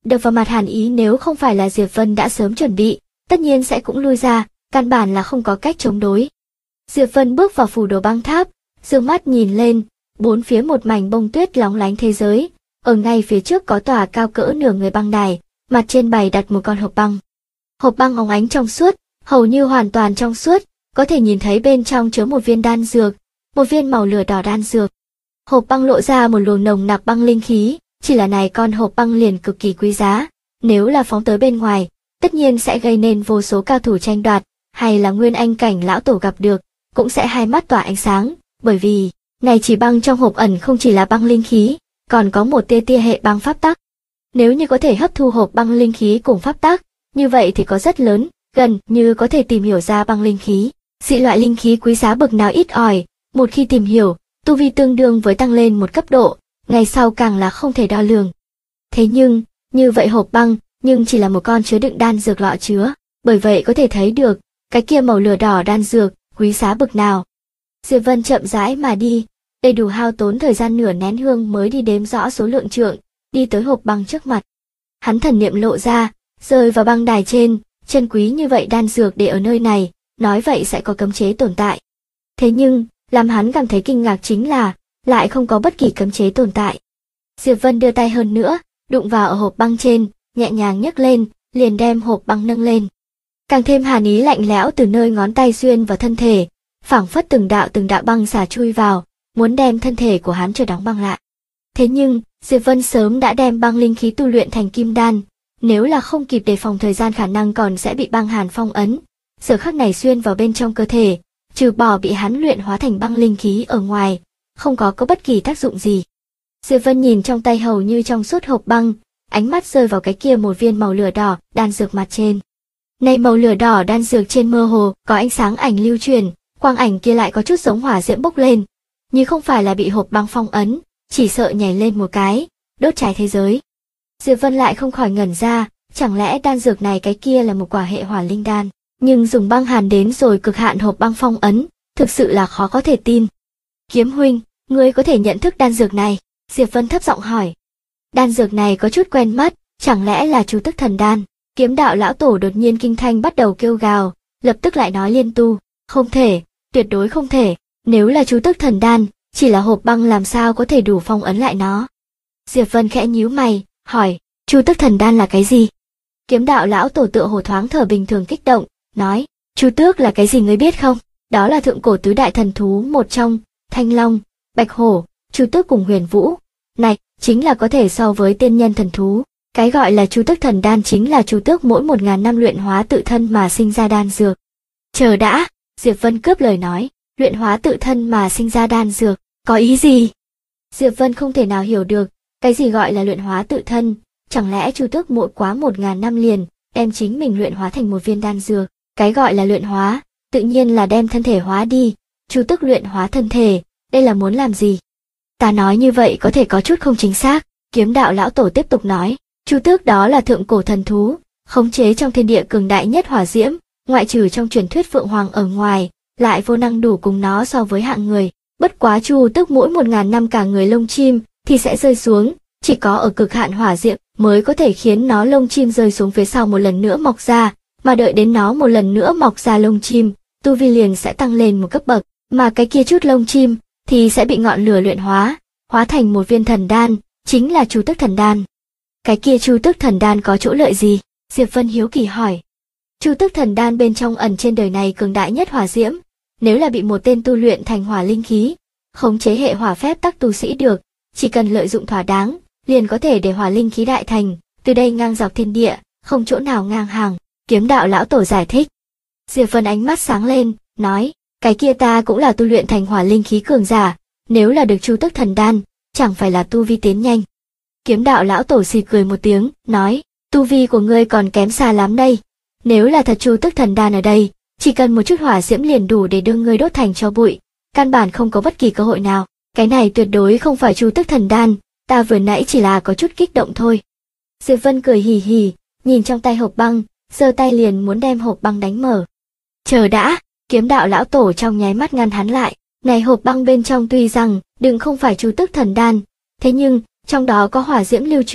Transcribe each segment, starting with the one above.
đập vào mặt Hàn Ý nếu không phải là Diệp Vân đã sớm chuẩn bị, tất nhiên sẽ cũng lui ra, căn bản là không có cách chống đối. Diệp Vân bước vào phủ đồ băng tháp, dương mắt nhìn lên, bốn phía một mảnh bông tuyết lóng lánh thế giới, ở ngay phía trước có tòa cao cỡ nửa người băng đài, mặt trên bày đặt một con hộp băng. Hộp băng óng ánh trong suốt, hầu như hoàn toàn trong suốt, có thể nhìn thấy bên trong chứa một viên đan dược, một viên màu lửa đỏ đan dược. Hộp băng lộ ra một luồng nồng nặc băng linh khí, chỉ là này con hộp băng liền cực kỳ quý giá, nếu là phóng tới bên ngoài, tất nhiên sẽ gây nên vô số cao thủ tranh đoạt, hay là nguyên anh cảnh lão tổ gặp được, cũng sẽ hai mắt tỏa ánh sáng, bởi vì, này chỉ băng trong hộp ẩn không chỉ là băng linh khí, còn có một tia tia hệ băng pháp tắc. Nếu như có thể hấp thu hộp băng linh khí cùng pháp tắc, như vậy thì có rất lớn, gần như có thể tìm hiểu ra băng linh khí, dị loại linh khí quý giá bậc nào ít ỏi, một khi tìm hiểu, tu vi tương đương với tăng lên một cấp độ, ngày sau càng là không thể đo lường. Thế nhưng, như vậy hộp băng, nhưng chỉ là một con chứa đựng đan dược lọ chứa, bởi vậy có thể thấy được, cái kia màu lửa đỏ đan dược, quý giá bậc nào. Diệp Vân chậm rãi mà đi, đầy đủ hao tốn thời gian nửa nén hương mới đi đếm rõ số lượng trượng, đi tới hộp băng trước mặt. Hắn thần niệm lộ ra, rơi vào băng đài trên, chân quý như vậy đan dược để ở nơi này, nói vậy sẽ có cấm chế tồn tại. Thế nhưng, làm hắn cảm thấy kinh ngạc chính là, lại không có bất kỳ cấm chế tồn tại. Diệp Vân đưa tay hơn nữa, đụng vào ở hộp băng trên, nhẹ nhàng nhấc lên, liền đem hộp băng nâng lên. Càng thêm hàn ý lạnh lẽo từ nơi ngón tay xuyên vào thân thể, phảng phất từng đạo băng xả chui vào, muốn đem thân thể của hắn trở đóng băng lại. Thế nhưng, Diệp Vân sớm đã đem băng linh khí tu luyện thành kim đan, nếu là không kịp đề phòng thời gian khả năng còn sẽ bị băng hàn phong ấn. Giờ khắc này xuyên vào bên trong cơ thể, trừ bỏ bị hắn luyện hóa thành băng linh khí ở ngoài, không có bất kỳ tác dụng gì. Diệp Vân nhìn trong tay hầu như trong suốt hộp băng, ánh mắt rơi vào cái kia một viên màu lửa đỏ đan dược mặt trên. Này màu lửa đỏ đan dược trên mơ hồ có ánh sáng ảnh lưu truyền, quang ảnh kia lại có chút giống hỏa diễm bốc lên, như không phải là bị hộp băng phong ấn, chỉ sợ nhảy lên một cái, đốt cháy thế giới. Diệp Vân lại không khỏi ngẩn ra, chẳng lẽ đan dược này cái kia là một quả hệ hỏa linh đan, nhưng dùng băng hàn đến rồi cực hạn hộp băng phong ấn, thực sự là khó có thể tin. Kiếm huynh, ngươi có thể nhận thức đan dược này? Diệp Vân thấp giọng hỏi. Đan dược này có chút quen mắt, chẳng lẽ là Chu Tức Thần Đan? Kiếm đạo lão tổ đột nhiên kinh thanh bắt đầu kêu gào, lập tức lại nói liên tu, không thể, tuyệt đối không thể, nếu là Chu Tức Thần Đan, chỉ là hộp băng làm sao có thể đủ phong ấn lại nó. Diệp Vân khẽ nhíu mày, hỏi, Chu Tức Thần Đan là cái gì? Kiếm đạo lão tổ tựa hồ thoáng thở bình thường kích động, nói, Chu Tước là cái gì ngươi biết không? Đó là thượng cổ tứ đại thần thú một trong, Thanh Long, Bạch Hổ, Chu Tước cùng Huyền Vũ. Này, chính là có thể so với tiên nhân thần thú. Cái gọi là Chu Tức Thần Đan chính là Chu Tước mỗi 1000 năm luyện hóa tự thân mà sinh ra đan dược. Chờ đã, Diệp Vân cướp lời nói, luyện hóa tự thân mà sinh ra đan dược, có ý gì? Diệp Vân không thể nào hiểu được, cái gì gọi là luyện hóa tự thân, chẳng lẽ Chu Tước mỗi quá 1000 năm liền, đem chính mình luyện hóa thành một viên đan dược, cái gọi là luyện hóa, tự nhiên là đem thân thể hóa đi, Chu Tước luyện hóa thân thể, đây là muốn làm gì? Ta nói như vậy có thể có chút không chính xác, kiếm đạo lão tổ tiếp tục nói, Chu Tước đó là thượng cổ thần thú, khống chế trong thiên địa cường đại nhất hỏa diễm, ngoại trừ trong truyền thuyết Phượng Hoàng ở ngoài, lại vô năng đủ cùng nó so với hạng người, bất quá Chu Tước mỗi 1000 năm cả người lông chim thì sẽ rơi xuống, chỉ có ở cực hạn hỏa diễm mới có thể khiến nó lông chim rơi xuống phía sau một lần nữa mọc ra, mà đợi đến nó một lần nữa mọc ra lông chim, tu vi liền sẽ tăng lên một cấp bậc, mà cái kia chút lông chim thì sẽ bị ngọn lửa luyện hóa, hóa thành một viên thần đan, chính là Chu Tức Thần Đan. Cái kia Chu Tức Thần Đan có chỗ lợi gì? Diệp Vân hiếu kỳ hỏi. Chu Tức Thần Đan bên trong ẩn trên đời này cường đại nhất hỏa diễm, nếu là bị một tên tu luyện thành hỏa linh khí, khống chế hệ hỏa phép tắc tu sĩ được, chỉ cần lợi dụng thỏa đáng, liền có thể để hỏa linh khí đại thành, từ đây ngang dọc thiên địa, không chỗ nào ngang hàng, kiếm đạo lão tổ giải thích. Diệp Vân ánh mắt sáng lên, nói, cái kia ta cũng là tu luyện thành hỏa linh khí cường giả, nếu là được Chu Tức Thần Đan, chẳng phải là tu vi tiến nhanh. Kiếm đạo lão tổ xì cười một tiếng, nói, tu vi của ngươi còn kém xa lắm đây, nếu là thật Chu Tức Thần Đan ở đây, chỉ cần một chút hỏa diễm liền đủ để đưa ngươi đốt thành tro bụi, căn bản không có bất kỳ cơ hội nào, cái này tuyệt đối không phải Chu Tức Thần Đan, ta vừa nãy chỉ là có chút kích động thôi. Diệp Vân cười hì hì, nhìn trong tay hộp băng, giơ tay liền muốn đem hộp băng đánh mở. Chờ đã, kiếm đạo lão tổ trong nháy mắt ngăn hắn lại, này hộp băng bên trong tuy rằng đừng không phải Chu Tức Thần Đan, thế nhưng trong đó có hỏa diễm lưu truyền,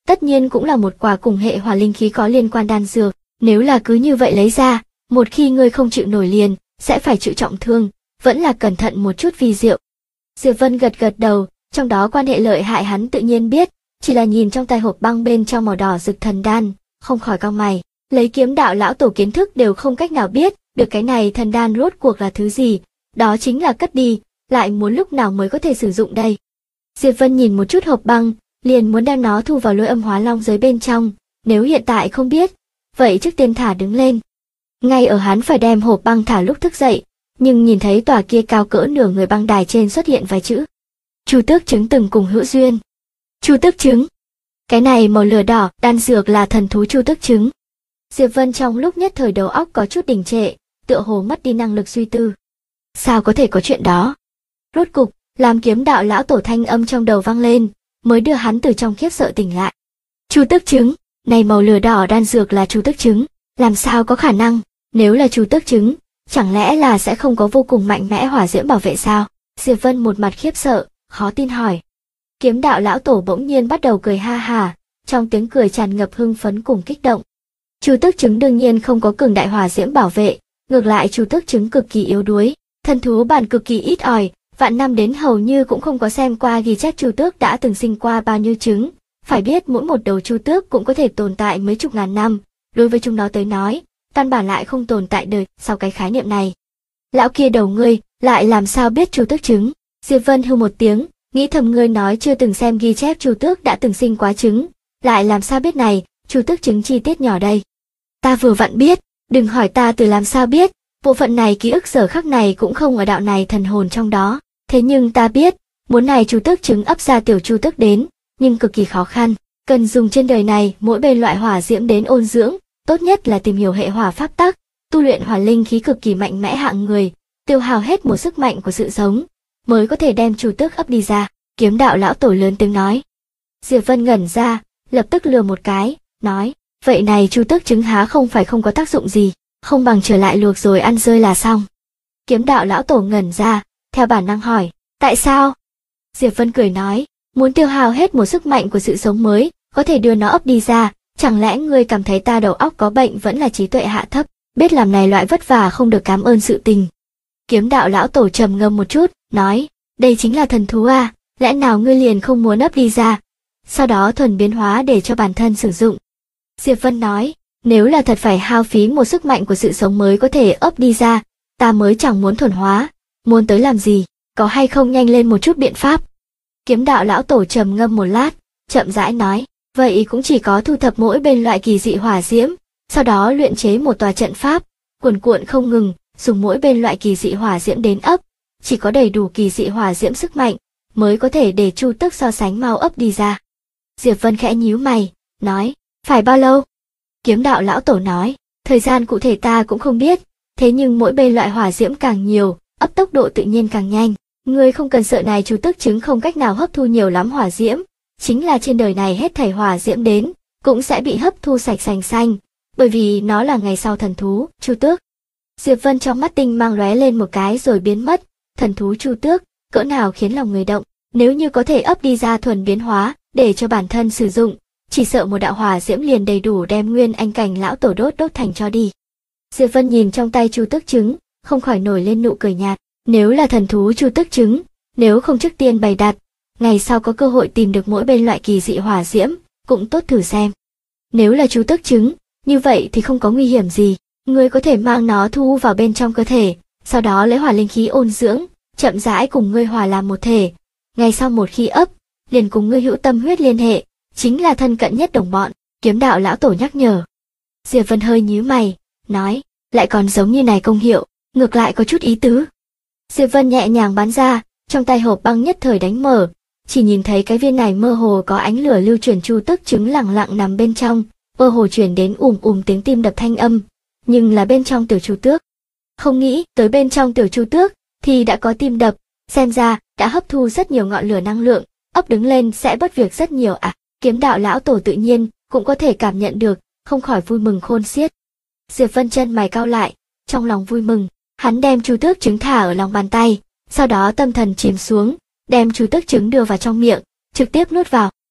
tất nhiên cũng là một quả cùng hệ hỏa linh khí có liên quan đan dược, nếu là cứ như vậy lấy ra, một khi ngươi không chịu nổi liền, sẽ phải chịu trọng thương, vẫn là cẩn thận một chút vi diệu. Diệp Vân gật gật đầu, trong đó quan hệ lợi hại hắn tự nhiên biết, chỉ là nhìn trong tay hộp băng bên trong màu đỏ rực thần đan, không khỏi cau mày, lấy kiếm đạo lão tổ kiến thức đều không cách nào biết được cái này thần đan rốt cuộc là thứ gì, đó chính là cất đi, lại muốn lúc nào mới có thể sử dụng đây. Diệp Vân nhìn một chút hộp băng, liền muốn đem nó thu vào lôi âm hóa long giới bên trong, nếu hiện tại không biết, vậy trước tiên thả đứng lên. Ngay ở hắn phải đem hộp băng thả lúc thức dậy, nhưng nhìn thấy tòa kia cao cỡ nửa người băng đài trên xuất hiện vài chữ. Chu tước trứng từng cùng hữu duyên. Chu tước trứng. Cái này màu lửa đỏ, đan dược là thần thú chu tước trứng. Diệp Vân trong lúc nhất thời đầu óc có chút đình trệ, tựa hồ mất đi năng lực suy tư. Sao có thể có chuyện đó? Rốt cục, làm kiếm đạo lão tổ thanh âm trong đầu vang lên, mới đưa hắn từ trong khiếp sợ tỉnh lại. Chu tước trứng, này màu lửa đỏ đan dược là chu tước trứng, làm sao có khả năng, nếu là chu tước trứng, chẳng lẽ là sẽ không có vô cùng mạnh mẽ hỏa diễm bảo vệ sao? Diệp Vân một mặt khiếp sợ, khó tin hỏi. Kiếm đạo lão tổ bỗng nhiên bắt đầu cười ha hà, trong tiếng cười tràn ngập hưng phấn cùng kích động. Chu tước trứng đương nhiên không có cường đại hỏa diễm bảo vệ, ngược lại chu tước trứng cực kỳ yếu đuối, thần thú bản cực kỳ ít ỏi, vạn năm đến hầu như cũng không có xem qua ghi chép chu tước đã từng sinh qua bao nhiêu trứng. Phải biết mỗi một đầu chu tước cũng có thể tồn tại mấy chục ngàn năm, đối với chúng nó tới nói, căn bản lại không tồn tại đời sau cái khái niệm này. Lão kia đầu ngươi, lại làm sao biết chu tước trứng? Diệp Vân hừ một tiếng, nghĩ thầm ngươi nói chưa từng xem ghi chép chu tước đã từng sinh quá trứng, lại làm sao biết này, chu tước trứng chi tiết nhỏ đây. Ta vừa vặn biết, đừng hỏi ta từ làm sao biết, bộ phận này ký ức giờ khắc này cũng không ở đạo này thần hồn trong đó, thế nhưng ta biết, muốn này chu tước trứng ấp ra tiểu chu tước đến, nhưng cực kỳ khó khăn, cần dùng trên đời này mỗi bên loại hỏa diễm đến ôn dưỡng, tốt nhất là tìm hiểu hệ hỏa pháp tắc, tu luyện hỏa linh khí cực kỳ mạnh mẽ hạng người, tiêu hao hết một sức mạnh của sự sống, mới có thể đem chu tước ấp đi ra. Kiếm đạo lão tổ lớn tiếng nói. Diệp Vân ngẩn ra, lập tức lừa một cái, nói, vậy này chu tước trứng há không phải không có tác dụng gì, không bằng trở lại luộc rồi ăn rơi là xong. Kiếm đạo lão tổ ngẩn ra, theo bản năng hỏi, tại sao? Diệp Vân cười nói, muốn tiêu hao hết một sức mạnh của sự sống mới, có thể đưa nó ấp đi ra, chẳng lẽ ngươi cảm thấy ta đầu óc có bệnh vẫn là trí tuệ hạ thấp, biết làm này loại vất vả không được cảm ơn sự tình. Kiếm đạo lão tổ trầm ngâm một chút, nói, đây chính là thần thú à, lẽ nào ngươi liền không muốn ấp đi ra, sau đó thuần biến hóa để cho bản thân sử dụng. Diệp Vân nói, nếu là thật phải hao phí một sức mạnh của sự sống mới có thể ấp đi ra, ta mới chẳng muốn thuần hóa, muốn tới làm gì, có hay không nhanh lên một chút biện pháp. Kiếm đạo lão tổ trầm ngâm một lát, chậm rãi nói, vậy cũng chỉ có thu thập mỗi bên loại kỳ dị hỏa diễm, sau đó luyện chế một tòa trận pháp, cuồn cuộn không ngừng, dùng mỗi bên loại kỳ dị hỏa diễm đến ấp, chỉ có đầy đủ kỳ dị hỏa diễm sức mạnh, mới có thể để chu tước so sánh mau ấp đi ra. Diệp Vân khẽ nhíu mày, nói, phải bao lâu? Kiếm đạo lão tổ nói, thời gian cụ thể ta cũng không biết, thế nhưng mỗi bên loại hỏa diễm càng nhiều, ấp tốc độ tự nhiên càng nhanh. Ngươi không cần sợ này chu tước trứng không cách nào hấp thu nhiều lắm hỏa diễm, chính là trên đời này hết thảy hỏa diễm đến, cũng sẽ bị hấp thu sạch sành xanh, bởi vì nó là ngày sau thần thú, chu tước. Diệp Vân trong mắt tinh mang lóe lên một cái rồi biến mất, thần thú chu tước, cỡ nào khiến lòng người động, nếu như có thể ấp đi ra thuần biến hóa, để cho bản thân sử dụng, chỉ sợ một đạo hỏa diễm liền đầy đủ đem nguyên anh cảnh lão tổ đốt thành cho đi. Diệp Vân nhìn trong tay chu tước trứng, không khỏi nổi lên nụ cười nhạt, nếu là thần thú chu tước trứng, nếu không trước tiên bày đặt, ngày sau có cơ hội tìm được mỗi bên loại kỳ dị hỏa diễm, cũng tốt thử xem. Nếu là chu tước trứng, như vậy thì không có nguy hiểm gì, ngươi có thể mang nó thu vào bên trong cơ thể, sau đó lấy hỏa linh khí ôn dưỡng, chậm rãi cùng ngươi hòa làm một thể. Ngày sau một khi ấp, liền cùng ngươi hữu tâm huyết liên hệ, chính là thân cận nhất đồng bọn, kiếm đạo lão tổ nhắc nhở. Diệp Vân hơi nhíu mày, nói, lại còn giống như này công hiệu, ngược lại có chút ý tứ. Diệp Vân nhẹ nhàng bắn ra, trong tay hộp băng nhất thời đánh mở, chỉ nhìn thấy cái viên này mơ hồ có ánh lửa lưu chuyển chu tước trứng lẳng lặng nằm bên trong, mơ hồ chuyển đến tiếng tim đập thanh âm, nhưng là bên trong tiểu chu tước. Không nghĩ tới bên trong tiểu chu tước thì đã có tim đập, xem ra đã hấp thu rất nhiều ngọn lửa năng lượng, ấp đứng lên sẽ bất việc rất nhiều à. Kiếm đạo lão tổ tự nhiên cũng có thể cảm nhận được, không khỏi vui mừng khôn xiết. Diệp Vân chân mày cau lại, trong lòng vui mừng, hắn đem chu tước trứng thả ở lòng bàn tay, sau đó tâm thần chìm xuống, đem chu tước trứng đưa vào trong miệng, trực tiếp nuốt vào.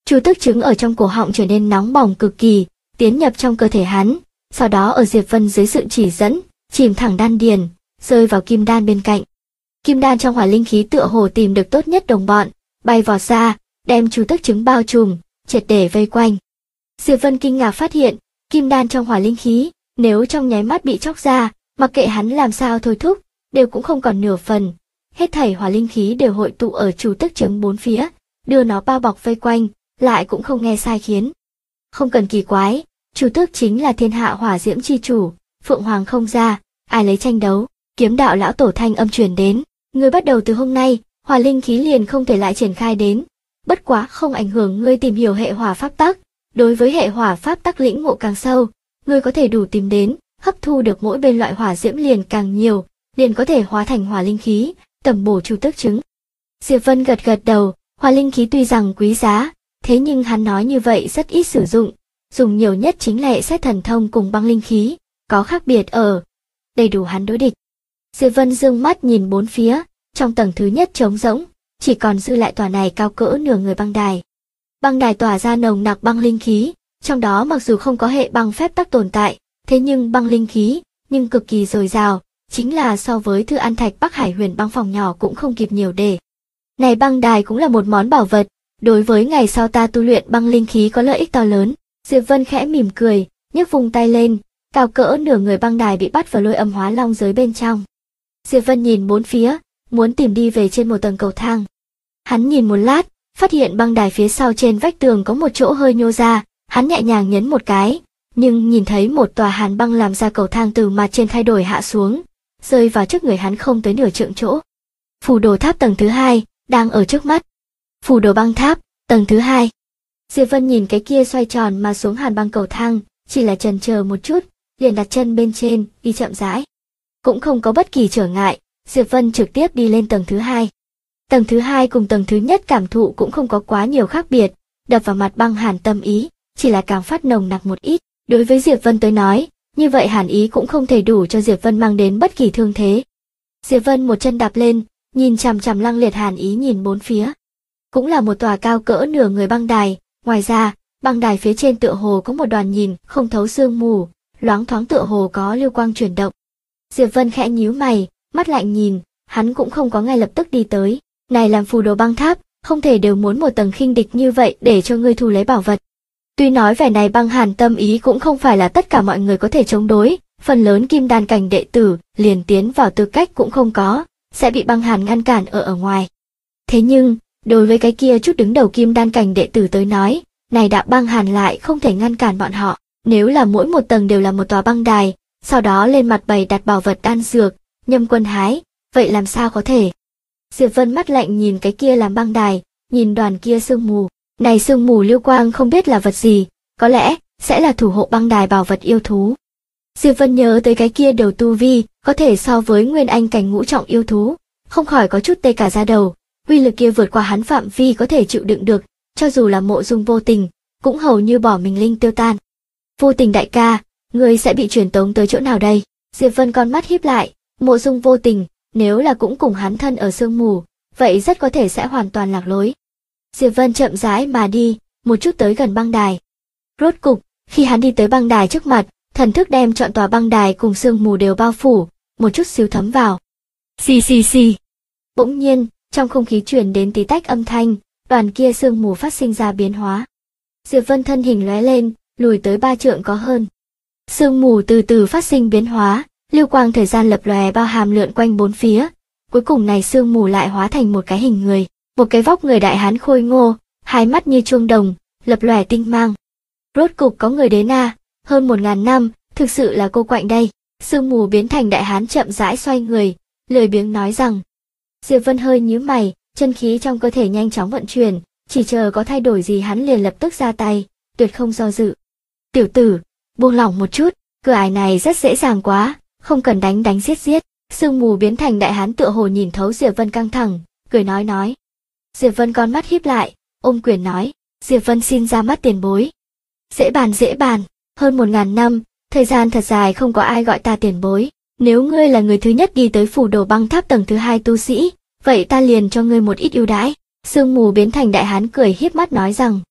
Chu tức trứng ở trong cổ họng trở nên nóng bỏng cực kỳ, tiến nhập trong cơ thể hắn, sau đó ở Diệp Vân dưới sự chỉ dẫn, chìm thẳng đan điền, rơi vào kim đan bên cạnh. Kim đan trong hỏa linh khí tựa hồ tìm được tốt nhất đồng bọn, bay vọt ra, đem chu tức trứng bao trùm, triệt để vây quanh. Diệp Vân kinh ngạc phát hiện, kim đan trong hỏa linh khí, nếu trong nháy mắt bị chóc ra, mặc kệ hắn làm sao thôi thúc, đều cũng không còn nửa phần. Hết thảy hỏa linh khí đều hội tụ ở chu tức trứng bốn phía, đưa nó bao bọc vây quanh, lại cũng không nghe sai khiến. Không cần kỳ quái, chu tước chính là thiên hạ hỏa diễm chi chủ, phượng hoàng không ra, ai lấy tranh đấu. Kiếm đạo lão tổ thanh âm truyền đến, ngươi bắt đầu từ hôm nay, hỏa linh khí liền không thể lại triển khai đến, bất quá không ảnh hưởng ngươi tìm hiểu hệ hỏa pháp tắc, đối với hệ hỏa pháp tắc lĩnh ngộ càng sâu, ngươi có thể đủ tìm đến, hấp thu được mỗi bên loại hỏa diễm liền càng nhiều, liền có thể hóa thành hỏa linh khí, tầm bổ chu tước trứng. Diệp Vân gật gật đầu, hỏa linh khí tuy rằng quý giá, thế nhưng hắn nói như vậy rất ít sử dụng, dùng nhiều nhất chính là hệ xét thần thông cùng băng linh khí, có khác biệt ở, đầy đủ hắn đối địch. Diệp Vân dương mắt nhìn bốn phía, trong tầng thứ nhất trống rỗng, chỉ còn dư lại tòa này cao cỡ nửa người băng đài. Băng đài tỏa ra nồng nặc băng linh khí, trong đó mặc dù không có hệ băng phép tắc tồn tại, thế nhưng băng linh khí, nhưng cực kỳ dồi dào, chính là so với Thư An Thạch Bắc Hải Huyền băng phòng nhỏ cũng không kịp nhiều để. Này băng đài cũng là một món bảo vật, đối với ngày sau ta tu luyện băng linh khí có lợi ích to lớn. Diệp Vân khẽ mỉm cười, nhấc vùng tay lên, cao cỡ nửa người băng đài bị bắt vào lôi âm hóa long giới bên trong. Diệp Vân nhìn bốn phía, muốn tìm đi về trên một tầng cầu thang. Hắn nhìn một lát, phát hiện băng đài phía sau trên vách tường có một chỗ hơi nhô ra, hắn nhẹ nhàng nhấn một cái, nhưng nhìn thấy một tòa hàn băng làm ra cầu thang từ mặt trên thay đổi hạ xuống, rơi vào trước người hắn không tới nửa trượng chỗ. Phù đồ tháp tầng thứ hai đang ở trước mắt. Phù đồ băng tháp tầng thứ hai. Diệp Vân nhìn cái kia xoay tròn mà xuống hàn băng cầu thang, chỉ là chần chờ một chút, liền đặt chân bên trên, đi chậm rãi. Cũng không có bất kỳ trở ngại, Diệp Vân trực tiếp đi lên tầng thứ hai. Tầng thứ hai cùng tầng thứ nhất cảm thụ cũng không có quá nhiều khác biệt, đập vào mặt băng hàn tâm ý, chỉ là càng phát nồng nặc một ít. Đối với Diệp Vân tới nói, như vậy hàn ý cũng không thể đủ cho Diệp Vân mang đến bất kỳ thương thế. Diệp Vân một chân đạp lên, nhìn chằm chằm lăng liệt hàn ý nhìn bốn phía. Cũng là một tòa cao cỡ nửa người băng đài, ngoài ra, băng đài phía trên tựa hồ có một đoàn nhìn không thấu sương mù, loáng thoáng tựa hồ có lưu quang chuyển động. Diệp Vân khẽ nhíu mày, mắt lạnh nhìn, hắn cũng không có ngay lập tức đi tới. Này làm phù đồ băng tháp, không thể đều muốn một tầng khinh địch như vậy để cho ngươi thu lấy bảo vật. Tuy nói vẻ này băng hàn tâm ý cũng không phải là tất cả mọi người có thể chống đối, phần lớn kim đan cảnh đệ tử liền tiến vào tư cách cũng không có, sẽ bị băng hàn ngăn cản ở ngoài. Thế nhưng, đối với cái kia chút đứng đầu kim đan cảnh đệ tử tới nói, này đạo băng hàn lại không thể ngăn cản bọn họ. Nếu là mỗi một tầng đều là một tòa băng đài, sau đó lên mặt bày đặt bảo vật đan dược, nhâm quân hái, vậy làm sao có thể? Diệp Vân mắt lạnh nhìn cái kia làm băng đài, nhìn đoàn kia sương mù. Này sương mù lưu quang không biết là vật gì, có lẽ sẽ là thủ hộ băng đài bảo vật yêu thú. Diệp Vân nhớ tới cái kia đầu tu vi, có thể so với nguyên anh cảnh ngũ trọng yêu thú, không khỏi có chút tê cả da đầu, uy lực kia vượt qua hắn phạm vi có thể chịu đựng được, cho dù là Mộ Dung Vô Tình, cũng hầu như bỏ mình linh tiêu tan. Vô Tình đại ca, ngươi sẽ bị truyền tống tới chỗ nào đây? Diệp Vân con mắt híp lại, Mộ Dung Vô Tình, nếu là cũng cùng hắn thân ở sương mù, vậy rất có thể sẽ hoàn toàn lạc lối. Diệp Vân chậm rãi mà đi, một chút tới gần băng đài. Rốt cục, khi hắn đi tới băng đài trước mặt, thần thức đem trọn tòa băng đài cùng sương mù đều bao phủ, một chút xíu thấm vào. Xì xì xì. Bỗng nhiên, trong không khí truyền đến tí tách âm thanh, đoàn kia sương mù phát sinh ra biến hóa. Diệp Vân thân hình lóe lên, lùi tới 3 trượng có hơn. Sương mù từ từ phát sinh biến hóa, lưu quang thời gian lập lòe bao hàm lượn quanh bốn phía, cuối cùng này sương mù lại hóa thành một cái hình người, một cái vóc người đại hán khôi ngô, hai mắt như chuông đồng, lập lòe tinh mang. Rốt cục có người đến à, hơn 1000 năm, thực sự là cô quạnh đây. Sương mù biến thành đại hán chậm rãi xoay người, lười biếng nói rằng. Diệp Vân hơi nhíu mày, chân khí trong cơ thể nhanh chóng vận chuyển, chỉ chờ có thay đổi gì hắn liền lập tức ra tay, tuyệt không do dự. Tiểu tử, buông lỏng một chút, cửa ải này rất dễ dàng quá, không cần đánh đánh giết giết. Sương mù biến thành đại hán tựa hồ nhìn thấu Diệp Vân căng thẳng, cười nói. Diệp Vân con mắt híp lại, ôm quyền nói, Diệp Vân xin ra mắt tiền bối. Dễ bàn, hơn 1000 năm, thời gian thật dài không có ai gọi ta tiền bối. Nếu ngươi là người thứ nhất đi tới phù đồ băng tháp tầng thứ 2 tu sĩ, vậy ta liền cho ngươi một ít ưu đãi. Sương mù biến thành đại hán cười híp mắt nói rằng.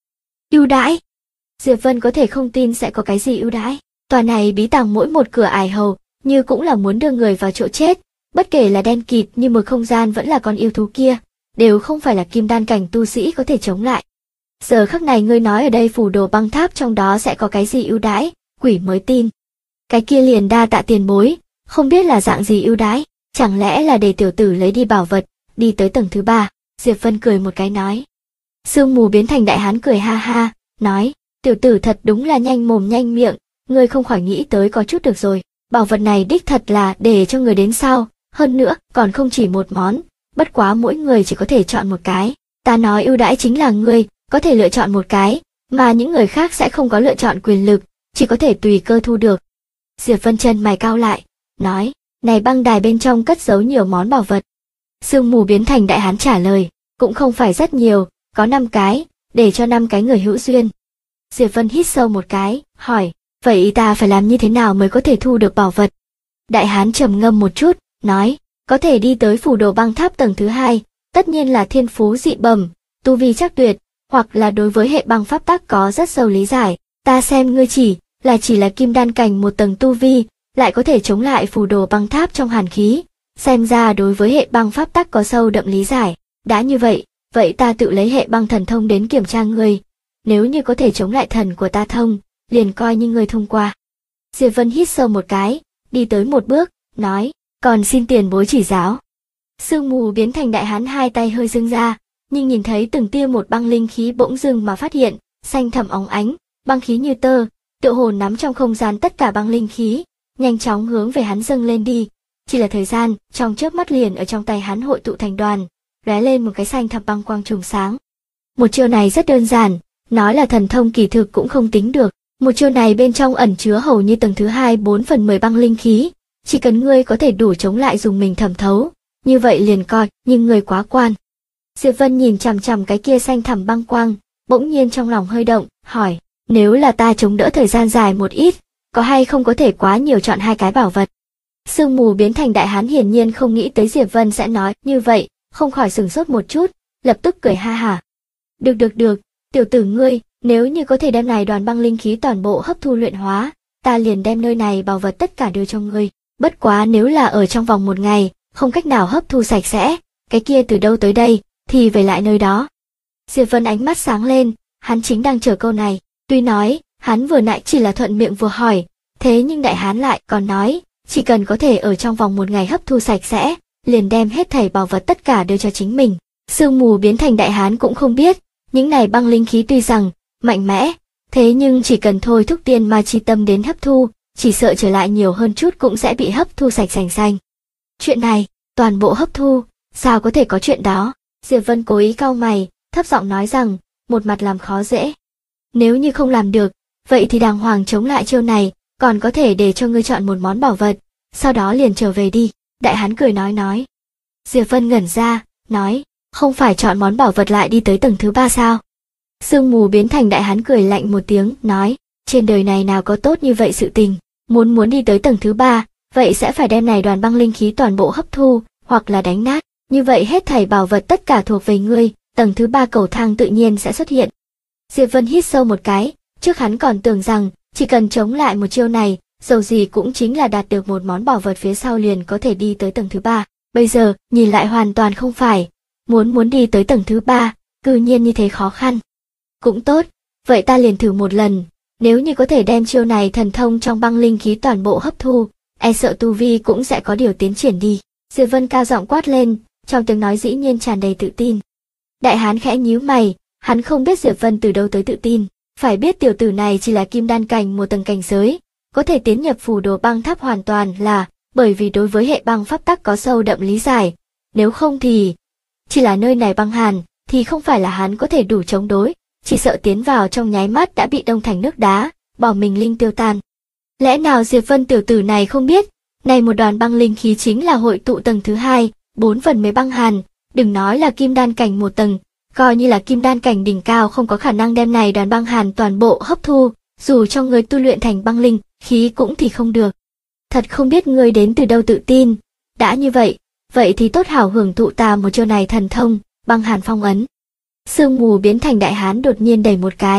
Ưu đãi? Diệp Vân có thể không tin sẽ có cái gì ưu đãi. Tòa này bí tàng mỗi một cửa ải hầu, như cũng là muốn đưa người vào chỗ chết, bất kể là đen kịt như một không gian vẫn là con yêu thú kia, đều không phải là kim đan cảnh tu sĩ có thể chống lại. Giờ khắc này ngươi nói ở đây phù đồ băng tháp trong đó sẽ có cái gì ưu đãi, quỷ mới tin. Cái kia liền đa tạ tiền bối, không biết là dạng gì ưu đãi, chẳng lẽ là để tiểu tử lấy đi bảo vật, đi tới tầng thứ 3, Diệp Vân cười một cái nói. Sương mù biến thành đại hán cười ha ha, nói, tiểu tử thật đúng là nhanh mồm nhanh miệng, ngươi không khỏi nghĩ tới có chút được rồi, bảo vật này đích thật là để cho người đến sau, hơn nữa còn không chỉ một món, bất quá mỗi người chỉ có thể chọn một cái, ta nói ưu đãi chính là ngươi có thể lựa chọn một cái, mà những người khác sẽ không có lựa chọn quyền lực, chỉ có thể tùy cơ thu được. Diệp Vân chân mày cau lại, nói, này băng đài bên trong cất giấu nhiều món bảo vật. Sương mù biến thành đại hán trả lời, cũng không phải rất nhiều, có 5 cái, để cho 5 cái người hữu duyên. Diệp Vân hít sâu một cái, hỏi, vậy ta phải làm như thế nào mới có thể thu được bảo vật? Đại hán trầm ngâm một chút, nói, có thể đi tới phủ đồ băng tháp tầng thứ 2, tất nhiên là thiên phú dị bẩm, tu vi chắc tuyệt, hoặc là đối với hệ băng pháp tắc có rất sâu lý giải. Ta xem ngươi chỉ là kim đan cảnh một tầng tu vi, lại có thể chống lại phù đồ băng tháp trong hàn khí, xem ra đối với hệ băng pháp tắc có sâu đậm lý giải. Đã như vậy, vậy ta tự lấy hệ băng thần thông đến kiểm tra ngươi, nếu như có thể chống lại thần của ta thông, liền coi như ngươi thông qua. Diệp Vân hít sâu một cái, đi tới một bước, nói, còn xin tiền bối chỉ giáo. Sương mù biến thành đại hán hai tay hơi dâng ra, nhưng nhìn thấy từng tia một băng linh khí bỗng dưng mà phát hiện, xanh thẳm óng ánh, băng khí như tơ, tựa hồ nắm trong không gian tất cả băng linh khí, nhanh chóng hướng về hắn dâng lên đi. Chỉ là thời gian, trong chớp mắt liền ở trong tay hắn hội tụ thành đoàn, lóe lên một cái xanh thẳm băng quang trùng sáng. Một chiêu này rất đơn giản, nói là thần thông kỳ thực cũng không tính được. Một chiêu này bên trong ẩn chứa hầu như tầng thứ 2 4/10 băng linh khí, chỉ cần ngươi có thể đủ chống lại dùng mình thẩm thấu, như vậy liền coi, nhưng ngươi quá quan. Diệp Vân nhìn chằm chằm cái kia xanh thẳm băng quang, bỗng nhiên trong lòng hơi động, hỏi, nếu là ta chống đỡ thời gian dài một ít, có hay không có thể quá nhiều chọn 2 cái bảo vật? Sương mù biến thành đại hán hiển nhiên không nghĩ tới Diệp Vân sẽ nói như vậy, không khỏi sửng sốt một chút, lập tức cười ha hả. Được, tiểu tử ngươi, nếu như có thể đem này đoàn băng linh khí toàn bộ hấp thu luyện hóa, ta liền đem nơi này bảo vật tất cả đưa cho ngươi. Bất quá nếu là ở trong vòng 1 ngày, không cách nào hấp thu sạch sẽ, cái kia từ đâu tới đây, thì về lại nơi đó. Diệp Vân ánh mắt sáng lên, hắn chính đang chờ câu này. Tuy nói, hắn vừa nãy chỉ là thuận miệng vừa hỏi, thế nhưng đại hán lại còn nói, chỉ cần có thể ở trong vòng 1 ngày hấp thu sạch sẽ, liền đem hết thảy bảo vật tất cả đưa cho chính mình. Sương mù biến thành đại hán cũng không biết, những này băng linh khí tuy rằng mạnh mẽ, thế nhưng chỉ cần thôi thúc tiên ma chi tâm đến hấp thu, chỉ sợ trở lại nhiều hơn chút cũng sẽ bị hấp thu sạch sành xanh. Chuyện này, toàn bộ hấp thu, sao có thể có chuyện đó? Diệp Vân cố ý cau mày, thấp giọng nói rằng, một mặt làm khó dễ. Nếu như không làm được, vậy thì đàng hoàng chống lại chiêu này, còn có thể để cho ngươi chọn một món bảo vật, sau đó liền trở về đi. Đại hán cười nói. Diệp Vân ngẩn ra, nói, không phải chọn món bảo vật lại đi tới tầng thứ 3 sao? Sương mù biến thành đại hán cười lạnh một tiếng, nói, trên đời này nào có tốt như vậy sự tình, muốn đi tới tầng thứ 3, vậy sẽ phải đem này đoàn băng linh khí toàn bộ hấp thu, hoặc là đánh nát, như vậy hết thảy bảo vật tất cả thuộc về ngươi, tầng thứ 3 cầu thang tự nhiên sẽ xuất hiện. Diệp Vân hít sâu một cái, trước hắn còn tưởng rằng, chỉ cần chống lại một chiêu này, dầu gì cũng chính là đạt được một món bảo vật phía sau liền có thể đi tới tầng thứ 3, bây giờ, nhìn lại hoàn toàn không phải, muốn đi tới tầng thứ 3, cư nhiên như thế khó khăn. Cũng tốt, vậy ta liền thử một lần, nếu như có thể đem chiêu này thần thông trong băng linh khí toàn bộ hấp thu, e sợ tu vi cũng sẽ có điều tiến triển đi. Diệp Vân cao giọng quát lên, trong tiếng nói dĩ nhiên tràn đầy tự tin. Đại hán khẽ nhíu mày, hắn không biết Diệp Vân từ đâu tới tự tin, phải biết tiểu tử này chỉ là kim đan cảnh một tầng cảnh giới, có thể tiến nhập phù đồ băng tháp hoàn toàn là bởi vì đối với hệ băng pháp tắc có sâu đậm lý giải, nếu không thì chỉ là nơi này băng hàn thì không phải là hắn có thể đủ chống đối, chỉ sợ tiến vào trong nháy mắt đã bị đông thành nước đá, bỏ mình linh tiêu tan. Lẽ nào Diệp Vân tiểu tử này không biết, này một đoàn băng linh khí chính là hội tụ tầng thứ 2, 4/10 băng hàn, đừng nói là kim đan cảnh một tầng, coi như là kim đan cảnh đỉnh cao không có khả năng đem này đoàn băng hàn toàn bộ hấp thu, dù cho người tu luyện thành băng linh khí cũng thì không được. Thật không biết ngươi đến từ đâu tự tin, đã như vậy thì tốt hảo hưởng thụ ta một chiêu này thần thông, băng hàn phong ấn. Sương mù biến thành đại hán đột nhiên đẩy một cái,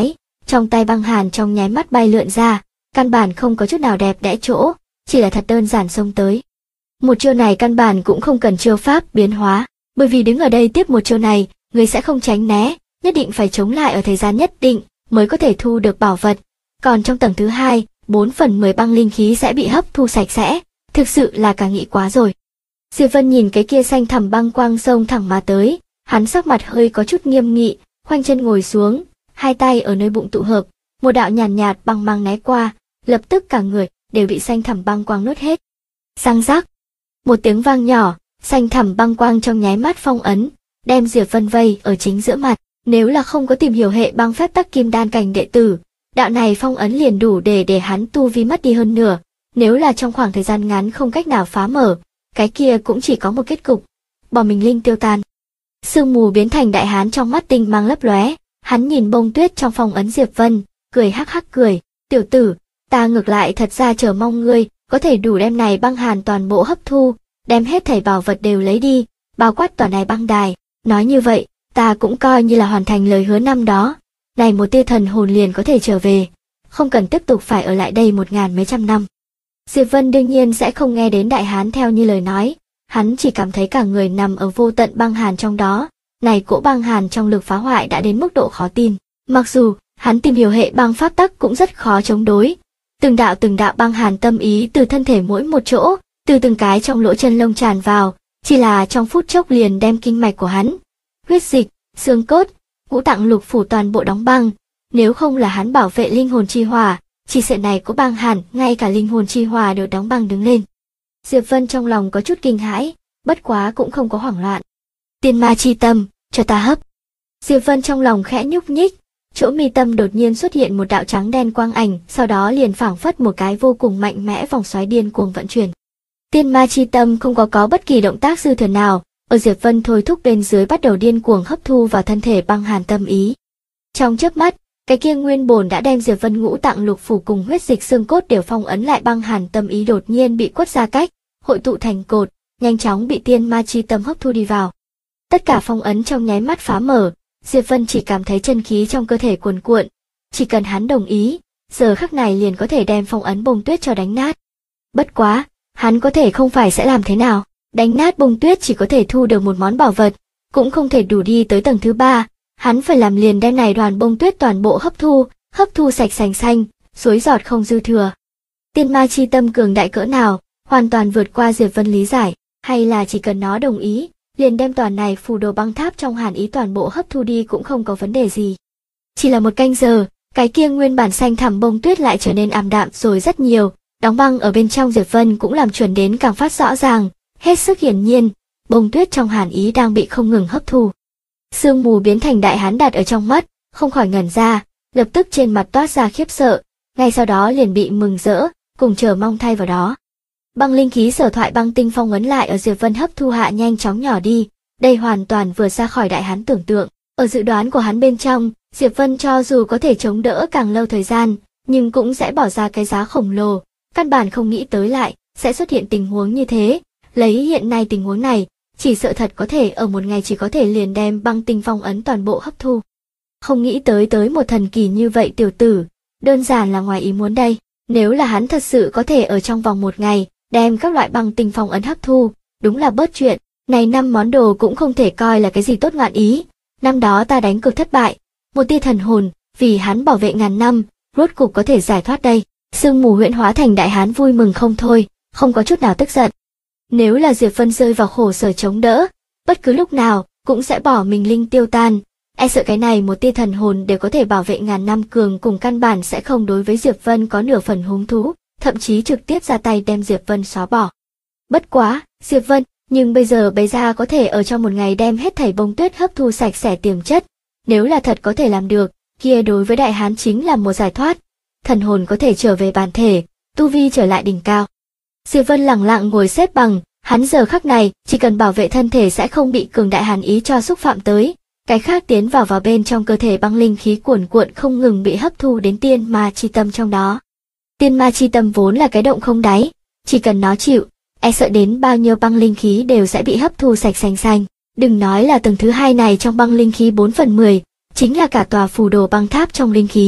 trong tay băng hàn trong nháy mắt bay lượn ra, căn bản không có chút nào đẹp đẽ chỗ, chỉ là thật đơn giản xông tới. Một chiêu này căn bản cũng không cần chiêu pháp biến hóa, bởi vì đứng ở đây tiếp một chiêu này, người sẽ không tránh né, nhất định phải chống lại ở thời gian nhất định mới có thể thu được bảo vật. Còn trong tầng thứ hai, 4/10 băng linh khí sẽ bị hấp thu sạch sẽ, thực sự là cả nghĩ quá rồi. Diệp Vân nhìn cái kia xanh thẳm băng quang xông thẳng mà tới, hắn sắc mặt hơi có chút nghiêm nghị, khoanh chân ngồi xuống, hai tay ở nơi bụng tụ hợp, một đạo nhàn nhạt băng mang né qua, lập tức cả người đều bị xanh thẳm băng quang nuốt hết. Răng rắc, một tiếng vang nhỏ, xanh thẳm băng quang trong nháy mắt phong ấn, đem Diệp Vân vây ở chính giữa mặt. Nếu là không có tìm hiểu hệ băng phép tắc kim đan cảnh đệ tử, đạo này phong ấn liền đủ để hắn tu vi mất đi hơn nửa. Nếu là trong khoảng thời gian ngắn không cách nào phá mở, cái kia cũng chỉ có một kết cục, bỏ mình linh tiêu tan. Sương mù biến thành đại hán trong mắt tinh mang lấp lóe, hắn nhìn bông tuyết trong phong ấn Diệp Vân, cười hắc hắc cười, tiểu tử, ta ngược lại thật ra chờ mong ngươi có thể đủ đem này băng hàn toàn bộ hấp thu, đem hết thảy bảo vật đều lấy đi, bao quát tòa này băng đài. Nói như vậy, ta cũng coi như là hoàn thành lời hứa năm đó, này một tia thần hồn liền có thể trở về, không cần tiếp tục phải ở lại đây 1000 mấy trăm năm. Diệp Vân đương nhiên sẽ không nghe đến đại hán theo như lời nói, hắn chỉ cảm thấy cả người nằm ở vô tận băng hàn trong đó, này cỗ băng hàn trong lực phá hoại đã đến mức độ khó tin. Mặc dù hắn tìm hiểu hệ băng pháp tắc cũng rất khó chống đối, từng đạo băng hàn tâm ý từ thân thể mỗi một chỗ, từ từng cái trong lỗ chân lông tràn vào, chỉ là trong phút chốc liền đem kinh mạch của hắn, huyết dịch, xương cốt, ngũ tạng lục phủ toàn bộ đóng băng. Nếu không là hắn bảo vệ linh hồn chi hỏa, chỉ sợ này có băng hàn, ngay cả linh hồn chi hỏa đều đóng băng đứng lên. Diệp Vân trong lòng có chút kinh hãi, bất quá cũng không có hoảng loạn. Tiên ma chi tâm, cho ta hấp. Diệp Vân trong lòng khẽ nhúc nhích, chỗ mi tâm đột nhiên xuất hiện một đạo trắng đen quang ảnh, sau đó liền phảng phất một cái vô cùng mạnh mẽ vòng xoáy điên cuồng vận chuyển. Tiên ma chi tâm không có bất kỳ động tác dư thừa nào, ở Diệp Vân thôi thúc bên dưới bắt đầu điên cuồng hấp thu vào thân thể băng hàn tâm ý. Trong chớp mắt, cái kia nguyên bổn đã đem Diệp Vân ngũ tạng lục phủ cùng huyết dịch xương cốt đều phong ấn lại băng hàn tâm ý đột nhiên bị quất ra cách, hội tụ thành cột, nhanh chóng bị tiên ma chi tâm hấp thu đi vào. Tất cả phong ấn trong nháy mắt phá mở, Diệp Vân chỉ cảm thấy chân khí trong cơ thể cuồn cuộn, chỉ cần hắn đồng ý, giờ khắc này liền có thể đem phong ấn bông tuyết cho đánh nát. Bất quá, hắn có thể không phải sẽ làm thế nào, đánh nát bông tuyết chỉ có thể thu được một món bảo vật, cũng không thể đủ đi tới tầng thứ 3, hắn phải làm liền đem này đoàn bông tuyết toàn bộ hấp thu sạch sành xanh, suối giọt không dư thừa. Tiên ma chi tâm cường đại cỡ nào, hoàn toàn vượt qua Diệp Vân lý giải, hay là chỉ cần nó đồng ý, liền đem toàn này phù đồ băng tháp trong hàn ý toàn bộ hấp thu đi cũng không có vấn đề gì. Chỉ là một canh giờ, cái kia nguyên bản xanh thẳm bông tuyết lại trở nên ảm đạm rồi rất nhiều, đóng băng ở bên trong Diệp Vân cũng làm chuẩn đến càng phát rõ ràng, hết sức hiển nhiên, bông tuyết trong hàn ý đang bị không ngừng hấp thu. Sương mù biến thành đại hán đặt ở trong mắt, không khỏi ngẩn ra, lập tức trên mặt toát ra khiếp sợ, ngay sau đó liền bị mừng rỡ, cùng chờ mong thay vào đó. Băng linh khí sở thoại băng tinh phong ấn lại ở Diệp Vân hấp thu hạ nhanh chóng nhỏ đi, đây hoàn toàn vượt ra khỏi đại hán tưởng tượng. Ở dự đoán của hắn bên trong, Diệp Vân cho dù có thể chống đỡ càng lâu thời gian, nhưng cũng sẽ bỏ ra cái giá khổng lồ, căn bản không nghĩ tới lại sẽ xuất hiện tình huống như thế. Lấy hiện nay tình huống này, chỉ sợ thật có thể ở một ngày chỉ có thể liền đem băng tinh phong ấn toàn bộ hấp thu. Không nghĩ tới một thần kỳ như vậy tiểu tử, đơn giản là ngoài ý muốn đây. Nếu là hắn thật sự có thể ở trong vòng một ngày đem các loại băng tinh phong ấn hấp thu, đúng là bớt chuyện. Này 5 món đồ cũng không thể coi là cái gì tốt ngạn ý. Năm đó ta đánh cược thất bại, một tia thần hồn vì hắn bảo vệ ngàn năm, rốt cục có thể giải thoát đây. Sương mù huyễn hóa thành đại hán vui mừng không thôi, không có chút nào tức giận. Nếu là Diệp Vân rơi vào khổ sở chống đỡ, bất cứ lúc nào cũng sẽ bỏ mình linh tiêu tan, e sợ cái này một tia thần hồn đều có thể bảo vệ ngàn năm cường cùng căn bản sẽ không đối với Diệp Vân có nửa phần hứng thú, thậm chí trực tiếp ra tay đem Diệp Vân xóa bỏ. Bất quá, Diệp Vân, nhưng bây giờ bày ra có thể ở trong một ngày đem hết thảy bông tuyết hấp thu sạch sẽ tiềm chất, nếu là thật có thể làm được, kia đối với đại hán chính là một giải thoát, thần hồn có thể trở về bản thể, tu vi trở lại đỉnh cao. Diệp Vân lẳng lặng ngồi xếp bằng, hắn giờ khắc này chỉ cần bảo vệ thân thể sẽ không bị cường đại hàn ý cho xúc phạm tới, cái khác tiến vào bên trong cơ thể băng linh khí cuồn cuộn không ngừng bị hấp thu đến tiên ma chi tâm trong đó. Tiên ma chi tâm vốn là cái động không đáy, chỉ cần nó chịu, e sợ đến bao nhiêu băng linh khí đều sẽ bị hấp thu sạch sành xanh. Đừng nói là tầng thứ 2 này trong băng linh khí 4/10, chính là cả tòa phù đồ băng tháp trong linh khí,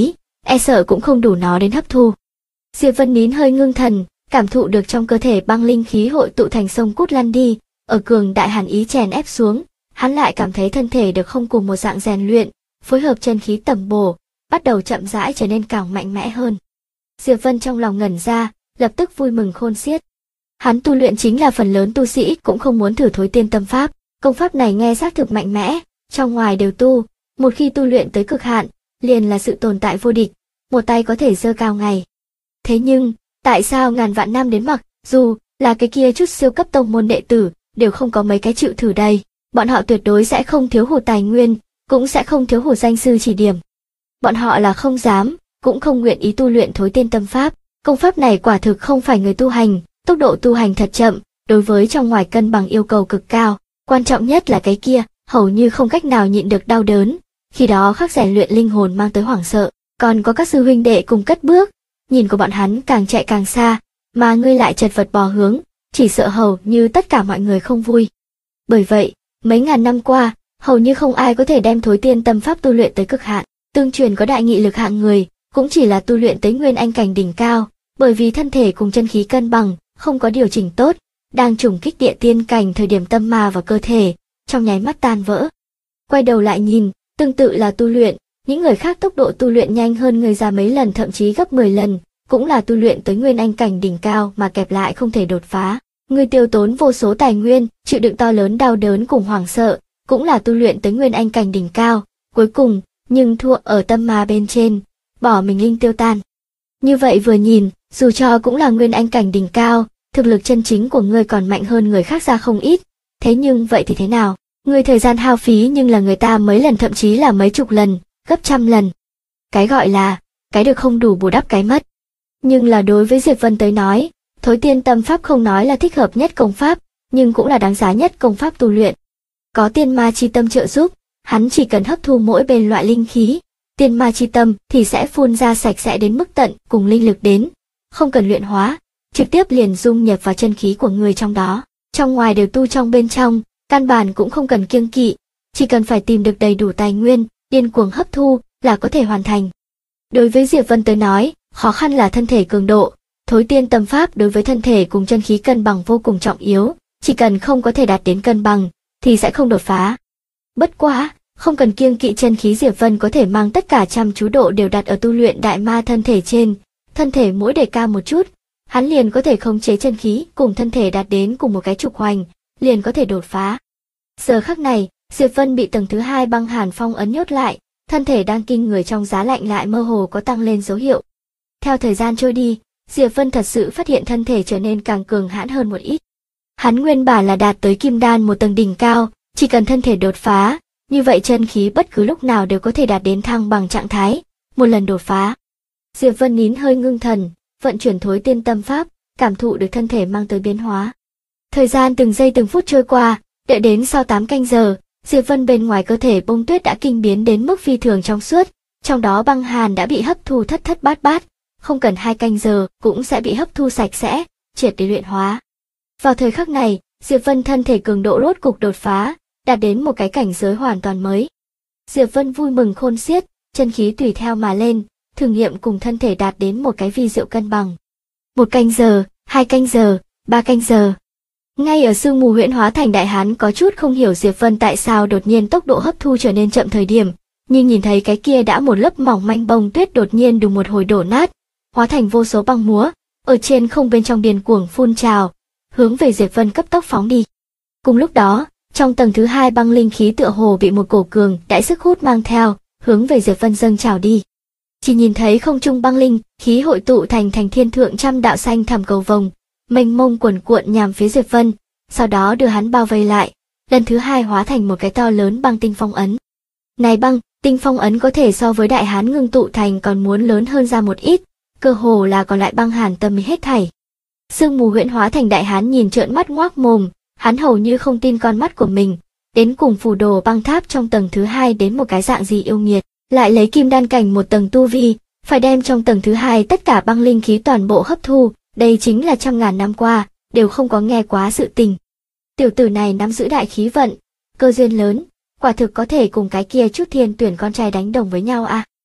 e sợ cũng không đủ nó đến hấp thu. Diệp Vân nín hơi ngưng thần, cảm thụ được trong cơ thể băng linh khí hội tụ thành sông cút lăn đi, ở cường đại hàn ý chèn ép xuống, hắn lại cảm thấy thân thể được không cùng một dạng rèn luyện, phối hợp chân khí tầm bổ, bắt đầu chậm rãi trở nên càng mạnh mẽ hơn. Diệp Vân trong lòng ngẩn ra, lập tức vui mừng khôn xiết. Hắn tu luyện chính là phần lớn tu sĩ cũng không muốn thử thối tiên tâm pháp, công pháp này nghe xác thực mạnh mẽ, trong ngoài đều tu, một khi tu luyện tới cực hạn, liền là sự tồn tại vô địch, một tay có thể giơ cao ngày. Thế nhưng, tại sao ngàn vạn năm đến mặc, dù là cái kia chút siêu cấp tông môn đệ tử, đều không có mấy cái chịu thử đây, bọn họ tuyệt đối sẽ không thiếu hụt tài nguyên, cũng sẽ không thiếu hụt danh sư chỉ điểm. Bọn họ là không dám, cũng không nguyện ý tu luyện thối tiên tâm pháp, công pháp này quả thực không phải người tu hành, tốc độ tu hành thật chậm, đối với trong ngoài cân bằng yêu cầu cực cao, quan trọng nhất là cái kia, hầu như không cách nào nhịn được đau đớn, khi đó khắc rèn luyện linh hồn mang tới hoảng sợ, còn có các sư huynh đệ cùng cất bước, nhìn của bọn hắn càng chạy càng xa, mà ngươi lại chật vật bò hướng, chỉ sợ hầu như tất cả mọi người không vui. Bởi vậy, mấy ngàn năm qua, hầu như không ai có thể đem thối tiên tâm pháp tu luyện tới cực hạn, tương truyền có đại nghị lực hạng người, cũng chỉ là tu luyện tới nguyên anh cảnh đỉnh cao, bởi vì thân thể cùng chân khí cân bằng, không có điều chỉnh tốt, đang trùng kích địa tiên cảnh thời điểm tâm ma vào cơ thể, trong nháy mắt tan vỡ. Quay đầu lại nhìn, tương tự là tu luyện, những người khác tốc độ tu luyện nhanh hơn người già mấy lần thậm chí gấp 10 lần, cũng là tu luyện tới nguyên anh cảnh đỉnh cao mà kẹp lại không thể đột phá. Người tiêu tốn vô số tài nguyên, chịu đựng to lớn đau đớn cùng hoảng sợ, cũng là tu luyện tới nguyên anh cảnh đỉnh cao, cuối cùng, nhưng thua ở tâm ma bên trên, bỏ mình linh tiêu tan. Như vậy vừa nhìn, dù cho cũng là nguyên anh cảnh đỉnh cao, thực lực chân chính của ngươi còn mạnh hơn người khác ra không ít, thế nhưng vậy thì thế nào? Ngươi thời gian hao phí nhưng là người ta mấy lần thậm chí là mấy chục lần, gấp trăm lần. Cái gọi là, cái được không đủ bù đắp cái mất. Nhưng là đối với Diệp Vân tới nói, thối tiên tâm pháp không nói là thích hợp nhất công pháp, nhưng cũng là đáng giá nhất công pháp tu luyện. Có tiên ma chi tâm trợ giúp, hắn chỉ cần hấp thu mỗi bên loại linh khí, tiên ma chi tâm thì sẽ phun ra sạch sẽ đến mức tận cùng linh lực đến, không cần luyện hóa, trực tiếp liền dung nhập vào chân khí của người trong đó, trong ngoài đều tu trong bên trong, căn bản cũng không cần kiêng kỵ, chỉ cần phải tìm được đầy đủ tài nguyên, điên cuồng hấp thu là có thể hoàn thành. Đối với Diệp Vân tới nói, khó khăn là thân thể cường độ, thối tiên tâm pháp đối với thân thể cùng chân khí cân bằng vô cùng trọng yếu, chỉ cần không có thể đạt đến cân bằng, thì sẽ không đột phá. Bất quá, không cần kiêng kỵ chân khí, Diệp Vân có thể mang tất cả chăm chú độ đều đặt ở tu luyện đại ma thân thể trên, thân thể mỗi đề cao một chút, hắn liền có thể khống chế chân khí cùng thân thể đạt đến cùng một cái trục hoành, liền có thể đột phá. Giờ khắc này, Diệp Vân bị tầng thứ 2 băng hàn phong ấn nhốt lại, thân thể đang kinh người trong giá lạnh lại mơ hồ có tăng lên dấu hiệu. Theo thời gian trôi đi, Diệp Vân thật sự phát hiện thân thể trở nên càng cường hãn hơn một ít. Hắn nguyên bản là đạt tới kim đan một tầng đỉnh cao, chỉ cần thân thể đột phá, như vậy chân khí bất cứ lúc nào đều có thể đạt đến thăng bằng trạng thái, một lần đột phá. Diệp Vân nín hơi ngưng thần, vận chuyển thối tiên tâm pháp, cảm thụ được thân thể mang tới biến hóa. Thời gian từng giây từng phút trôi qua, đợi đến sau 8 canh giờ, Diệp Vân bên ngoài cơ thể bông tuyết đã kinh biến đến mức phi thường trong suốt, trong đó băng hàn đã bị hấp thu thất thất bát bát, không cần 2 canh giờ cũng sẽ bị hấp thu sạch sẽ, triệt để luyện hóa. Vào thời khắc này, Diệp Vân thân thể cường độ rốt cục đột phá, đạt đến một cái cảnh giới hoàn toàn mới. Diệp Vân vui mừng khôn xiết, chân khí tùy theo mà lên, thử nghiệm cùng thân thể đạt đến một cái vi diệu cân bằng. 1 canh giờ, 2 canh giờ, 3 canh giờ. Ngay ở sương mù huyễn hóa thành đại hán có chút không hiểu Diệp Vân tại sao đột nhiên tốc độ hấp thu trở nên chậm thời điểm, nhưng nhìn thấy cái kia đã một lớp mỏng manh bông tuyết đột nhiên đùng một hồi đổ nát, hóa thành vô số băng múa, ở trên không bên trong điên cuồng phun trào, hướng về Diệp Vân cấp tốc phóng đi. Cùng lúc đó, trong tầng thứ 2 băng linh khí tựa hồ bị một cổ cường đại sức hút mang theo, hướng về Diệp Vân dâng trào đi. Chỉ nhìn thấy không trung băng linh khí hội tụ thành thiên thượng trăm đạo xanh thẳm cầu vồng, mênh mông cuồn cuộn nhằm phía Diệp Vân, sau đó đưa hắn bao vây lại, lần thứ 2 hóa thành một cái to lớn băng tinh phong ấn. Này băng tinh phong ấn có thể so với đại hán ngưng tụ thành còn muốn lớn hơn ra một ít, cơ hồ là còn lại băng hàn tâm hết thảy. Sương mù huyễn hóa thành đại hán nhìn trợn mắt ngoác mồm, hắn hầu như không tin con mắt của mình, đến cùng phù đồ băng tháp trong tầng thứ 2 đến một cái dạng gì yêu nghiệt, lại lấy kim đan cảnh một tầng tu vi, phải đem trong tầng thứ 2 tất cả băng linh khí toàn bộ hấp thu, đây chính là trăm ngàn năm qua, đều không có nghe quá sự tình. Tiểu tử này nắm giữ đại khí vận, cơ duyên lớn, quả thực có thể cùng cái kia chút thiên tuyển con trai đánh đồng với nhau à.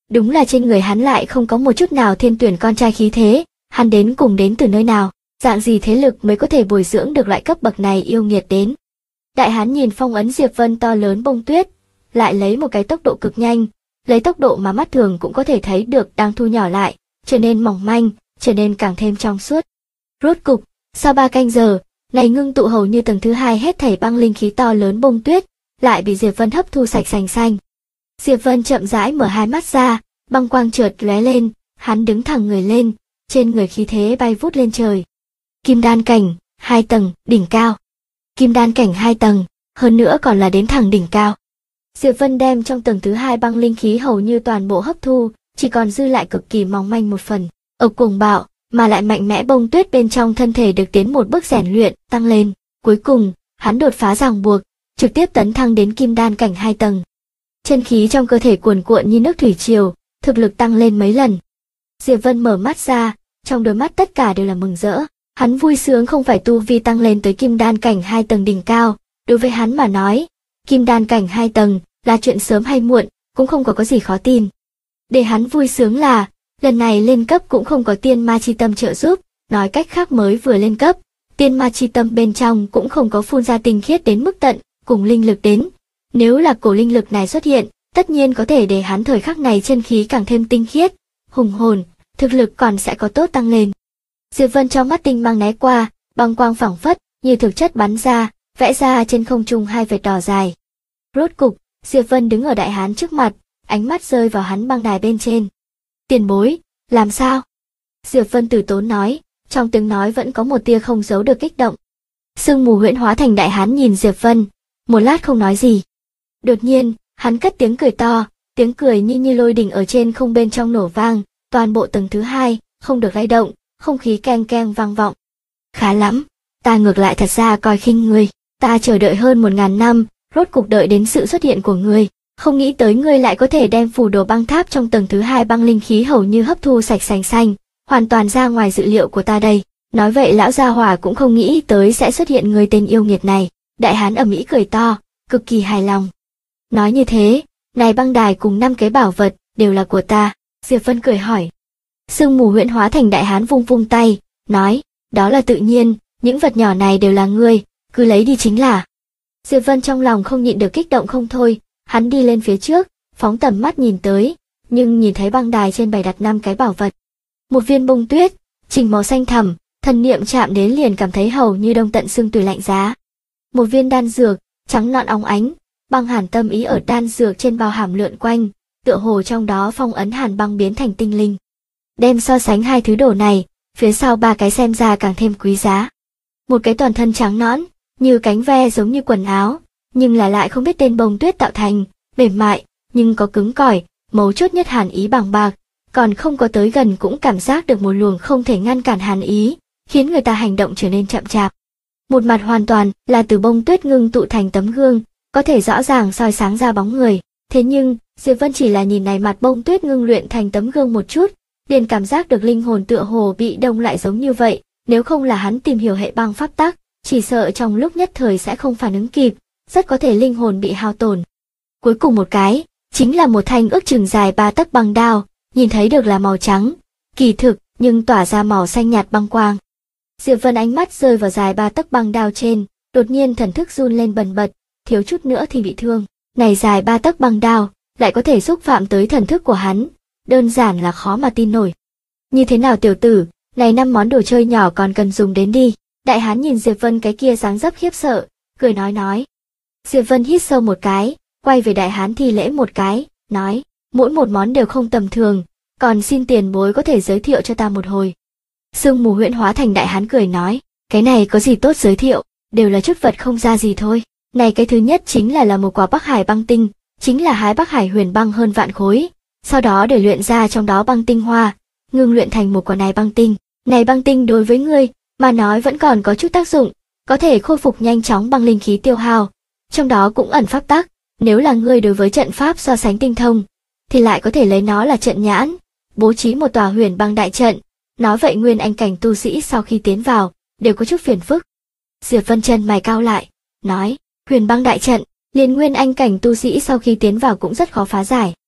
Đúng là trên người hắn lại không có một chút nào thiên tuyển con trai khí thế, hắn đến cùng đến từ nơi nào, dạng gì thế lực mới có thể bồi dưỡng được loại cấp bậc này yêu nghiệt đến. Đại hán nhìn phong ấn Diệp Vân to lớn bông tuyết, lại lấy một cái tốc độ cực nhanh, lấy tốc độ mà mắt thường cũng có thể thấy được đang thu nhỏ lại, trở nên mỏng manh, trở nên càng thêm trong suốt. Rốt cục, sau 3 canh giờ, này ngưng tụ hầu như tầng thứ 2 hết thảy băng linh khí to lớn bông tuyết, lại bị Diệp Vân hấp thu sạch sành xanh. Diệp Vân chậm rãi mở hai mắt ra, băng quang chợt lóe lên, hắn đứng thẳng người lên, trên người khí thế bay vút lên trời. Kim đan cảnh, 2 tầng, đỉnh cao. Kim đan cảnh 2 tầng, hơn nữa còn là đến thẳng đỉnh cao. Diệp Vân đem trong tầng thứ 2 băng linh khí hầu như toàn bộ hấp thu, chỉ còn dư lại cực kỳ mỏng manh một phần. Ở cuồng bạo, mà lại mạnh mẽ bông tuyết bên trong thân thể được tiến một bước rèn luyện, tăng lên. Cuối cùng, hắn đột phá ràng buộc, trực tiếp tấn thăng đến kim đan cảnh 2 tầng. Chân khí trong cơ thể cuồn cuộn như nước thủy triều, thực lực tăng lên mấy lần. Diệp Vân mở mắt ra, trong đôi mắt tất cả đều là mừng rỡ. Hắn vui sướng không phải tu vi tăng lên tới kim đan cảnh 2 tầng đỉnh cao, đối với hắn mà nói, kim đan cảnh 2 tầng là chuyện sớm hay muộn, cũng không có gì khó tin. Để hắn vui sướng là, lần này lên cấp cũng không có tiên ma chi tâm trợ giúp, nói cách khác mới vừa lên cấp, tiên ma chi tâm bên trong cũng không có phun ra tinh khiết đến mức tận, cùng linh lực đến. Nếu là cổ linh lực này xuất hiện, tất nhiên có thể để hắn thời khắc này chân khí càng thêm tinh khiết, hùng hồn, thực lực còn sẽ có tốt tăng lên. Diệp Vân trong mắt tinh băng né qua, băng quang phảng phất, như thực chất bắn ra, vẽ ra trên không trung 2 vệt đỏ dài. Rốt cục, Diệp Vân đứng ở đại hán trước mặt, ánh mắt rơi vào hắn băng đài bên trên. Tiền bối, làm sao? Diệp Vân từ tốn nói, trong tiếng nói vẫn có một tia không giấu được kích động. Sương mù huyễn hóa thành đại hán nhìn Diệp Vân, một lát không nói gì. Đột nhiên, hắn cất tiếng cười to, tiếng cười như lôi đình ở trên không bên trong nổ vang, toàn bộ tầng thứ 2 không được lay động, không khí keng keng vang vọng. Khá lắm, ta ngược lại thật ra coi khinh ngươi, ta chờ đợi hơn 1000 năm, rốt cục đợi đến sự xuất hiện của ngươi, không nghĩ tới ngươi lại có thể đem phù đồ băng tháp trong tầng thứ 2 băng linh khí hầu như hấp thu sạch sành xanh, hoàn toàn ra ngoài dự liệu của ta đây. Nói vậy lão gia hỏa cũng không nghĩ tới sẽ xuất hiện người tên yêu nghiệt này. Đại hán ầm ĩ cười to, cực kỳ hài lòng. Nói như thế, này băng đài cùng 5 cái bảo vật đều là của ta. Diệp Vân cười hỏi. Sương mù huyễn hóa thành đại hán vung vung tay, nói, đó là tự nhiên, những vật nhỏ này đều là ngươi, cứ lấy đi chính là. Diệp Vân trong lòng không nhịn được kích động không thôi, hắn đi lên phía trước, phóng tầm mắt nhìn tới, nhưng nhìn thấy băng đài trên bày đặt 5 cái bảo vật. Một viên bông tuyết, trình màu xanh thẳm, thần niệm chạm đến liền cảm thấy hầu như đông tận xương tủy lạnh giá. Một viên đan dược, trắng nõn óng ánh, băng hàn tâm ý ở đan dược trên bao hàm lượn quanh, tựa hồ trong đó phong ấn hàn băng biến thành tinh linh. Đem so sánh hai thứ đồ này, phía sau 3 cái xem ra càng thêm quý giá. Một cái toàn thân trắng nõn, như cánh ve giống như quần áo, nhưng là lại không biết tên bông tuyết tạo thành, mềm mại, nhưng có cứng cỏi, mấu chốt nhất hàn ý bàng bạc, còn không có tới gần cũng cảm giác được một luồng không thể ngăn cản hàn ý, khiến người ta hành động trở nên chậm chạp. Một mặt hoàn toàn là từ bông tuyết ngưng tụ thành tấm gương, có thể rõ ràng soi sáng ra bóng người. Thế nhưng, Diệp Vân chỉ là nhìn này mặt bông tuyết ngưng luyện thành tấm gương một chút, liền cảm giác được linh hồn tựa hồ bị đông lại giống như vậy, nếu không là hắn tìm hiểu hệ băng pháp tắc, chỉ sợ trong lúc nhất thời sẽ không phản ứng kịp, rất có thể linh hồn bị hao tổn. Cuối cùng một cái, chính là một thanh ước chừng dài 3 tấc băng đao, nhìn thấy được là màu trắng, kỳ thực, nhưng tỏa ra màu xanh nhạt băng quang. Diệp Vân ánh mắt rơi vào dài 3 tấc băng đao trên, đột nhiên thần thức run lên bần bật, thiếu chút nữa thì bị thương. Này dài 3 tấc băng đao, lại có thể xúc phạm tới thần thức của hắn, đơn giản là khó mà tin nổi. Như thế nào tiểu tử, này 5 món đồ chơi nhỏ còn cần dùng đến đi. Đại hán nhìn Diệp Vân cái kia dáng dấp khiếp sợ, cười nói. Diệp Vân hít sâu một cái, quay về đại hán thi lễ một cái, nói, mỗi một món đều không tầm thường, còn xin tiền bối có thể giới thiệu cho ta một hồi. Sương mù huyễn hóa thành đại hán cười nói, cái này có gì tốt giới thiệu, đều là chút vật không ra gì thôi. Này cái thứ nhất chính là một quả Bắc Hải băng tinh, chính là hái Bắc Hải huyền băng hơn vạn khối, sau đó để luyện ra trong đó băng tinh hoa, ngưng luyện thành một quả này băng tinh. Này băng tinh đối với ngươi mà nói vẫn còn có chút tác dụng, có thể khôi phục nhanh chóng băng linh khí tiêu hao, trong đó cũng ẩn pháp tắc, nếu là ngươi đối với trận pháp so sánh tinh thông, thì lại có thể lấy nó là trận nhãn, bố trí một tòa huyền băng đại trận. Nói vậy nguyên anh cảnh tu sĩ sau khi tiến vào, đều có chút phiền phức. Diệp Vân chân mày cau lại, nói, huyền băng đại trận, liền nguyên anh cảnh tu sĩ sau khi tiến vào cũng rất khó phá giải.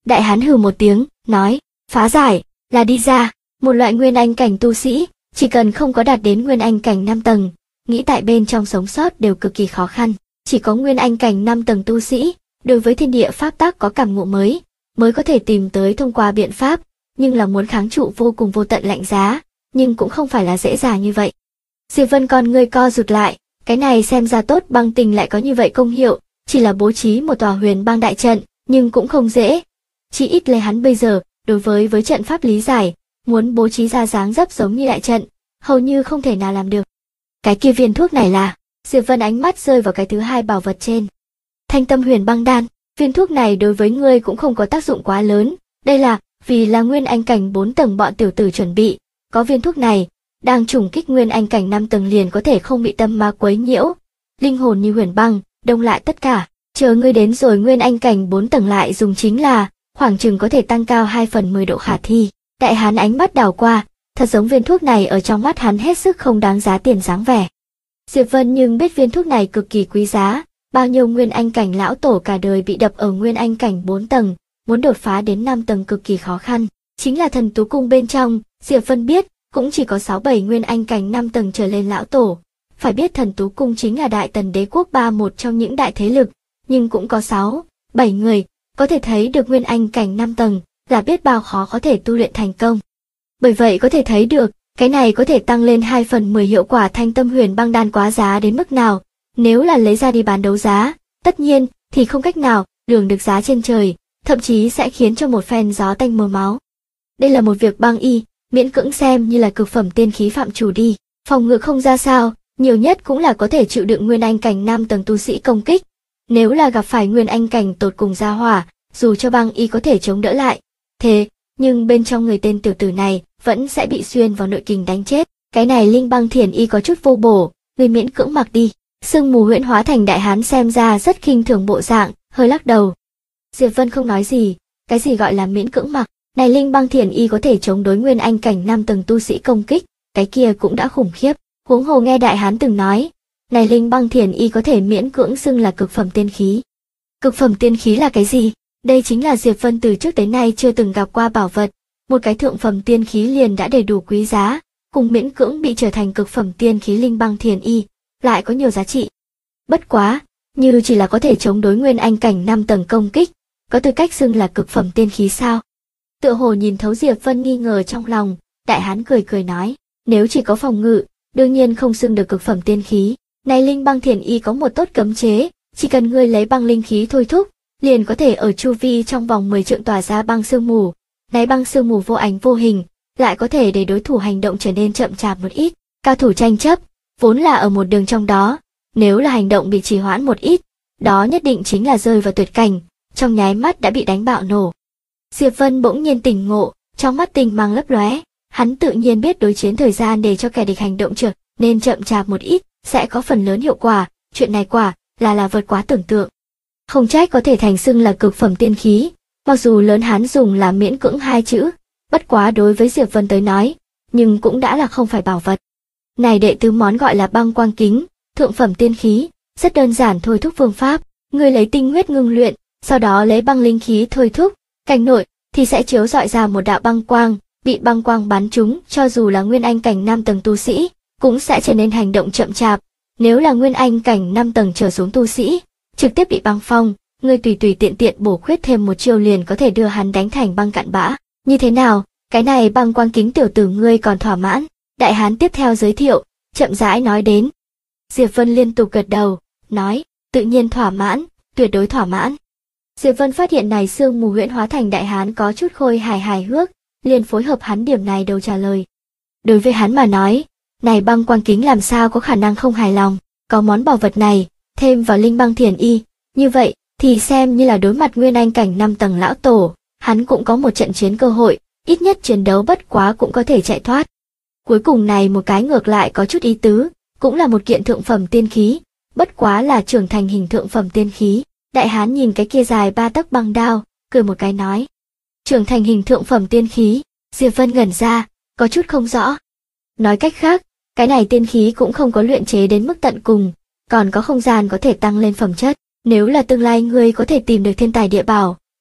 Đại hán hừ một tiếng, nói, phá giải, là đi ra, một loại nguyên anh cảnh tu sĩ, chỉ cần không có đạt đến nguyên anh cảnh 5 tầng, nghĩ tại bên trong sống sót đều cực kỳ khó khăn. Chỉ có nguyên anh cảnh 5 tầng tu sĩ, đối với thiên địa pháp tắc có cảm ngộ mới có thể tìm tới thông qua biện pháp, nhưng là muốn kháng trụ vô cùng vô tận lạnh giá, nhưng cũng không phải là dễ dàng như vậy. Diệp Vân con ngươi co rụt lại, cái này xem ra tốt băng tình lại có như vậy công hiệu, chỉ là bố trí một tòa huyền băng đại trận, nhưng cũng không dễ. Chỉ ít lấy hắn bây giờ, đối với trận pháp lý giải, muốn bố trí ra dáng dấp giống như đại trận, hầu như không thể nào làm được. Cái kia viên thuốc này là, Diệp Vân ánh mắt rơi vào cái thứ hai bảo vật trên. Thanh tâm huyền băng đan, viên thuốc này đối với ngươi cũng không có tác dụng quá lớn, đây là vì là nguyên anh cảnh 4 tầng bọn tiểu tử chuẩn bị, có viên thuốc này, đang trùng kích nguyên anh cảnh 5 tầng liền có thể không bị tâm ma quấy nhiễu, linh hồn như huyền băng, đông lại tất cả, chờ ngươi đến rồi nguyên anh cảnh 4 tầng lại dùng chính là, khoảng chừng có thể tăng cao 2/10 độ khả thi. Đại hán ánh mắt đảo qua, thật giống viên thuốc này ở trong mắt hắn hết sức không đáng giá tiền dáng vẻ. Diệp Vân nhưng biết viên thuốc này cực kỳ quý giá, bao nhiêu nguyên anh cảnh lão tổ cả đời bị đập ở nguyên anh cảnh 4 tầng, muốn đột phá đến 5 tầng cực kỳ khó khăn. Chính là thần tú cung bên trong, Diệp Vân biết, cũng chỉ có 6-7 nguyên anh cảnh 5 tầng trở lên lão tổ. Phải biết thần tú cung chính là đại tần đế quốc một trong những đại thế lực, nhưng cũng có 6-7 người, có thể thấy được nguyên anh cảnh 5 tầng, là biết bao khó có thể tu luyện thành công. Bởi vậy có thể thấy được, cái này có thể tăng lên 2/10 hiệu quả thanh tâm huyền băng đan quá giá đến mức nào, nếu là lấy ra đi bán đấu giá, tất nhiên thì không cách nào lường được giá trên trời, thậm chí sẽ khiến cho một phen gió tanh mưa máu. Đây là một việc băng y, miễn cưỡng xem như là cực phẩm tiên khí phạm chủ đi, phòng ngự không ra sao, nhiều nhất cũng là có thể chịu đựng nguyên anh cảnh 5 tầng tu sĩ công kích. Nếu là gặp phải nguyên anh cảnh tột cùng gia hỏa, dù cho băng y có thể chống đỡ lại, thế nhưng bên trong người tên tiểu tử này vẫn sẽ bị xuyên vào nội kình đánh chết. Cái này linh băng thiền y có chút vô bổ, người miễn cưỡng mặc đi. Sương mù huyễn hóa thành đại hán xem ra rất khinh thường bộ dạng, hơi lắc đầu. Diệp Vân không nói gì, cái gì gọi là miễn cưỡng mặc, này linh băng thiền y có thể chống đối nguyên anh cảnh 5 tầng tu sĩ công kích, cái kia cũng đã khủng khiếp. Huống hồ nghe đại hán từng nói, này linh băng thiền y có thể miễn cưỡng xưng là cực phẩm tiên khí. Cực phẩm tiên khí là cái gì? Đây chính là Diệp Vân từ trước tới nay chưa từng gặp qua bảo vật, một cái thượng phẩm tiên khí liền đã đầy đủ quý giá, cùng miễn cưỡng bị trở thành cực phẩm tiên khí linh băng thiền y, lại có nhiều giá trị. Bất quá, như chỉ là có thể chống đối nguyên anh cảnh 5 tầng công kích, có tư cách xưng là cực phẩm tiên khí sao? Tựa hồ nhìn thấu Diệp Vân nghi ngờ trong lòng, đại hán cười cười nói, nếu chỉ có phòng ngự, đương nhiên không xưng được cực phẩm tiên khí. Này linh băng thiền y có một tốt cấm chế, chỉ cần ngươi lấy băng linh khí thôi thúc, liền có thể ở chu vi trong vòng 10 trượng tỏa ra băng sương mù. Này băng sương mù vô ảnh vô hình, lại có thể để đối thủ hành động trở nên chậm chạp một ít. Cao thủ tranh chấp, vốn là ở một đường trong đó, nếu là hành động bị trì hoãn một ít, đó nhất định chính là rơi vào tuyệt cảnh, trong nháy mắt đã bị đánh bạo nổ. Diệp Vân bỗng nhiên tỉnh ngộ, trong mắt tinh mang lấp lóe, hắn tự nhiên biết đối chiến thời gian để cho kẻ địch hành động trở nên chậm chạp một ít, sẽ có phần lớn hiệu quả, chuyện này quả là vượt quá tưởng tượng. Không trách có thể thành xưng là cực phẩm tiên khí, mặc dù lớn hắn dùng là miễn cưỡng 2 chữ, bất quá đối với Diệp Vân tới nói, nhưng cũng đã là không phải bảo vật. Này đệ tứ món gọi là băng quang kính, thượng phẩm tiên khí, rất đơn giản thôi thúc phương pháp, người lấy tinh huyết ngưng luyện, sau đó lấy băng linh khí thôi thúc, cảnh nội thì sẽ chiếu rọi ra một đạo băng quang, bị băng quang bắn trúng, cho dù là nguyên anh cảnh 5 tầng tu sĩ, cũng sẽ trở nên hành động chậm chạp. Nếu là nguyên anh cảnh 5 tầng trở xuống tu sĩ, trực tiếp bị băng phong, ngươi tùy tiện bổ khuyết thêm một chiêu liền có thể đưa hắn đánh thành băng cặn bã. Như thế nào, cái này băng quang kính tiểu tử ngươi còn thỏa mãn? Đại hán tiếp theo giới thiệu, chậm rãi nói đến. Diệp Vân liên tục gật đầu, nói, tự nhiên thỏa mãn, tuyệt đối thỏa mãn. Diệp Vân phát hiện này sương mù huyễn hóa thành đại hán có chút khôi hài hước, liền phối hợp hắn điểm này đầu trả lời. Đối với hắn mà nói, này băng quang kính làm sao có khả năng không hài lòng, có món bảo vật này, thêm vào linh băng thiền y, như vậy thì xem như là đối mặt nguyên anh cảnh 5 tầng lão tổ, hắn cũng có một trận chiến cơ hội, ít nhất chiến đấu bất quá cũng có thể chạy thoát. Cuối cùng này một cái ngược lại có chút ý tứ, cũng là một kiện thượng phẩm tiên khí, bất quá là trưởng thành hình thượng phẩm tiên khí. Đại hán nhìn cái kia dài 3 tấc băng đao, cười một cái nói. Trưởng thành hình thượng phẩm tiên khí, Diệp Vân ngẩn ra, có chút không rõ. Nói cách khác, cái này tiên khí cũng không có luyện chế đến mức tận cùng, còn có không gian có thể tăng lên phẩm chất. Nếu là tương lai ngươi có thể tìm được thiên tài địa bảo,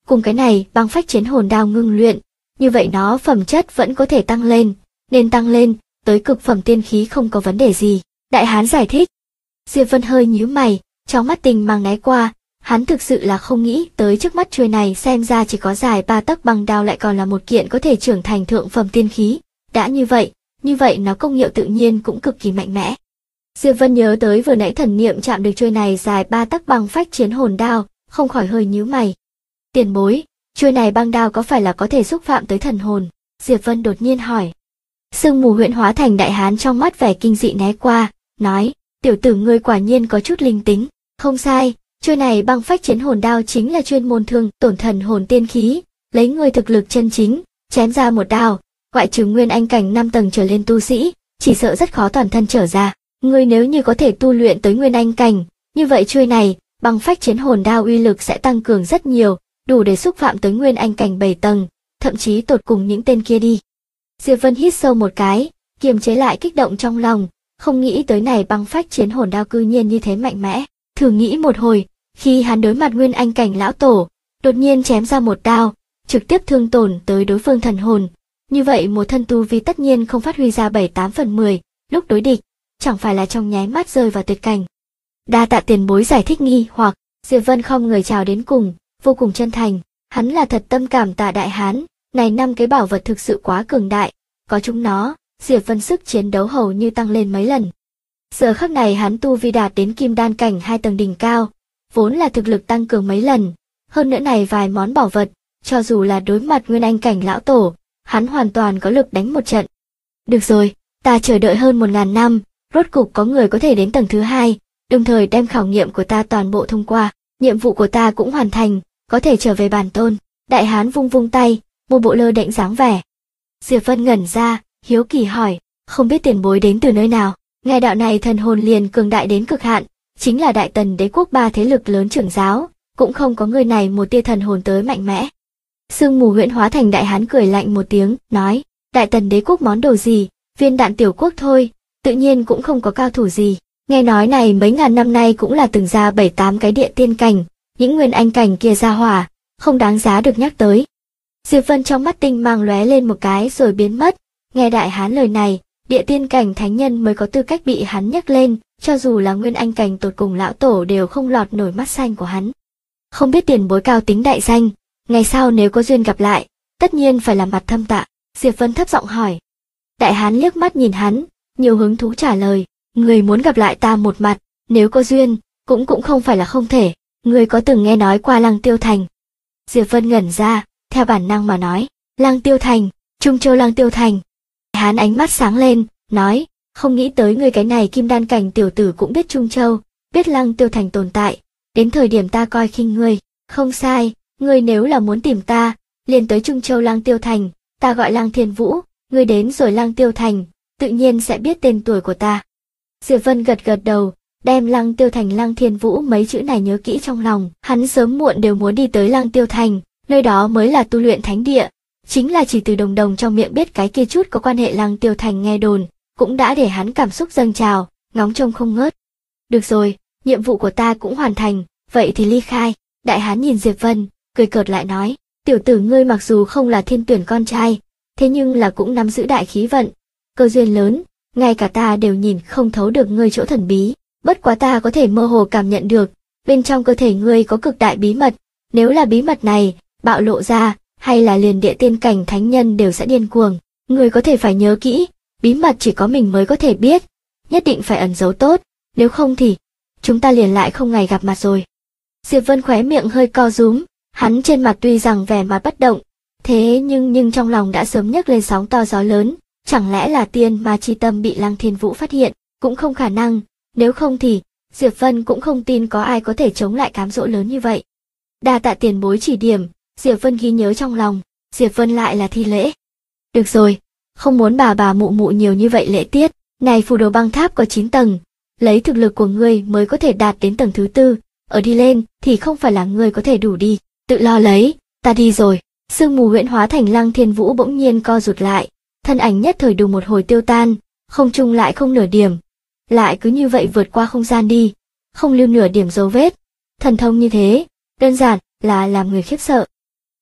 cùng cái này băng phách chiến hồn đao ngưng luyện, như vậy nó phẩm chất vẫn có thể tăng lên, nên tăng lên, tới cực phẩm tiên khí không có vấn đề gì. Đại hán giải thích. Diệp Vân hơi nhíu mày, trong mắt tình mang né qua, hắn thực sự là không nghĩ tới trước mắt chuôi này xem ra chỉ có dài 3 tấc băng đao lại còn là một kiện có thể trưởng thành thượng phẩm tiên khí. Đã như vậy nó công hiệu tự nhiên cũng cực kỳ mạnh mẽ. Diệp Vân nhớ tới vừa nãy thần niệm chạm được chuôi này dài 3 tấc băng phách chiến hồn đao, không khỏi hơi nhíu mày. Tiền bối, chuôi này băng đao có phải là có thể xúc phạm tới thần hồn? Diệp Vân đột nhiên hỏi. Sương mù huyễn hóa thành đại hán trong mắt vẻ kinh dị né qua, nói, tiểu tử ngươi quả nhiên có chút linh tính. Không sai, chuôi này băng phách chiến hồn đao chính là chuyên môn thương tổn thần hồn tiên khí, lấy ngươi thực lực chân chính, chém ra một đao, ngoại trừ nguyên anh cảnh 5 tầng trở lên tu sĩ, chỉ sợ rất khó toàn thân trở ra. Ngươi nếu như có thể tu luyện tới nguyên anh cảnh, như vậy chuôi này, băng phách chiến hồn đao uy lực sẽ tăng cường rất nhiều, đủ để xúc phạm tới nguyên anh cảnh 7 tầng, thậm chí tột cùng những tên kia đi. Diệp Vân hít sâu một cái, kiềm chế lại kích động trong lòng, không nghĩ tới này băng phách chiến hồn đao cư nhiên như thế mạnh mẽ. Thử nghĩ một hồi, khi hắn đối mặt nguyên anh cảnh lão tổ, đột nhiên chém ra một đao, trực tiếp thương tổn tới đối phương thần hồn. Như vậy một thân tu vi tất nhiên không phát huy ra 7-8 phần 10, lúc đối địch, chẳng phải là trong nháy mắt rơi vào tuyệt cảnh. Đa tạ tiền bối giải thích nghi hoặc, Diệp Vân không người chào đến cùng, vô cùng chân thành, hắn là thật tâm cảm tạ đại hán, này 5 cái bảo vật thực sự quá cường đại, có chúng nó, Diệp Vân sức chiến đấu hầu như tăng lên mấy lần. Giờ khắc này hắn tu vi đạt đến kim đan cảnh 2 tầng đỉnh cao, vốn là thực lực tăng cường mấy lần, hơn nữa này vài món bảo vật, cho dù là đối mặt nguyên anh cảnh lão tổ, hắn hoàn toàn có lực đánh một trận. Được rồi, ta chờ đợi hơn 1000 năm, rốt cục có người có thể đến tầng thứ 2, đồng thời đem khảo nghiệm của ta toàn bộ thông qua, nhiệm vụ của ta cũng hoàn thành, có thể trở về bản tôn. Đại hán vung vung tay, một bộ lơ đễnh dáng vẻ. Diệp Vân ngẩn ra, hiếu kỳ hỏi, không biết tiền bối đến từ nơi nào? Nghe đạo này thần hồn liền cường đại đến cực hạn, chính là Đại Tần đế quốc 3 thế lực lớn trưởng giáo, cũng không có người này một tia thần hồn tới mạnh mẽ. Sương mù huyễn hóa thành đại hán cười lạnh một tiếng, nói, Đại Tần đế quốc món đồ gì, viên đạn tiểu quốc thôi, tự nhiên cũng không có cao thủ gì. Nghe nói này mấy ngàn năm nay cũng là từng ra 7-8 cái địa tiên cảnh, những nguyên anh cảnh kia ra hỏa, không đáng giá được nhắc tới. Diệp Vân trong mắt tinh mang lóe lên một cái rồi biến mất, nghe đại hán lời này, địa tiên cảnh thánh nhân mới có tư cách bị hắn nhắc lên, cho dù là nguyên anh cảnh tột cùng lão tổ đều không lọt nổi mắt xanh của hắn. Không biết tiền bối cao tính đại danh, ngày sau nếu có duyên gặp lại, tất nhiên phải làm mặt thâm tạ. Diệp Vân thấp giọng hỏi. Đại hán liếc mắt nhìn hắn, nhiều hứng thú trả lời, người muốn gặp lại ta một mặt, nếu có duyên, cũng không phải là không thể. Người có từng nghe nói qua Lăng Tiêu Thành? Diệp Vân ngẩn ra, theo bản năng mà nói, Lăng Tiêu Thành, Trung Châu Lăng Tiêu Thành. Đại hán ánh mắt sáng lên, nói, không nghĩ tới người cái này kim đan cảnh tiểu tử cũng biết Trung Châu, biết Lăng Tiêu Thành tồn tại, đến thời điểm ta coi khinh ngươi. Không sai, ngươi nếu là muốn tìm ta, liền tới Trung Châu Lăng Tiêu Thành, ta gọi Lăng Thiên Vũ, ngươi đến rồi Lăng Tiêu Thành, tự nhiên sẽ biết tên tuổi của ta. Diệp Vân gật gật đầu, đem Lăng Tiêu Thành Lăng Thiên Vũ mấy chữ này nhớ kỹ trong lòng, hắn sớm muộn đều muốn đi tới Lăng Tiêu Thành, nơi đó mới là tu luyện thánh địa, chính là chỉ từ đồng đồng trong miệng biết cái kia chút có quan hệ Lăng Tiêu Thành nghe đồn, cũng đã để hắn cảm xúc dâng trào, ngóng trông không ngớt. Được rồi, nhiệm vụ của ta cũng hoàn thành, vậy thì ly khai. Đại hán nhìn Diệp Vân, cười cợt lại nói, tiểu tử ngươi mặc dù không là thiên tuyển con trai, thế nhưng là cũng nắm giữ đại khí vận, cơ duyên lớn, ngay cả ta đều nhìn không thấu được ngươi chỗ thần bí, bất quá ta có thể mơ hồ cảm nhận được, bên trong cơ thể ngươi có cực đại bí mật, nếu là bí mật này bạo lộ ra, hay là liền địa tiên cảnh thánh nhân đều sẽ điên cuồng, ngươi có thể phải nhớ kỹ, bí mật chỉ có mình mới có thể biết, nhất định phải ẩn giấu tốt, nếu không thì chúng ta liền lại không ngày gặp mặt rồi. Diệp Vân khóe miệng hơi co rúm, hắn trên mặt tuy rằng vẻ mặt bất động, thế nhưng trong lòng đã sớm nhấc lên sóng to gió lớn, chẳng lẽ là tiên ma chi tâm bị Lăng Thiên Vũ phát hiện, cũng không khả năng, nếu không thì Diệp Vân cũng không tin có ai có thể chống lại cám dỗ lớn như vậy. Đa tạ tiền bối chỉ điểm, Diệp Vân ghi nhớ trong lòng, Diệp Vân lại là thi lễ. Được rồi, không muốn bà mụ mụ nhiều như vậy lễ tiết, này phù đồ băng tháp có 9 tầng, lấy thực lực của ngươi mới có thể đạt đến tầng thứ 4, ở đi lên thì không phải là ngươi có thể đủ đi, tự lo lấy, ta đi rồi. Sương mù huyễn hóa thành Lăng Thiên Vũ bỗng nhiên co rụt lại, thân ảnh nhất thời đùng một hồi tiêu tan, không trung lại không nửa điểm, lại cứ như vậy vượt qua không gian đi, không lưu nửa điểm dấu vết. Thần thông như thế, đơn giản là làm người khiếp sợ.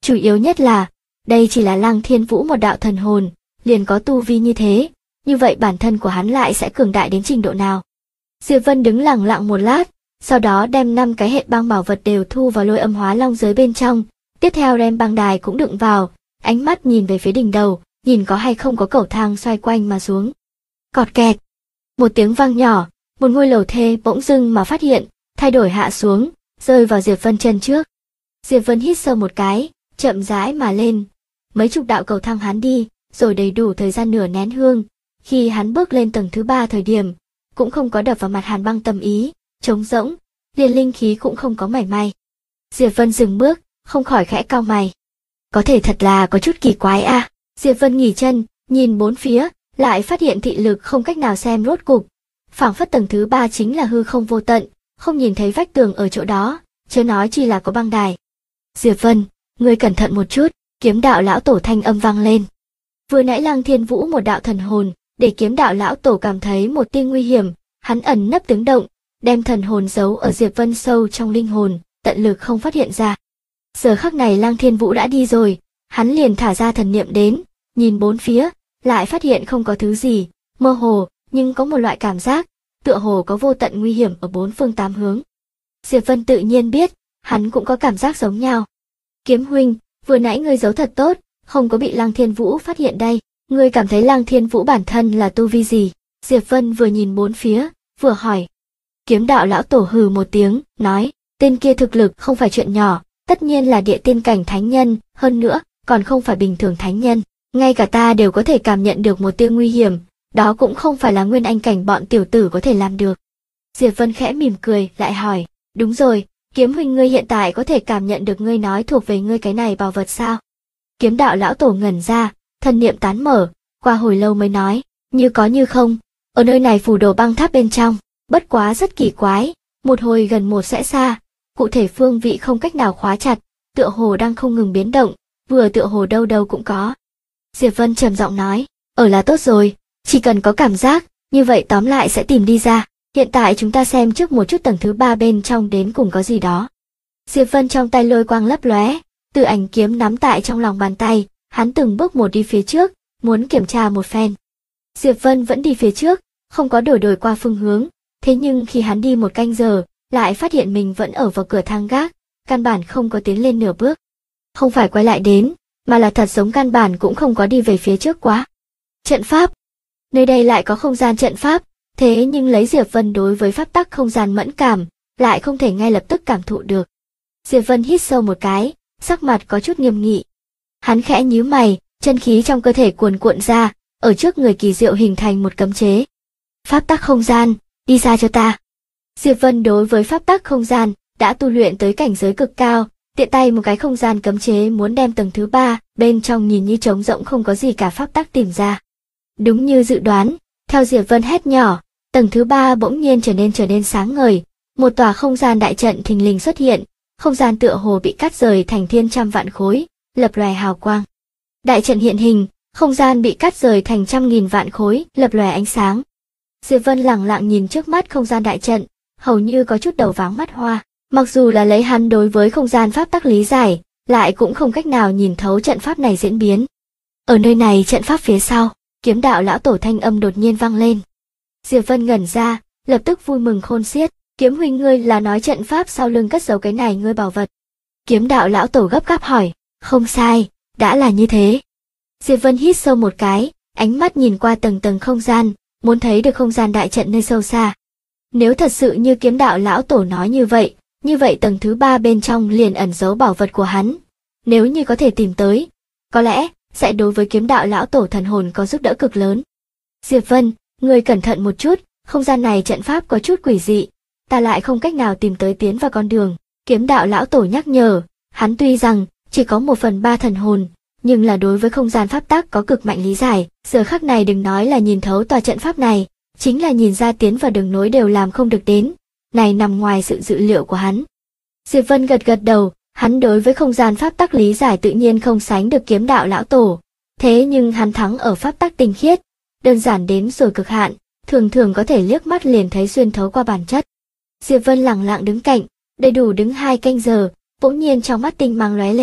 Chủ yếu nhất là, đây chỉ là Lăng Thiên Vũ một đạo thần hồn, liền có tu vi như thế, như vậy bản thân của hắn lại sẽ cường đại đến trình độ nào. Diệp Vân đứng lặng lặng một lát, sau đó đem 5 cái hệ băng bảo vật đều thu vào Lôi Âm Hóa Long giới bên trong, tiếp theo đem băng đài cũng đựng vào, ánh mắt nhìn về phía đỉnh đầu, nhìn có hay không có cầu thang xoay quanh mà xuống. Cọt kẹt. Một tiếng vang nhỏ, một ngôi lầu thê bỗng dưng mà phát hiện, thay đổi hạ xuống, rơi vào Diệp Vân chân trước. Diệp Vân hít sâu một cái, chậm rãi mà lên. Mấy chục đạo cầu thang hắn đi, rồi đầy đủ thời gian nửa nén hương. Khi hắn bước lên tầng thứ 3 thời điểm, cũng không có đập vào mặt Hàn Băng tâm ý, trống rỗng, liền linh khí cũng không có mảy may. Diệp Vân dừng bước, không khỏi khẽ cau mày. Có thể thật là có chút kỳ quái a. Diệp Vân nghỉ chân, nhìn bốn phía, lại phát hiện thị lực không cách nào xem rốt cục. Phảng phất tầng thứ 3 chính là hư không vô tận, không nhìn thấy vách tường ở chỗ đó, chớ nói chỉ là có băng đài. Diệp Vân, ngươi cẩn thận một chút, Kiếm Đạo lão tổ thanh âm vang lên. Vừa nãy Lăng Thiên Vũ một đạo thần hồn, để Kiếm Đạo lão tổ cảm thấy một tia nguy hiểm, hắn ẩn nấp tiếng động, đem thần hồn giấu ở Diệp Vân sâu trong linh hồn, tận lực không phát hiện ra. Giờ khắc này Lăng Thiên Vũ đã đi rồi, hắn liền thả ra thần niệm đến, nhìn bốn phía, lại phát hiện không có thứ gì, mơ hồ, nhưng có một loại cảm giác, tựa hồ có vô tận nguy hiểm ở bốn phương tám hướng. Diệp Vân tự nhiên biết, hắn cũng có cảm giác giống nhau. Kiếm huynh, vừa nãy ngươi giấu thật tốt, không có bị Lăng Thiên Vũ phát hiện đây, ngươi cảm thấy Lăng Thiên Vũ bản thân là tu vi gì? Diệp Vân vừa nhìn bốn phía, vừa hỏi. Kiếm Đạo lão tổ hừ một tiếng, nói, tên kia thực lực không phải chuyện nhỏ, tất nhiên là địa tiên cảnh thánh nhân, hơn nữa, còn không phải bình thường thánh nhân. Ngay cả ta đều có thể cảm nhận được một tia nguy hiểm, đó cũng không phải là nguyên anh cảnh bọn tiểu tử có thể làm được. Diệp Vân khẽ mỉm cười, lại hỏi, đúng rồi, kiếm huynh ngươi hiện tại có thể cảm nhận được ngươi nói thuộc về ngươi cái này bảo vật sao? Kiếm Đạo lão tổ ngẩn ra, thần niệm tán mở, qua hồi lâu mới nói, như có như không, ở nơi này phù đồ băng tháp bên trong, bất quá rất kỳ quái, một hồi gần một sẽ xa, cụ thể phương vị không cách nào khóa chặt, tựa hồ đang không ngừng biến động, vừa tựa hồ đâu đâu cũng có. Diệp Vân trầm giọng nói, ở là tốt rồi, chỉ cần có cảm giác, như vậy tóm lại sẽ tìm đi ra. Hiện tại chúng ta xem trước một chút tầng thứ 3 bên trong đến cùng có gì đó. Diệp Vân trong tay lôi quang lấp lóe, Tử Ảnh kiếm nắm tại trong lòng bàn tay, hắn từng bước một đi phía trước, muốn kiểm tra một phen. Diệp Vân vẫn đi phía trước, không có đổi qua phương hướng, thế nhưng khi hắn đi một canh giờ, lại phát hiện mình vẫn ở vào cửa thang gác, căn bản không có tiến lên nửa bước. Không phải quay lại đến, mà là thật giống căn bản cũng không có đi về phía trước quá. Trận pháp. Nơi đây lại có không gian trận pháp, thế nhưng lấy Diệp Vân đối với pháp tắc không gian mẫn cảm, lại không thể ngay lập tức cảm thụ được. Diệp Vân hít sâu một cái, sắc mặt có chút nghiêm nghị. Hắn khẽ nhíu mày, chân khí trong cơ thể cuồn cuộn ra, ở trước người kỳ diệu hình thành một cấm chế. Pháp tắc không gian, đi ra cho ta. Diệp Vân đối với pháp tắc không gian đã tu luyện tới cảnh giới cực cao, tiện tay một cái không gian cấm chế muốn đem tầng thứ 3, bên trong nhìn như trống rỗng không có gì cả pháp tắc tìm ra. Đúng như dự đoán, theo Diệp Vân hét nhỏ, tầng thứ 3 bỗng nhiên trở nên sáng ngời, một tòa không gian đại trận thình lình xuất hiện, không gian tựa hồ bị cắt rời thành thiên trăm vạn khối, lập lòe hào quang. Đại trận hiện hình, không gian bị cắt rời thành trăm nghìn vạn khối, lập lòe ánh sáng. Diệp Vân lẳng lặng nhìn trước mắt không gian đại trận, hầu như có chút đầu váng mắt hoa, mặc dù là lấy hắn đối với không gian pháp tắc lý giải, lại cũng không cách nào nhìn thấu trận pháp này diễn biến. Ở nơi này trận pháp phía sau, Kiếm Đạo lão tổ thanh âm đột nhiên vang lên. Diệp Vân ngẩn ra, lập tức vui mừng khôn xiết, kiếm huynh ngươi là nói trận pháp sau lưng cất giấu cái này ngươi bảo vật. Kiếm Đạo lão tổ gấp gáp hỏi, không sai, đã là như thế. Diệp Vân hít sâu một cái, ánh mắt nhìn qua tầng tầng không gian, muốn thấy được không gian đại trận nơi sâu xa. Nếu thật sự như Kiếm Đạo lão tổ nói như vậy tầng thứ 3 bên trong liền ẩn giấu bảo vật của hắn. Nếu như có thể tìm tới, có lẽ sẽ đối với Kiếm Đạo lão tổ thần hồn có giúp đỡ cực lớn. Diệp Vân, ngươi cẩn thận một chút, không gian này trận pháp có chút quỷ dị, ta lại không cách nào tìm tới tiến vào con đường. Kiếm Đạo lão tổ nhắc nhở, hắn tuy rằng chỉ có 1/3 thần hồn, nhưng là đối với không gian pháp tắc có cực mạnh lý giải, giờ khắc này đừng nói là nhìn thấu tòa trận pháp này, chính là nhìn ra tiến vào đường nối đều làm không được đến, này nằm ngoài sự dự liệu của hắn. Diệp Vân gật gật đầu, hắn đối với không gian pháp tắc lý giải tự nhiên không sánh được Kiếm Đạo lão tổ, thế nhưng hắn thắng ở pháp tắc tinh khiết, đơn giản đến rồi cực hạn, thường thường có thể liếc mắt liền thấy xuyên thấu qua bản chất. Diệp Vân lẳng lặng đứng cạnh, đầy đủ đứng 2 canh giờ, bỗng nhiên trong mắt tinh mang lóe lên,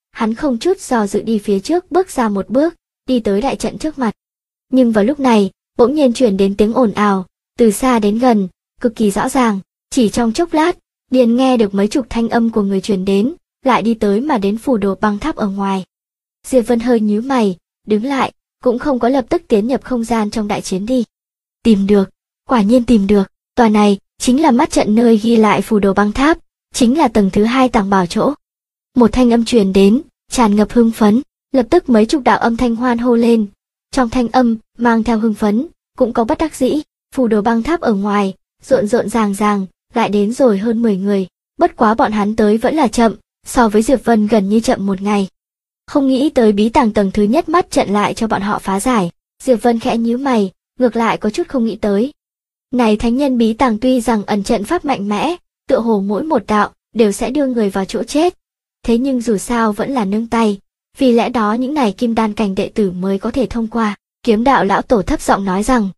hắn không chút do dự đi phía trước bước ra một bước, đi tới đại trận trước mặt. Nhưng vào lúc này, bỗng nhiên truyền đến tiếng ồn ào, từ xa đến gần, cực kỳ rõ ràng, chỉ trong chốc lát, liền nghe được mấy chục thanh âm của người truyền đến, lại đi tới mà đến phủ đồ băng tháp ở ngoài. Diệp Vân hơi nhíu mày, đứng lại, cũng không có lập tức tiến nhập không gian trong đại chiến đi. Tìm được, quả nhiên tìm được, tòa này chính là mắt trận nơi ghi lại phủ đồ băng tháp, chính là tầng thứ 2 tàng bảo chỗ. Một thanh âm truyền đến, tràn ngập hưng phấn, lập tức mấy chục đạo âm thanh hoan hô lên. Trong thanh âm, mang theo hưng phấn, cũng có bất đắc dĩ, phủ đồ băng tháp ở ngoài, rộn rộn ràng ràng, lại đến rồi hơn 10 người, bất quá bọn hắn tới vẫn là chậm, so với Diệp Vân gần như chậm một ngày. Không nghĩ tới bí tàng tầng thứ nhất mắt trận lại cho bọn họ phá giải, Diệp Vân khẽ nhíu mày, ngược lại có chút không nghĩ tới. Này thánh nhân bí tàng tuy rằng ẩn trận pháp mạnh mẽ, tựa hồ mỗi một đạo đều sẽ đưa người vào chỗ chết. Thế nhưng dù sao vẫn là nương tay, vì lẽ đó những này kim đan cảnh đệ tử mới có thể thông qua. Kiếm đạo lão tổ thấp giọng nói rằng,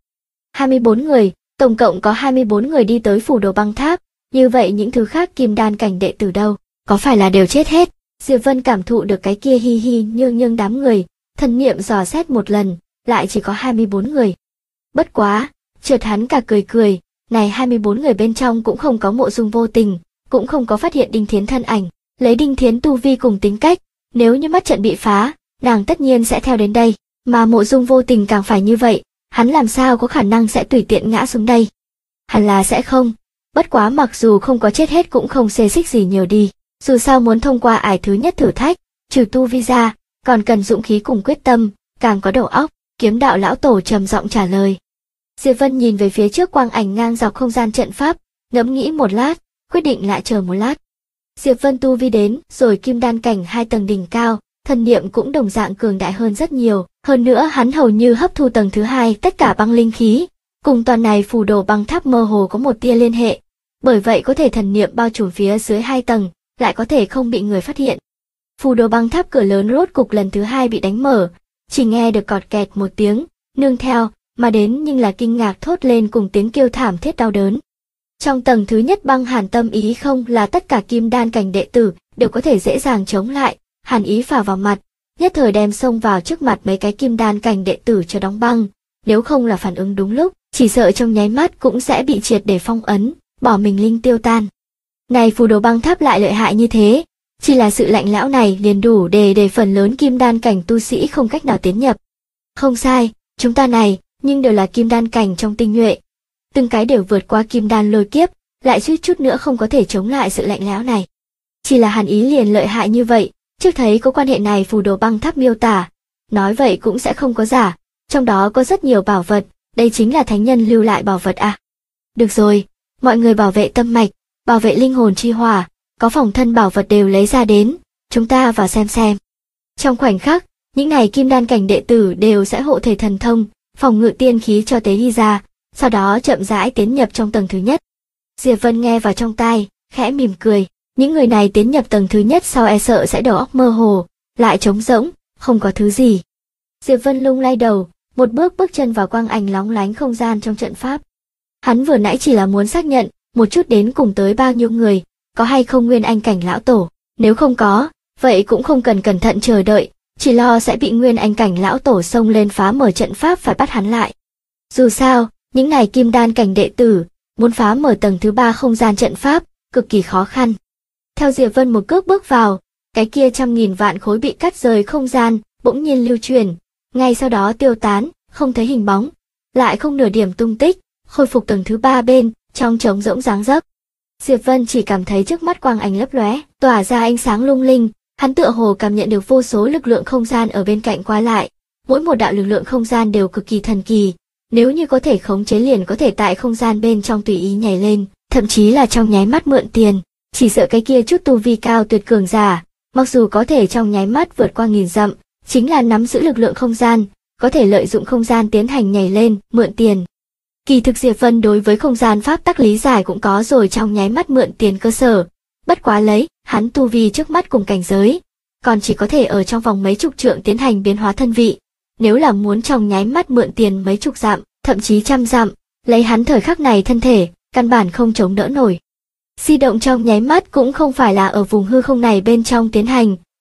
24 người, tổng cộng có 24 người đi tới phủ đồ băng tháp, như vậy những thứ khác kim đan cảnh đệ tử đâu, có phải là đều chết hết? Diệp Vân cảm thụ được cái kia hi hi nhương đám người, thần niệm dò xét một lần, lại chỉ có 24 người. Bất quá, chợt hắn cả cười, này 24 người bên trong cũng không có Mộ Dung Vô Tình, cũng không có phát hiện Đinh Thiến thân ảnh, lấy Đinh Thiến tu vi cùng tính cách, nếu như mắt trận bị phá, nàng tất nhiên sẽ theo đến đây, mà Mộ Dung Vô Tình càng phải như vậy, hắn làm sao có khả năng sẽ tùy tiện ngã xuống đây. Hẳn là sẽ không, bất quá mặc dù không có chết hết cũng không xê xích gì nhiều đi, dù sao muốn thông qua ải thứ nhất thử thách, trừ tu vi ra, còn cần dũng khí cùng quyết tâm, càng có đầu óc, kiếm đạo lão tổ trầm giọng trả lời. Diệp Vân nhìn về phía trước quang ảnh ngang dọc không gian trận pháp, ngẫm nghĩ một lát, quyết định lại chờ một lát. Diệp Vân tu vi đến rồi kim đan cảnh 2 tầng đỉnh cao, thần niệm cũng đồng dạng cường đại hơn rất nhiều, hơn nữa hắn hầu như hấp thu tầng thứ 2 tất cả băng linh khí, cùng toàn này phủ đồ băng tháp mơ hồ có một tia liên hệ, bởi vậy có thể thần niệm bao trùm phía dưới 2 tầng, lại có thể không bị người phát hiện. Phủ đồ băng tháp cửa lớn rốt cục lần thứ 2 bị đánh mở, chỉ nghe được cọt kẹt một tiếng, nương theo mà đến nhưng là kinh ngạc thốt lên cùng tiếng kêu thảm thiết đau đớn. Trong tầng thứ nhất băng hàn tâm ý không là tất cả kim đan cảnh đệ tử đều có thể dễ dàng chống lại, hàn ý phả vào mặt, nhất thời đem xông vào trước mặt mấy cái kim đan cảnh đệ tử cho đóng băng, nếu không là phản ứng đúng lúc, chỉ sợ trong nháy mắt cũng sẽ bị triệt để phong ấn, bỏ mình linh tiêu tan. Này phù đồ băng tháp lại lợi hại như thế, chỉ là sự lạnh lẽo này liền đủ để phần lớn kim đan cảnh tu sĩ không cách nào tiến nhập. Không sai, chúng ta này, nhưng đều là kim đan cảnh trong tinh nhuệ. Từng cái đều vượt qua kim đan lôi kiếp, lại suýt chút nữa không có thể chống lại sự lạnh lẽo này. Chỉ là hàn ý liền lợi hại như vậy, trước thấy có quan hệ này phù đồ băng tháp miêu tả, nói vậy cũng sẽ không có giả, trong đó có rất nhiều bảo vật, đây chính là thánh nhân lưu lại bảo vật à. Được rồi, mọi người bảo vệ tâm mạch, bảo vệ linh hồn chi hỏa, có phòng thân bảo vật đều lấy ra đến, chúng ta vào xem. Trong khoảnh khắc, những này kim đan cảnh đệ tử đều sẽ hộ thể thần thông, phòng ngự tiên khí cho tế đi ra, sau đó chậm rãi tiến nhập trong tầng thứ nhất. Diệp Vân nghe vào trong tai, khẽ mỉm cười, những người này tiến nhập tầng thứ nhất sau e sợ sẽ đầu óc mơ hồ, lại trống rỗng, không có thứ gì. Diệp Vân lung lay đầu, một bước chân vào quang ảnh lóng lánh không gian trong trận pháp. Hắn vừa nãy chỉ là muốn xác nhận, một chút đến cùng tới bao nhiêu người, có hay không nguyên anh cảnh lão tổ, nếu không có, vậy cũng không cần cẩn thận chờ đợi, chỉ lo sẽ bị nguyên anh cảnh lão tổ xông lên phá mở trận pháp phải bắt hắn lại. Dù sao, những này kim đan cảnh đệ tử, muốn phá mở tầng thứ 3 không gian trận pháp, cực kỳ khó khăn. Theo Diệp Vân một cước bước vào, cái kia 100.000 vạn khối bị cắt rời không gian, bỗng nhiên lưu truyền, ngay sau đó tiêu tán, không thấy hình bóng, lại không nửa điểm tung tích, khôi phục tầng thứ 3 bên, trong trống rỗng dáng dấp. Diệp Vân chỉ cảm thấy trước mắt quang ảnh lấp lóe, tỏa ra ánh sáng lung linh, hắn tựa hồ cảm nhận được vô số lực lượng không gian ở bên cạnh qua lại, mỗi một đạo lực lượng không gian đều cực kỳ thần kỳ, nếu như có thể khống chế liền có thể tại không gian bên trong tùy ý nhảy lên, thậm chí là trong nháy mắt mượn tiền, chỉ sợ cái kia chút tu vi cao tuyệt cường giả, mặc dù có thể trong nháy mắt vượt qua nghìn dặm, chính là nắm giữ lực lượng không gian, có thể lợi dụng không gian tiến hành nhảy lên, mượn tiền. Kỳ thực Diệp Vân đối với không gian pháp tắc lý giải cũng có rồi trong nháy mắt mượn tiền cơ sở, bất quá lấy hắn tu vi trước mắt cùng cảnh giới, còn chỉ có thể ở trong vòng mấy chục trượng tiến hành biến hóa thân vị, nếu là muốn trong nháy mắt mượn tiền mấy chục dặm, thậm chí trăm dặm, lấy hắn thời khắc này thân thể, căn bản không chống đỡ nổi. Di động trong nháy mắt cũng không phải là ở vùng hư không này bên trong tiến hành,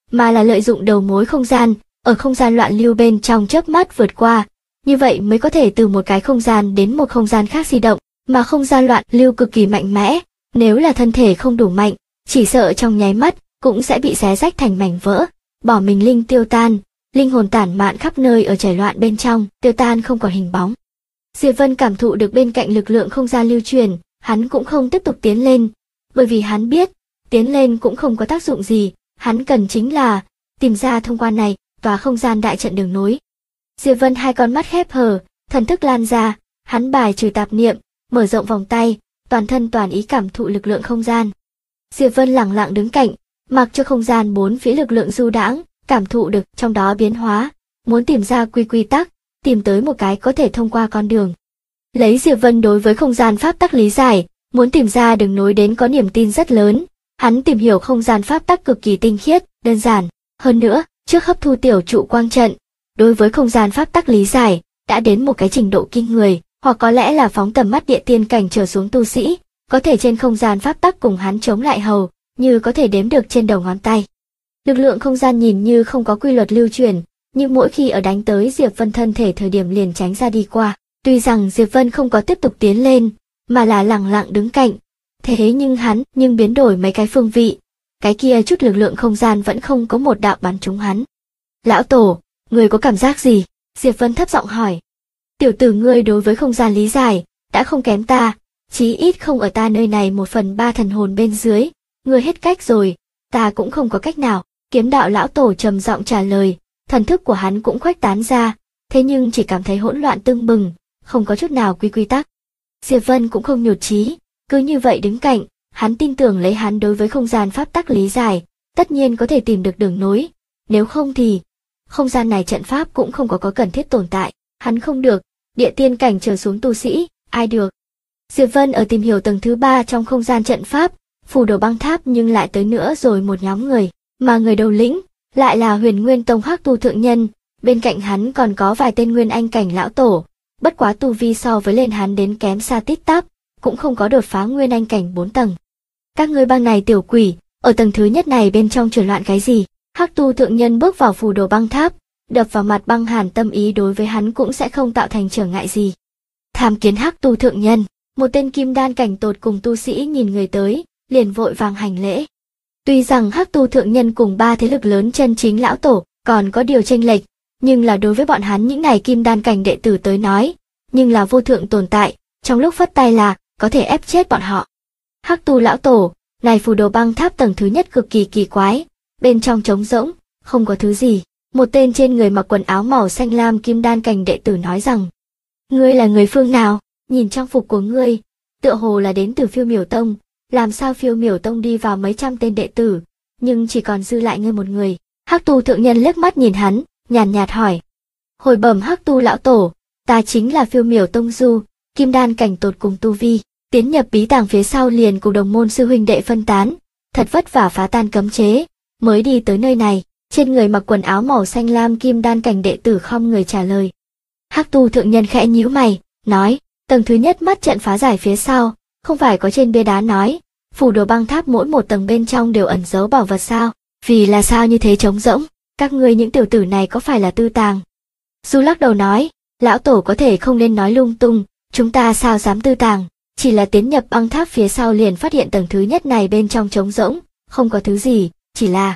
mà là lợi dụng đầu mối không gian, ở không gian loạn lưu bên trong chớp mắt vượt qua. Như vậy mới có thể từ một cái không gian đến một không gian khác di động, mà không gian loạn lưu cực kỳ mạnh mẽ, nếu là thân thể không đủ mạnh, chỉ sợ trong nháy mắt cũng sẽ bị xé rách thành mảnh vỡ, bỏ mình linh tiêu tan, linh hồn tản mạn khắp nơi ở chảy loạn bên trong, tiêu tan không còn hình bóng. Diệp Vân cảm thụ được bên cạnh lực lượng không gian lưu truyền, hắn cũng không tiếp tục tiến lên, bởi vì hắn biết, tiến lên cũng không có tác dụng gì, hắn cần chính là tìm ra thông qua này và không gian đại trận đường nối. Diệp Vân hai con mắt khép hờ, thần thức lan ra, hắn bài trừ tạp niệm, mở rộng vòng tay, toàn thân toàn ý cảm thụ lực lượng không gian. Diệp Vân lặng lặng đứng cạnh, mặc cho không gian bốn phía lực lượng du đãng, cảm thụ được trong đó biến hóa, muốn tìm ra quy tắc, tìm tới một cái có thể thông qua con đường. Lấy Diệp Vân đối với không gian pháp tắc lý giải, muốn tìm ra đường nối đến có niềm tin rất lớn. Hắn tìm hiểu không gian pháp tắc cực kỳ tinh khiết, đơn giản. Hơn nữa, trước hấp thu tiểu trụ quang trận, đối với không gian pháp tắc lý giải, đã đến một cái trình độ kinh người, hoặc có lẽ là phóng tầm mắt địa tiên cảnh trở xuống tu sĩ, có thể trên không gian pháp tắc cùng hắn chống lại hầu, như có thể đếm được trên đầu ngón tay. Lực lượng không gian nhìn như không có quy luật lưu truyền, nhưng mỗi khi ở đánh tới Diệp Vân thân thể thời điểm liền tránh ra đi qua. Tuy rằng Diệp Vân không có tiếp tục tiến lên, mà là lặng lặng đứng cạnh. Thế nhưng hắn biến đổi mấy cái phương vị, cái kia chút lực lượng không gian vẫn không có một đạo bắn trúng hắn. Lão Tổ, người có cảm giác gì? Diệp Vân thấp giọng hỏi. Tiểu tử ngươi đối với không gian lý giải, đã không kém ta, chí ít không ở ta nơi này 1/3 thần hồn bên dưới, ngươi hết cách rồi, ta cũng không có cách nào. Kiếm đạo lão tổ trầm giọng trả lời, thần thức của hắn cũng khuếch tán ra, thế nhưng chỉ cảm thấy hỗn loạn tưng bừng, không có chút nào quy tắc. Diệp Vân cũng không nhụt chí, cứ như vậy đứng cạnh, hắn tin tưởng lấy hắn đối với không gian pháp tắc lý giải, tất nhiên có thể tìm được đường nối, nếu không thì không gian này trận pháp cũng không có cần thiết tồn tại, hắn không được, địa tiên cảnh trở xuống tu sĩ, ai được. Diệp Vân ở tìm hiểu tầng thứ 3 trong không gian trận pháp, phủ đồ băng tháp nhưng lại tới nữa rồi một nhóm người, mà người đầu lĩnh lại là Huyền Nguyên Tông Hắc Tu thượng nhân, bên cạnh hắn còn có vài tên nguyên anh cảnh lão tổ, bất quá tu vi so với lên hắn đến kém xa tít tắp, cũng không có đột phá nguyên anh cảnh 4 tầng. Các ngươi bang này tiểu quỷ, ở tầng thứ nhất này bên trong chuyển loạn cái gì? Hắc Tu thượng nhân bước vào phủ đồ băng tháp, đập vào mặt băng hàn tâm ý đối với hắn cũng sẽ không tạo thành trở ngại gì. Tham kiến Hắc Tu thượng nhân, một tên kim đan cảnh tột cùng tu sĩ nhìn người tới, liền vội vàng hành lễ. Tuy rằng Hắc Tu thượng nhân cùng 3 thế lực lớn chân chính lão tổ còn có điều chênh lệch, nhưng là đối với bọn hắn những này kim đan cảnh đệ tử tới nói, nhưng là vô thượng tồn tại, trong lúc phất tay là có thể ép chết bọn họ. Hắc Tu lão tổ, này phù đồ băng tháp tầng thứ nhất cực kỳ kỳ quái, bên trong trống rỗng, không có thứ gì. Một tên trên người mặc quần áo màu xanh lam kim đan cảnh đệ tử nói rằng, ngươi là người phương nào? Nhìn trang phục của ngươi, tựa hồ là đến từ Phiêu Miểu Tông, làm sao Phiêu Miểu Tông đi vào mấy trăm tên đệ tử, nhưng chỉ còn dư lại ngươi một người. Hắc Tu thượng nhân liếc mắt nhìn hắn, nhàn nhạt hỏi. Hồi bẩm Hắc Tu lão tổ, ta chính là Phiêu Miểu Tông Du, kim đan cảnh tột cùng tu vi, tiến nhập bí tàng phía sau liền cùng đồng môn sư huynh đệ phân tán, thật vất vả phá tan cấm chế, mới đi tới nơi này. Trên người mặc quần áo màu xanh lam kim đan cảnh đệ tử không người trả lời. Hắc Tu thượng nhân khẽ nhíu mày, nói, tầng thứ nhất mắt trận phá giải phía sau, không phải có trên bia đá nói, phủ đồ băng tháp mỗi một tầng bên trong đều ẩn giấu bảo vật sao, vì là sao như thế trống rỗng, các ngươi những tiểu tử này có phải là tư tàng? Du lắc đầu nói, lão tổ có thể không nên nói lung tung, chúng ta sao dám tư tàng, chỉ là tiến nhập băng tháp phía sau liền phát hiện tầng thứ nhất này bên trong trống rỗng, không có thứ gì, chỉ là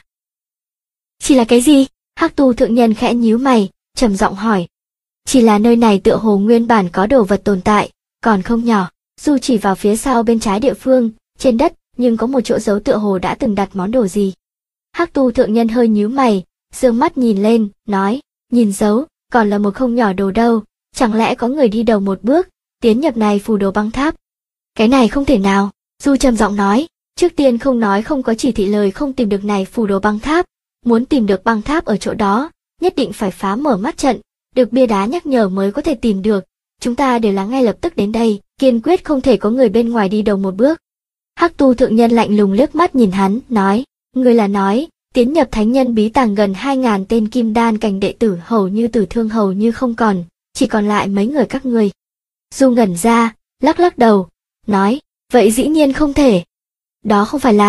cái gì? Hắc Tu thượng nhân khẽ nhíu mày, trầm giọng hỏi. Chỉ là nơi này tựa hồ nguyên bản có đồ vật tồn tại, còn không nhỏ. Du chỉ vào phía sau bên trái địa phương, trên đất, nhưng có một chỗ giấu tựa hồ đã từng đặt món đồ gì. Hắc Tu thượng nhân hơi nhíu mày, dương mắt nhìn lên, nói, nhìn giấu, còn là một không nhỏ đồ đâu, chẳng lẽ có người đi đầu một bước, tiến nhập này phù đồ băng tháp. Cái này không thể nào, Du trầm giọng nói, trước tiên không nói không có chỉ thị lời không tìm được này phù đồ băng tháp. Muốn tìm được băng tháp ở chỗ đó, nhất định phải phá mở mắt trận, được bia đá nhắc nhở mới có thể tìm được. Chúng ta đều là ngay lập tức đến đây, kiên quyết không thể có người bên ngoài đi đầu một bước. Hắc Tu thượng nhân lạnh lùng liếc mắt nhìn hắn, nói, ngươi là nói, tiến nhập thánh nhân bí tàng gần 2000 tên kim đan cảnh đệ tử hầu như tử thương hầu như không còn, chỉ còn lại mấy người các ngươi. Du ngẩn ra, lắc lắc đầu, nói, vậy dĩ nhiên không thể. Đó không phải là,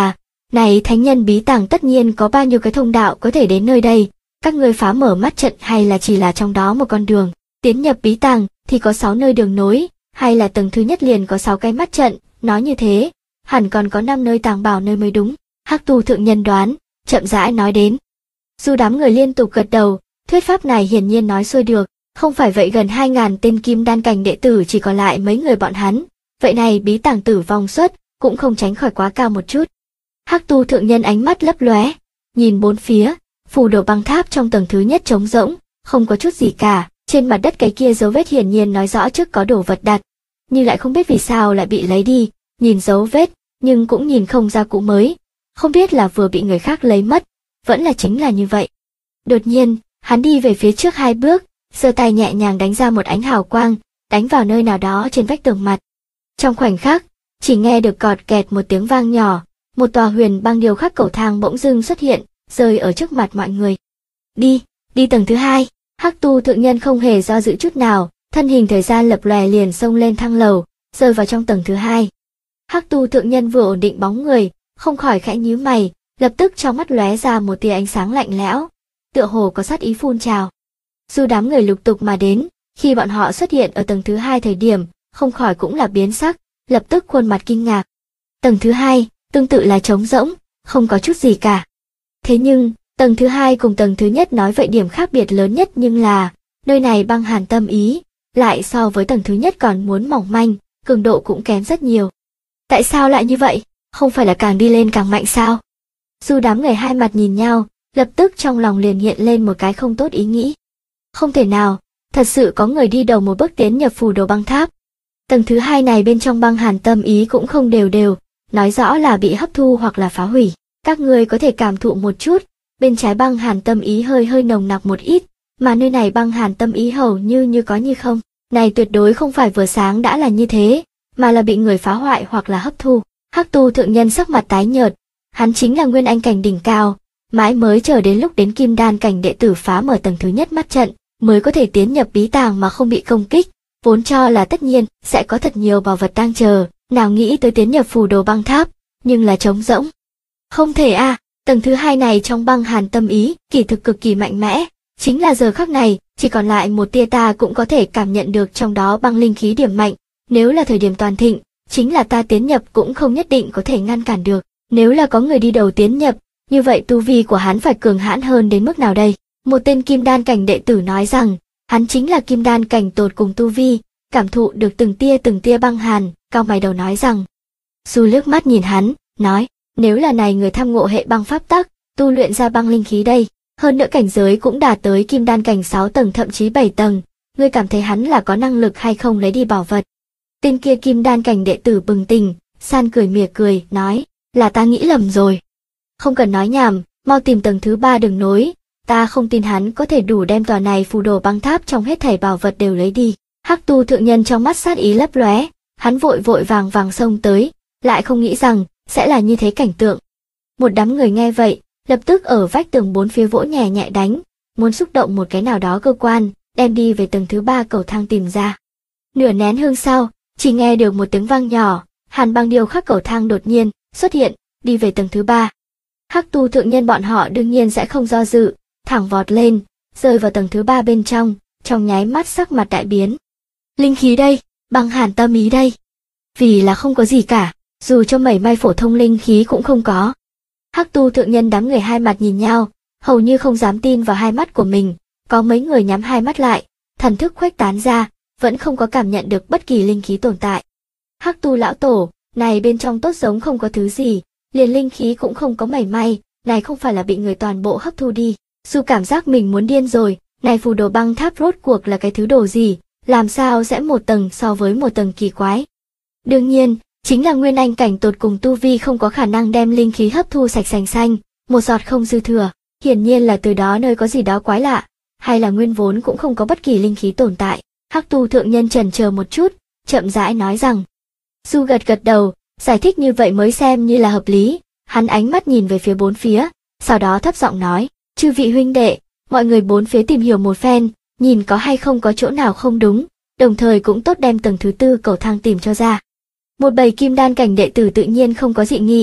Này thánh nhân bí tàng tất nhiên có bao nhiêu cái thông đạo có thể đến nơi đây, các ngươi phá mở mắt trận hay là chỉ là trong đó một con đường, tiến nhập bí tàng thì có 6 nơi đường nối, hay là tầng thứ nhất liền có 6 cái mắt trận, nói như thế, hẳn còn có 5 nơi tàng bảo nơi mới đúng. Hắc Tu thượng nhân đoán, chậm rãi nói đến. Dù đám người liên tục gật đầu, thuyết pháp này hiển nhiên nói xuôi được, không phải vậy gần 2.000 tên kim đan cảnh đệ tử chỉ còn lại mấy người bọn hắn, vậy này bí tàng tử vong suất cũng không tránh khỏi quá cao một chút. Hắc Tu thượng nhân ánh mắt lấp lóe, nhìn bốn phía, phù đồ băng tháp trong tầng thứ nhất trống rỗng, không có chút gì cả, trên mặt đất cái kia dấu vết hiển nhiên nói rõ trước có đồ vật đặt, nhưng lại không biết vì sao lại bị lấy đi, nhìn dấu vết, nhưng cũng nhìn không ra cũ mới, không biết là vừa bị người khác lấy mất, vẫn là chính là như vậy. Đột nhiên, hắn đi về phía trước 2 bước, giơ tay nhẹ nhàng đánh ra một ánh hào quang, đánh vào nơi nào đó trên vách tường mặt. Trong khoảnh khắc, chỉ nghe được cọt kẹt một tiếng vang nhỏ, một tòa huyền băng điêu khắc cầu thang bỗng dưng xuất hiện, rơi ở trước mặt mọi người. Đi tầng thứ 2. Hắc Tu thượng nhân không hề do dự chút nào, thân hình thời gian lập lòe liền xông lên thang lầu, rơi vào trong tầng thứ 2. Hắc Tu thượng nhân vừa ổn định bóng người, không khỏi khẽ nhíu mày, lập tức trong mắt lóe ra một tia ánh sáng lạnh lẽo, tựa hồ có sát ý phun trào. Dù đám người lục tục mà đến, khi bọn họ xuất hiện ở tầng thứ 2 thời điểm, không khỏi cũng là biến sắc, lập tức khuôn mặt kinh ngạc. Tầng thứ 2, tương tự là trống rỗng, không có chút gì cả. Thế nhưng, tầng thứ 2 cùng tầng thứ nhất nói vậy điểm khác biệt lớn nhất nhưng là, nơi này băng hàn tâm ý, lại so với tầng thứ nhất còn muốn mỏng manh, cường độ cũng kém rất nhiều. Tại sao lại như vậy? Không phải là càng đi lên càng mạnh sao? Dù đám người hai mặt nhìn nhau, lập tức trong lòng liền hiện lên một cái không tốt ý nghĩ. Không thể nào, thật sự có người đi đầu một bước tiến nhập phù đồ băng tháp. Tầng thứ 2 này bên trong băng hàn tâm ý cũng không đều, nói rõ là bị hấp thu hoặc là phá hủy. Các người có thể cảm thụ một chút, bên trái băng hàn tâm ý hơi nồng nặc một ít, mà nơi này băng hàn tâm ý hầu như có như không. Này tuyệt đối không phải vừa sáng đã là như thế, mà là bị người phá hoại hoặc là hấp thu. Hắc Tu thượng nhân sắc mặt tái nhợt, hắn chính là nguyên anh cảnh đỉnh cao, mãi mới chờ đến lúc đến kim đan cảnh đệ tử phá mở tầng thứ nhất mắt trận, mới có thể tiến nhập bí tàng mà không bị công kích, vốn cho là tất nhiên sẽ có thật nhiều bảo vật đang chờ, nào nghĩ tới tiến nhập phù đồ băng tháp, nhưng là trống rỗng. Không thể a, tầng thứ 2 này trong băng hàn tâm ý, kỳ thực cực kỳ mạnh mẽ, chính là giờ khắc này, chỉ còn lại một tia ta cũng có thể cảm nhận được trong đó băng linh khí điểm mạnh, nếu là thời điểm toàn thịnh, chính là ta tiến nhập cũng không nhất định có thể ngăn cản được, nếu là có người đi đầu tiến nhập, như vậy tu vi của hắn phải cường hãn hơn đến mức nào đây? Một tên kim đan cảnh đệ tử nói rằng, hắn chính là kim đan cảnh tột cùng tu vi, cảm thụ được từng tia băng hàn, cau mày đầu nói rằng. Dù liếc mắt nhìn hắn, nói, nếu là này người tham ngộ hệ băng pháp tắc, tu luyện ra băng linh khí đây, hơn nữa cảnh giới cũng đạt tới kim đan cảnh 6 tầng thậm chí 7 tầng, ngươi cảm thấy hắn là có năng lực hay không lấy đi bảo vật? Tên kia kim đan cảnh đệ tử bừng tỉnh, san cười mỉa cười, nói, là ta nghĩ lầm rồi. Không cần nói nhảm, mau tìm tầng thứ 3 đường nối, ta không tin hắn có thể đủ đem tòa này phù đồ băng tháp trong hết thảy bảo vật đều lấy đi. Hắc Tu thượng nhân trong mắt sát ý lấp lóe, hắn vội vàng xông tới, lại không nghĩ rằng sẽ là như thế cảnh tượng. Một đám người nghe vậy, lập tức ở vách tường bốn phía vỗ nhẹ nhẹ đánh, muốn xúc động một cái nào đó cơ quan, đem đi về tầng thứ 3 cầu thang tìm ra. Nửa nén hương sau, chỉ nghe được một tiếng vang nhỏ, hàn băng điêu khắc cầu thang đột nhiên xuất hiện, đi về tầng thứ 3. Hắc Tu thượng nhân bọn họ đương nhiên sẽ không do dự, thẳng vọt lên, rơi vào tầng thứ 3 bên trong nháy mắt sắc mặt đại biến. Linh khí đây, băng hàn tâm ý đây. Vì là không có gì cả, dù cho mảy may phổ thông linh khí cũng không có. Hắc Tu thượng nhân đám người hai mặt nhìn nhau, hầu như không dám tin vào hai mắt của mình, có mấy người nhắm hai mắt lại, thần thức khuếch tán ra, vẫn không có cảm nhận được bất kỳ linh khí tồn tại. Hắc Tu lão tổ, này bên trong tốt giống không có thứ gì, liền linh khí cũng không có mảy may, này không phải là bị người toàn bộ hấp thu đi. Dù cảm giác mình muốn điên rồi, này phù đồ băng tháp rốt cuộc là cái thứ đồ gì, làm sao sẽ một tầng so với một tầng kỳ quái. Đương nhiên, chính là nguyên anh cảnh tột cùng tu vi không có khả năng đem linh khí hấp thu sạch sành xanh, một giọt không dư thừa, hiển nhiên là từ đó nơi có gì đó quái lạ, hay là nguyên vốn cũng không có bất kỳ linh khí tồn tại. Hắc Tu thượng nhân chần chờ một chút, chậm rãi nói rằng. Du gật đầu, giải thích như vậy mới xem như là hợp lý, hắn ánh mắt nhìn về phía bốn phía, sau đó thấp giọng nói, chư vị huynh đệ, mọi người bốn phía tìm hiểu một phen, nhìn có hay không có chỗ nào không đúng, đồng thời cũng tốt đem tầng thứ 4 cầu thang tìm cho ra. Một bầy kim đan cảnh đệ tử tự nhiên không có dị nghị,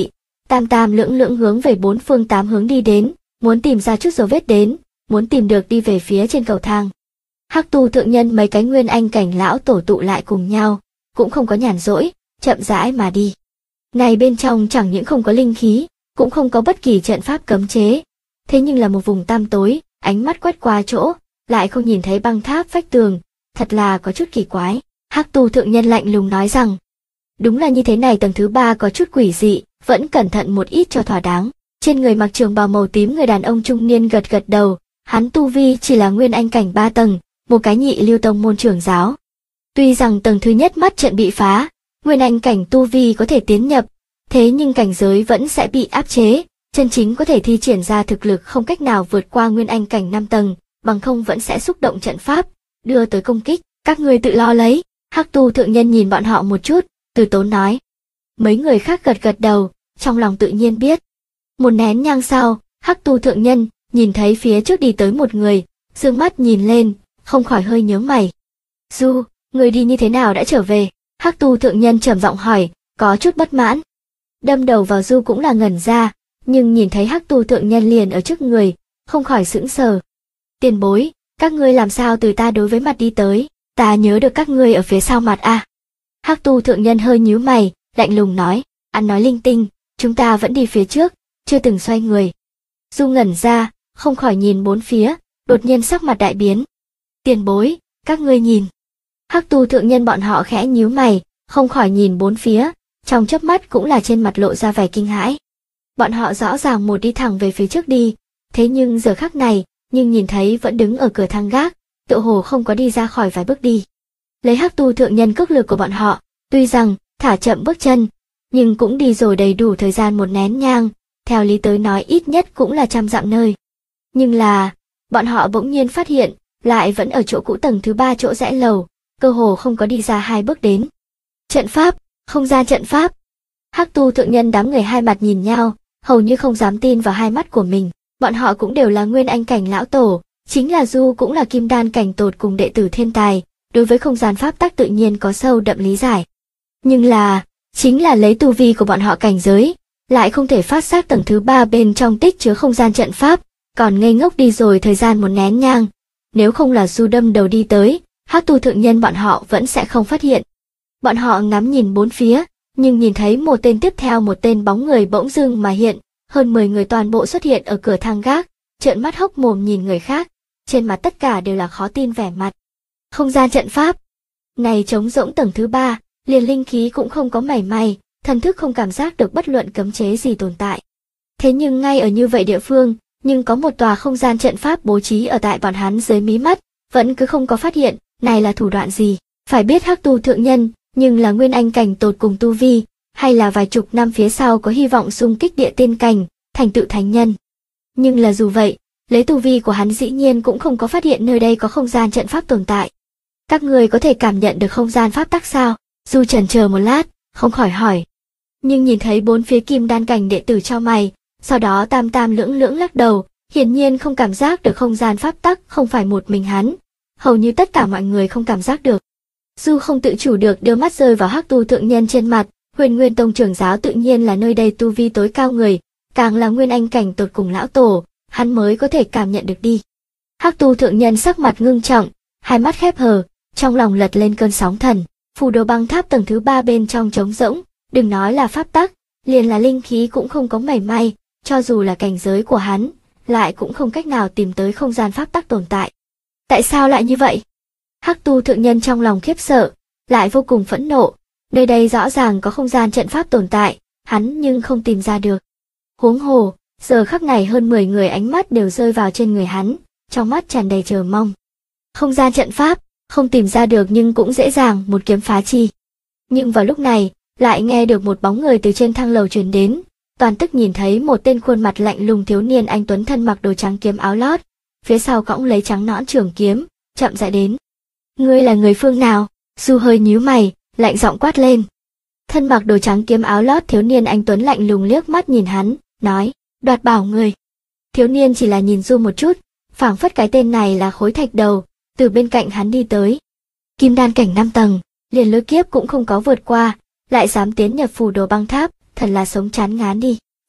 Tam tam lưỡng lưỡng hướng về bốn phương tám hướng đi đến, muốn tìm ra chút dấu vết đến, muốn tìm được đi về phía trên cầu thang. Hắc tu thượng nhân mấy cái nguyên anh cảnh lão tổ tụ lại cùng nhau, cũng không có nhàn rỗi, chậm rãi mà đi. Này bên trong chẳng những không có linh khí, cũng không có bất kỳ trận pháp cấm chế, thế nhưng là một vùng tăm tối, ánh mắt quét qua chỗ, lại không nhìn thấy băng tháp vách tường, thật là có chút kỳ quái. Hắc tu thượng nhân lạnh lùng nói rằng, đúng là như thế này, tầng thứ 3 có chút quỷ dị, vẫn cẩn thận một ít cho thỏa đáng. Trên người mặc trường bào màu tím người đàn ông trung niên gật gật đầu, hắn tu vi chỉ là nguyên anh cảnh 3 tầng, một cái nhị lưu tông môn trưởng giáo. Tuy rằng tầng thứ nhất mắt trận bị phá, nguyên anh cảnh tu vi có thể tiến nhập, thế nhưng cảnh giới vẫn sẽ bị áp chế, chân chính có thể thi triển ra thực lực không cách nào vượt qua nguyên anh cảnh 5 tầng, bằng không vẫn sẽ xúc động trận pháp, đưa tới công kích, các ngươi tự lo lấy. Hắc tu thượng nhân nhìn bọn họ một chút, từ tốn nói. Mấy người khác gật gật đầu, trong lòng tự nhiên biết. Một nén nhang sau, Hắc tu thượng nhân nhìn thấy phía trước đi tới một người, dương mắt nhìn lên, không khỏi hơi nhướng mày. Du, người đi như thế nào đã trở về? Hắc tu thượng nhân trầm giọng hỏi, có chút bất mãn. Đâm đầu vào Du cũng là ngẩn ra, nhưng nhìn thấy Hắc tu thượng nhân liền ở trước người, không khỏi sững sờ. Tiền bối, các ngươi làm sao từ ta đối với mặt đi tới, ta nhớ được các ngươi ở phía sau mặt à? Hắc tu thượng nhân hơi nhíu mày, lạnh lùng nói, ăn nói linh tinh, chúng ta vẫn đi phía trước, chưa từng xoay người. Du ngẩn ra, không khỏi nhìn bốn phía, đột nhiên sắc mặt đại biến. Tiền bối, các ngươi nhìn. Hắc tu thượng nhân bọn họ khẽ nhíu mày, không khỏi nhìn bốn phía, trong chớp mắt cũng là trên mặt lộ ra vẻ kinh hãi. Bọn họ rõ ràng một đi thẳng về phía trước đi, thế nhưng giờ khắc này, nhưng nhìn thấy vẫn đứng ở cửa thang gác, tựa hồ không có đi ra khỏi vài bước đi. Lấy Hắc tu thượng nhân cước lực của bọn họ, tuy rằng thả chậm bước chân, nhưng cũng đi rồi đầy đủ thời gian một nén nhang, theo lý tới nói ít nhất cũng là 100 dặm nơi. Nhưng là, bọn họ bỗng nhiên phát hiện, lại vẫn ở chỗ cũ tầng thứ 3 chỗ rẽ lầu, cơ hồ không có đi ra 2 bước đến. Trận pháp, không gian trận pháp. Hắc tu thượng nhân đám người hai mặt nhìn nhau, hầu như không dám tin vào hai mắt của mình. Bọn họ cũng đều là nguyên anh cảnh lão tổ, chính là Du cũng là kim đan cảnh tột cùng đệ tử thiên tài, đối với không gian pháp tắc tự nhiên có sâu đậm lý giải. Nhưng là, chính là lấy tu vi của bọn họ cảnh giới, lại không thể phát giác tầng thứ 3 bên trong tích chứa không gian trận pháp, còn ngây ngốc đi rồi thời gian một nén nhang. Nếu không là Du đâm đầu đi tới, Hắc tu thượng nhân bọn họ vẫn sẽ không phát hiện. Bọn họ ngắm nhìn bốn phía, nhưng nhìn thấy một tên tiếp theo một tên bóng người bỗng dưng mà hiện, hơn 10 người toàn bộ xuất hiện ở cửa thang gác, trợn mắt hốc mồm nhìn người khác, trên mặt tất cả đều là khó tin vẻ mặt. Không gian trận pháp. Này trống rỗng tầng thứ 3, liền linh khí cũng không có mảy may, thần thức không cảm giác được bất luận cấm chế gì tồn tại. Thế nhưng ngay ở như vậy địa phương, nhưng có một tòa không gian trận pháp bố trí ở tại bọn hắn dưới mí mắt, vẫn cứ không có phát hiện, này là thủ đoạn gì. Phải biết Hắc tu thượng nhân, nhưng là nguyên anh cảnh tột cùng tu vi, hay là vài chục năm phía sau có hy vọng xung kích địa tiên cảnh, thành tựu thánh nhân. Nhưng là dù vậy, lấy tu vi của hắn dĩ nhiên cũng không có phát hiện nơi đây có không gian trận pháp tồn tại. Các người có thể cảm nhận được không gian pháp tắc sao? Du chần chờ một lát, không khỏi hỏi. Nhưng nhìn thấy bốn phía kim đan cảnh đệ tử cho mày, sau đó tam tam lưỡng lưỡng lắc đầu, hiển nhiên không cảm giác được không gian pháp tắc không phải một mình hắn, hầu như tất cả mọi người không cảm giác được. Du không tự chủ được đưa mắt rơi vào Hắc tu thượng nhân trên mặt, Huyền Nguyên tông trưởng giáo tự nhiên là nơi đây tu vi tối cao người, càng là nguyên anh cảnh tột cùng lão tổ, hắn mới có thể cảm nhận được đi. Hắc tu thượng nhân sắc mặt ngưng trọng, hai mắt khép hờ, trong lòng lật lên cơn sóng thần. Phù đồ băng tháp tầng thứ 3 bên trong trống rỗng, đừng nói là pháp tắc, liền là linh khí cũng không có mảy may, cho dù là cảnh giới của hắn, lại cũng không cách nào tìm tới không gian pháp tắc tồn tại. Tại sao lại như vậy? Hắc tu thượng nhân trong lòng khiếp sợ, lại vô cùng phẫn nộ, nơi đây rõ ràng có không gian trận pháp tồn tại, hắn nhưng không tìm ra được. Huống hồ, giờ khắc này hơn 10 người ánh mắt đều rơi vào trên người hắn, trong mắt tràn đầy chờ mong. Không gian trận pháp, không tìm ra được nhưng cũng dễ dàng một kiếm phá chi. Nhưng vào lúc này, lại nghe được một bóng người từ trên thang lầu truyền đến, toàn tức nhìn thấy một tên khuôn mặt lạnh lùng thiếu niên anh tuấn thân mặc đồ trắng kiếm áo lót, phía sau cõng lấy trắng nõn trường kiếm, chậm rãi đến. Ngươi là người phương nào? Du hơi nhíu mày, lạnh giọng quát lên. Thân mặc đồ trắng kiếm áo lót thiếu niên anh tuấn lạnh lùng liếc mắt nhìn hắn, nói, đoạt bảo người. Thiếu niên chỉ là nhìn Du một chút, phảng phất cái tên này là khối thạch đầu, từ bên cạnh hắn đi tới. Kim đan cảnh 5 tầng, liền lôi kiếp cũng không có vượt qua, lại dám tiến nhập phù đồ băng tháp, thật là sống chán ngán đi.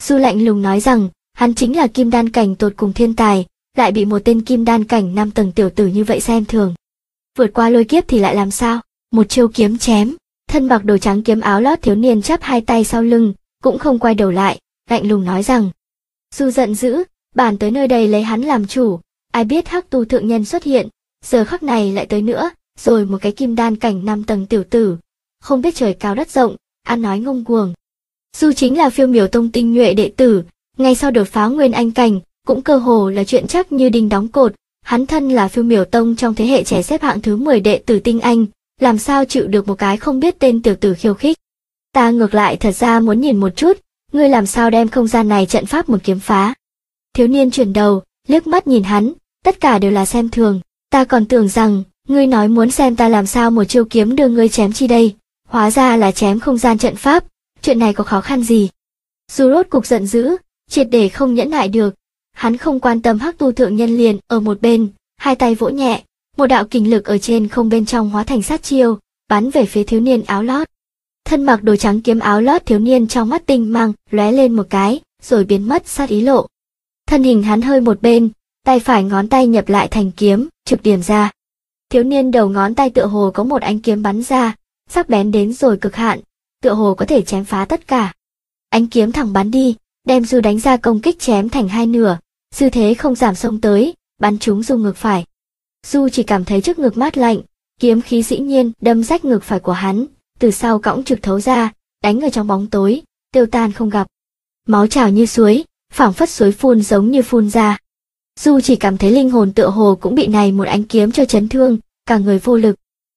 Du lạnh lùng nói rằng, hắn chính là kim đan cảnh tột cùng thiên tài, lại bị một tên kim đan cảnh 5 tầng tiểu tử như vậy xem thường. Vượt qua lôi kiếp thì lại làm sao? Một chiêu kiếm chém, thân mặc đồ trắng kiếm áo lót thiếu niên chắp hai tay sau lưng, cũng không quay đầu lại, lạnh lùng nói rằng. Du giận dữ, bản tới nơi đây lấy hắn làm chủ, ai biết Hắc Tu thượng nhân xuất hiện, giờ khắc này lại tới nữa, rồi một cái kim đan cảnh 5 tầng tiểu tử, không biết trời cao đất rộng, ăn nói ngông cuồng. Du chính là Phiêu Miểu Tông tinh nhuệ đệ tử, ngay sau đột phá nguyên anh cảnh, cũng cơ hồ là chuyện chắc như đinh đóng cột, hắn thân là Phiêu Miểu Tông trong thế hệ trẻ xếp hạng thứ 10 đệ tử tinh anh, làm sao chịu được một cái không biết tên tiểu tử khiêu khích. Ta ngược lại thật ra muốn nhìn một chút, ngươi làm sao đem không gian này trận pháp một kiếm phá. Thiếu niên chuyển đầu, liếc mắt nhìn hắn, tất cả đều là xem thường, ta còn tưởng rằng, ngươi nói muốn xem ta làm sao một chiêu kiếm đưa ngươi chém chi đây, hóa ra là chém không gian trận pháp, chuyện này có khó khăn gì. Du rốt cục giận dữ, triệt để không nhẫn nại được, hắn không quan tâm Hắc Tu thượng nhân liền ở một bên, hai tay vỗ nhẹ, một đạo kình lực ở trên không bên trong hóa thành sát chiêu, bắn về phía thiếu niên áo lót. Thân mặc đồ trắng kiếm áo lót thiếu niên trong mắt tinh mang lóe lên một cái, rồi biến mất sát ý lộ. Thân hình hắn hơi một bên, tay phải ngón tay nhập lại thành kiếm, trực điểm ra. Thiếu niên đầu ngón tay tựa hồ có một ánh kiếm bắn ra, sắc bén đến rồi cực hạn, tựa hồ có thể chém phá tất cả. Ánh kiếm thẳng bắn đi, đem Du đánh ra công kích chém thành hai nửa, dư thế không giảm xông tới, bắn trúng Du ngực phải. Du chỉ cảm thấy trước ngực mát lạnh, kiếm khí dĩ nhiên đâm rách ngực phải của hắn, từ sau cõng trực thấu ra, đánh ở trong bóng tối, tiêu tan không gặp. Máu trào như suối, phảng phất suối phun giống như phun ra. Du chỉ cảm thấy linh hồn tựa hồ cũng bị này một ánh kiếm cho chấn thương, cả người vô lực.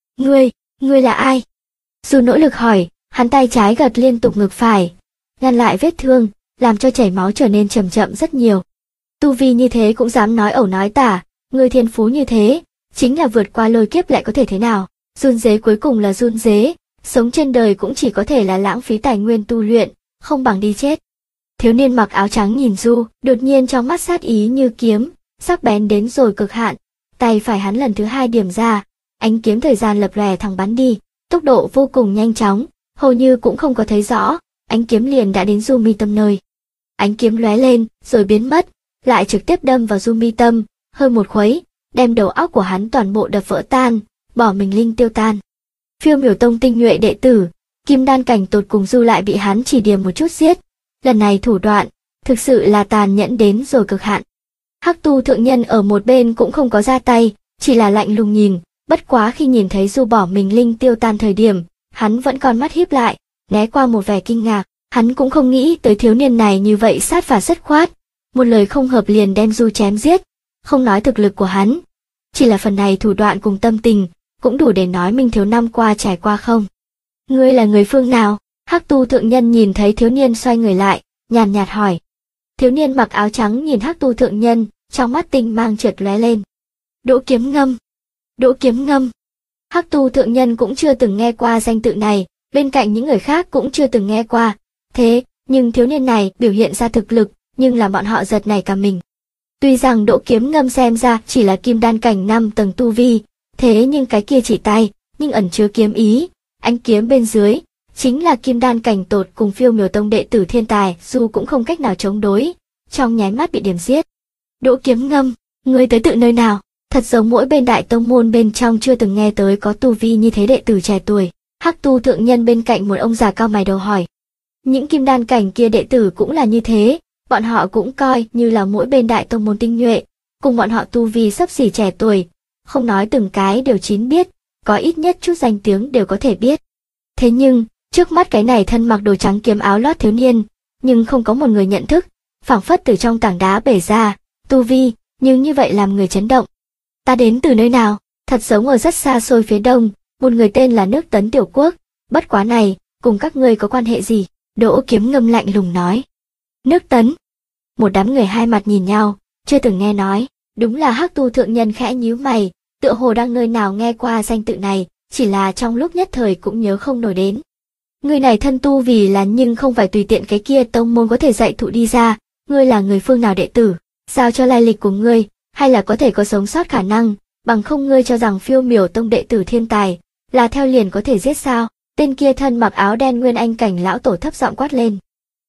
Ngươi là ai? Du nỗ lực hỏi, hắn tay trái gật liên tục ngực phải, ngăn lại vết thương, làm cho chảy máu trở nên chậm chậm rất nhiều. Tu vi như thế cũng dám nói ẩu nói tả, người thiên phú như thế, chính là vượt qua lôi kiếp lại có thể thế nào? Run rế cuối cùng là run rế, sống trên đời cũng chỉ có thể là lãng phí tài nguyên tu luyện, không bằng đi chết. Thiếu niên mặc áo trắng nhìn Du, đột nhiên trong mắt sát ý như kiếm, sắc bén đến rồi cực hạn, tay phải hắn lần thứ hai điểm ra, ánh kiếm thời gian lập lòe thẳng bắn đi, tốc độ vô cùng nhanh chóng, hầu như cũng không có thấy rõ, ánh kiếm liền đã đến Du mi tâm nơi. Ánh kiếm lóe lên, rồi biến mất, lại trực tiếp đâm vào Du mi tâm, hơi một khuấy, đem đầu óc của hắn toàn bộ đập vỡ tan, bỏ mình linh tiêu tan. Phiêu Miểu Tông tinh nhuệ đệ tử, kim đan cảnh tột cùng Du lại bị hắn chỉ điểm một chút giết. Lần này thủ đoạn, thực sự là tàn nhẫn đến rồi cực hạn. Hắc Tu thượng nhân ở một bên cũng không có ra tay, chỉ là lạnh lùng nhìn, bất quá khi nhìn thấy Du bỏ mình linh tiêu tan thời điểm, hắn vẫn còn mắt híp lại, né qua một vẻ kinh ngạc, hắn cũng không nghĩ tới thiếu niên này như vậy sát phạt dứt khoát, một lời không hợp liền đem Du chém giết, không nói thực lực của hắn, chỉ là phần này thủ đoạn cùng tâm tình, cũng đủ để nói minh thiếu năm qua trải qua không. Ngươi là người phương nào? Hắc Tu thượng nhân nhìn thấy thiếu niên xoay người lại, nhàn nhạt hỏi. Thiếu niên mặc áo trắng nhìn Hắc Tu thượng nhân, trong mắt tinh mang chợt lóe lên. Đỗ Kiếm Ngâm. Đỗ Kiếm Ngâm. Hắc Tu thượng nhân cũng chưa từng nghe qua danh tự này, bên cạnh những người khác cũng chưa từng nghe qua. Thế, nhưng thiếu niên này biểu hiện ra thực lực, nhưng làm bọn họ giật nảy cả mình. Tuy rằng Đỗ Kiếm Ngâm xem ra chỉ là kim đan cảnh 5 tầng tu vi, thế nhưng cái kia chỉ tay, nhưng ẩn chứa kiếm ý, ánh kiếm bên dưới, chính là kim đan cảnh tột cùng Phiêu Miểu Tông đệ tử thiên tài, dù cũng không cách nào chống đối, trong nháy mắt bị điểm giết. Đỗ Kiếm Ngâm, ngươi tới tự nơi nào? Thật giống mỗi bên đại tông môn bên trong chưa từng nghe tới có tu vi như thế đệ tử trẻ tuổi. Hắc Tu thượng nhân bên cạnh một ông già cao mày đầu hỏi. Những kim đan cảnh kia đệ tử cũng là như thế, bọn họ cũng coi như là mỗi bên đại tông môn tinh nhuệ, cùng bọn họ tu vi xấp xỉ trẻ tuổi, không nói từng cái đều chín biết, có ít nhất chút danh tiếng đều có thể biết. Thế nhưng, trước mắt cái này thân mặc đồ trắng kiếm áo lót thiếu niên, nhưng không có một người nhận thức, phảng phất từ trong tảng đá bể ra, tu vi, nhưng như vậy làm người chấn động. Ta đến từ nơi nào? Thật giống ở rất xa xôi phía đông, một người tên là nước Tấn tiểu quốc, bất quá này, cùng các ngươi có quan hệ gì? Đỗ Kiếm Ngâm lạnh lùng nói. Nước Tấn. Một đám người hai mặt nhìn nhau, chưa từng nghe nói, đúng là Hắc Tu thượng nhân khẽ nhíu mày, tựa hồ đang nơi nào nghe qua danh tự này, chỉ là trong lúc nhất thời cũng nhớ không nổi đến. Người này thân tu vì là nhưng không phải tùy tiện cái kia tông môn có thể dạy thụ đi ra, ngươi là người phương nào đệ tử, sao cho lai lịch của ngươi, hay là có thể có sống sót khả năng, bằng không ngươi cho rằng Phiêu Miểu Tông đệ tử thiên tài, là theo liền có thể giết sao? Tên kia thân mặc áo đen nguyên anh cảnh lão tổ thấp giọng quát lên.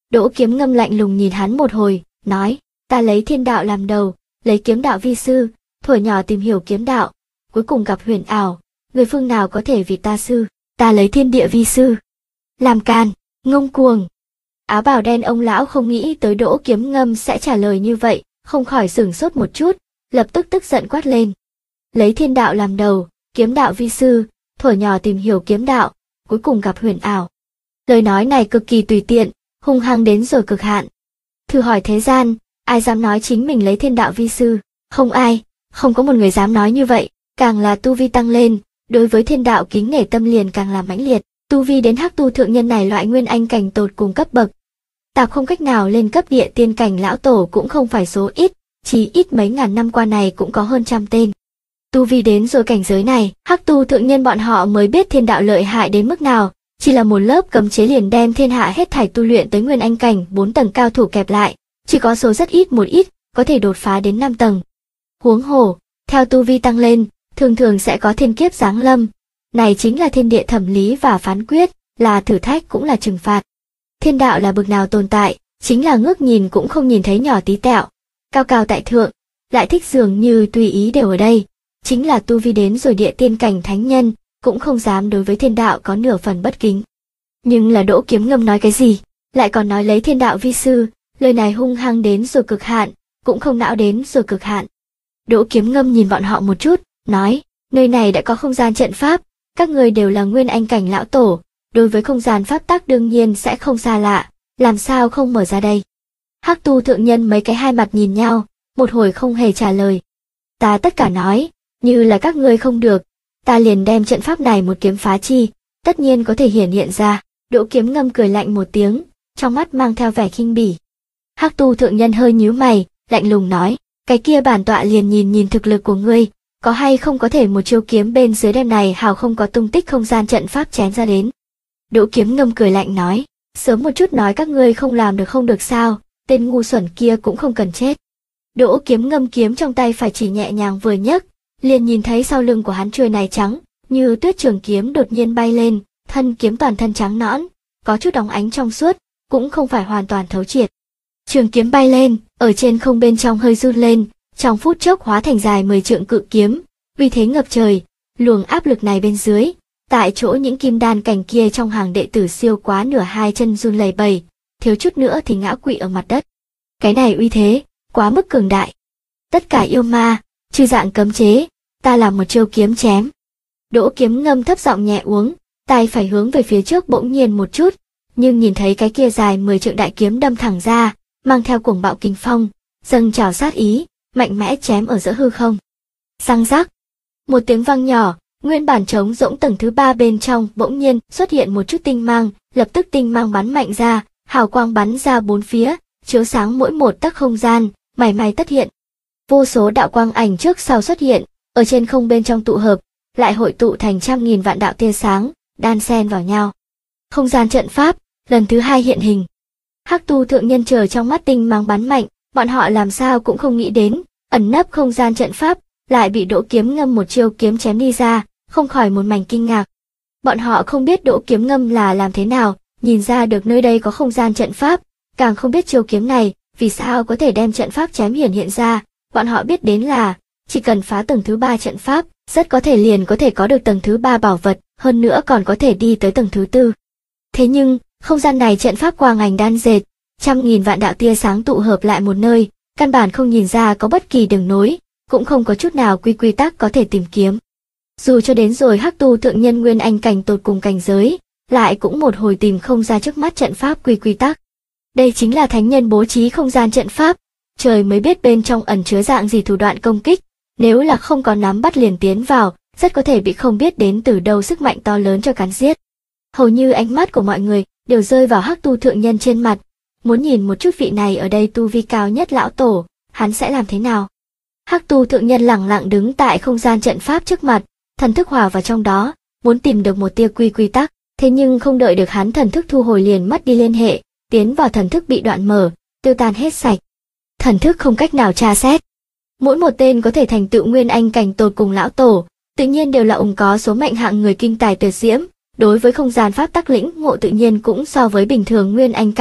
Đỗ Kiếm Ngâm lạnh lùng nhìn hắn một hồi, nói, ta lấy thiên đạo làm đầu, lấy kiếm đạo vi sư, thuở nhỏ tìm hiểu kiếm đạo, cuối cùng gặp huyền ảo, người phương nào có thể vì ta sư, ta lấy thiên địa vi sư. Làm càn, ngông cuồng. Áo bào đen ông lão không nghĩ tới Đỗ Kiếm Ngâm sẽ trả lời như vậy, không khỏi sửng sốt một chút, lập tức tức giận quát lên. Lấy thiên đạo làm đầu, kiếm đạo vi sư, thuở nhỏ tìm hiểu kiếm đạo, cuối cùng gặp huyền ảo. Lời nói này cực kỳ tùy tiện, hung hăng đến rồi cực hạn. Thử hỏi thế gian, ai dám nói chính mình lấy thiên đạo vi sư? Không ai, không có một người dám nói như vậy, càng là tu vi tăng lên, đối với thiên đạo kính nể tâm liền càng là mãnh liệt, tu vi đến hắc tu thượng nhân này loại nguyên anh cảnh tột cùng cấp bậc. Tạp không cách nào lên cấp địa tiên cảnh lão tổ cũng không phải số ít, chỉ ít mấy ngàn năm qua này cũng có hơn trăm tên. Tu vi đến rồi cảnh giới này, hắc tu thượng nhân bọn họ mới biết thiên đạo lợi hại đến mức nào, chỉ là một lớp cấm chế liền đem thiên hạ hết thảy tu luyện tới nguyên anh cảnh 4 tầng cao thủ kẹp lại, chỉ có số rất ít một ít, có thể đột phá đến 5 tầng. Huống hồ, theo tu vi tăng lên, thường thường sẽ có thiên kiếp giáng lâm, này chính là thiên địa thẩm lý và phán quyết, là thử thách cũng là trừng phạt. Thiên đạo là bực nào tồn tại, chính là ngước nhìn cũng không nhìn thấy nhỏ tí tẹo, cao cao tại thượng, lại thích dường như tùy ý đều ở đây, chính là tu vi đến rồi địa tiên cảnh thánh nhân, cũng không dám đối với thiên đạo có nửa phần bất kính. Nhưng là Đỗ Kiếm Ngâm nói cái gì, lại còn nói lấy thiên đạo vi sư, lời này hung hăng đến rồi cực hạn, cũng không não đến rồi cực hạn. Đỗ Kiếm Ngâm nhìn bọn họ một chút, nói, nơi này đã có không gian trận pháp, các người đều là nguyên anh cảnh lão tổ, đối với không gian pháp tắc đương nhiên sẽ không xa lạ, làm sao không mở ra đây? Hắc tu thượng nhân mấy cái hai mặt nhìn nhau, một hồi không hề trả lời. Ta tất cả nói, như là các ngươi không được, ta liền đem trận pháp này một kiếm phá chi, tất nhiên có thể hiển hiện ra. Đỗ Kiếm Ngâm cười lạnh một tiếng, trong mắt mang theo vẻ khinh bỉ. Hắc tu thượng nhân hơi nhíu mày, lạnh lùng nói, cái kia bản tọa liền nhìn thực lực của ngươi, có hay không có thể một chiêu kiếm bên dưới đem này hào không có tung tích không gian trận pháp chém ra đến. Đỗ Kiếm Ngâm cười lạnh nói, sớm một chút nói các ngươi không làm được không được sao, tên ngu xuẩn kia cũng không cần chết. Đỗ Kiếm Ngâm kiếm trong tay phải chỉ nhẹ nhàng vừa nhấc, liền nhìn thấy sau lưng của hắn chuôi này trắng, như tuyết trường kiếm đột nhiên bay lên, thân kiếm toàn thân trắng nõn, có chút óng ánh trong suốt, cũng không phải hoàn toàn thấu triệt. Trường kiếm bay lên, ở trên không bên trong hơi run lên, trong phút chốc hóa thành dài 10 trượng cự kiếm, uy thế ngập trời, luồng áp lực này bên dưới, tại chỗ những kim đan cảnh kia trong hàng đệ tử siêu quá nửa hai chân run lẩy bẩy, thiếu chút nữa thì ngã quỵ ở mặt đất. Cái này uy thế, quá mức cường đại. Tất cả yêu ma, trừ dạng cấm chế, ta làm một chiêu kiếm chém. Đỗ Kiếm Ngâm thấp giọng nhẹ uống, tay phải hướng về phía trước bỗng nhiên một chút, nhưng nhìn thấy cái kia dài 10 trượng đại kiếm đâm thẳng ra, mang theo cuồng bạo kinh phong, dâng trào sát ý, mạnh mẽ chém ở giữa hư không. Răng rắc, một tiếng vang nhỏ, nguyên bản trống rỗng tầng thứ 3 bên trong bỗng nhiên xuất hiện một chút tinh mang, lập tức tinh mang bắn mạnh ra, hào quang bắn ra bốn phía, chiếu sáng mỗi một tấc không gian, mảy may tất hiện. Vô số đạo quang ảnh trước sau xuất hiện, ở trên không bên trong tụ hợp, lại hội tụ thành trăm nghìn vạn đạo tia sáng, đan xen vào nhau. Không gian trận pháp, lần thứ 2 hiện hình. Hắc tu thượng nhân chờ trong mắt tinh mang bắn mạnh, bọn họ làm sao cũng không nghĩ đến, ẩn nấp không gian trận pháp, lại bị Đỗ Kiếm Ngâm một chiêu kiếm chém đi ra, không khỏi một mảnh kinh ngạc. Bọn họ không biết Đỗ Kiếm Ngâm là làm thế nào, nhìn ra được nơi đây có không gian trận pháp, càng không biết chiêu kiếm này, vì sao có thể đem trận pháp chém hiển hiện ra, bọn họ biết đến là, chỉ cần phá tầng thứ 3 trận pháp, rất có thể liền có thể có được tầng thứ 3 bảo vật, hơn nữa còn có thể đi tới tầng thứ 4. Thế nhưng, không gian này trận pháp quang ảnh đan dệt, trăm nghìn vạn đạo tia sáng tụ hợp lại một nơi, căn bản không nhìn ra có bất kỳ đường nối, cũng không có chút nào quy tắc có thể tìm kiếm. Dù cho đến rồi Hắc tu thượng nhân nguyên anh cảnh tột cùng cảnh giới, lại cũng một hồi tìm không ra trước mắt trận pháp quy tắc. Đây chính là thánh nhân bố trí không gian trận pháp, trời mới biết bên trong ẩn chứa dạng gì thủ đoạn công kích, nếu là không có nắm bắt liền tiến vào, rất có thể bị không biết đến từ đâu sức mạnh to lớn cho cắn giết. Hầu như ánh mắt của mọi người đều rơi vào Hắc tu thượng nhân trên mặt, muốn nhìn một chút vị này ở đây tu vi cao nhất lão tổ, hắn sẽ làm thế nào. Hắc tu thượng nhân lẳng lặng đứng tại không gian trận pháp trước mặt, thần thức hòa vào trong đó, muốn tìm được một tia quy tắc, thế nhưng không đợi được hắn thần thức thu hồi liền mất đi liên hệ, tiến vào thần thức bị đoạn mở, tiêu tan hết sạch. Thần thức không cách nào tra xét. Mỗi một tên có thể thành tựu nguyên anh cảnh tột cùng lão tổ, tự nhiên đều là có số mệnh hạng người kinh tài tuyệt diễm, đối với không gian pháp tắc lĩnh ngộ tự nhiên cũng so với bình thường nguyên anh cảnh,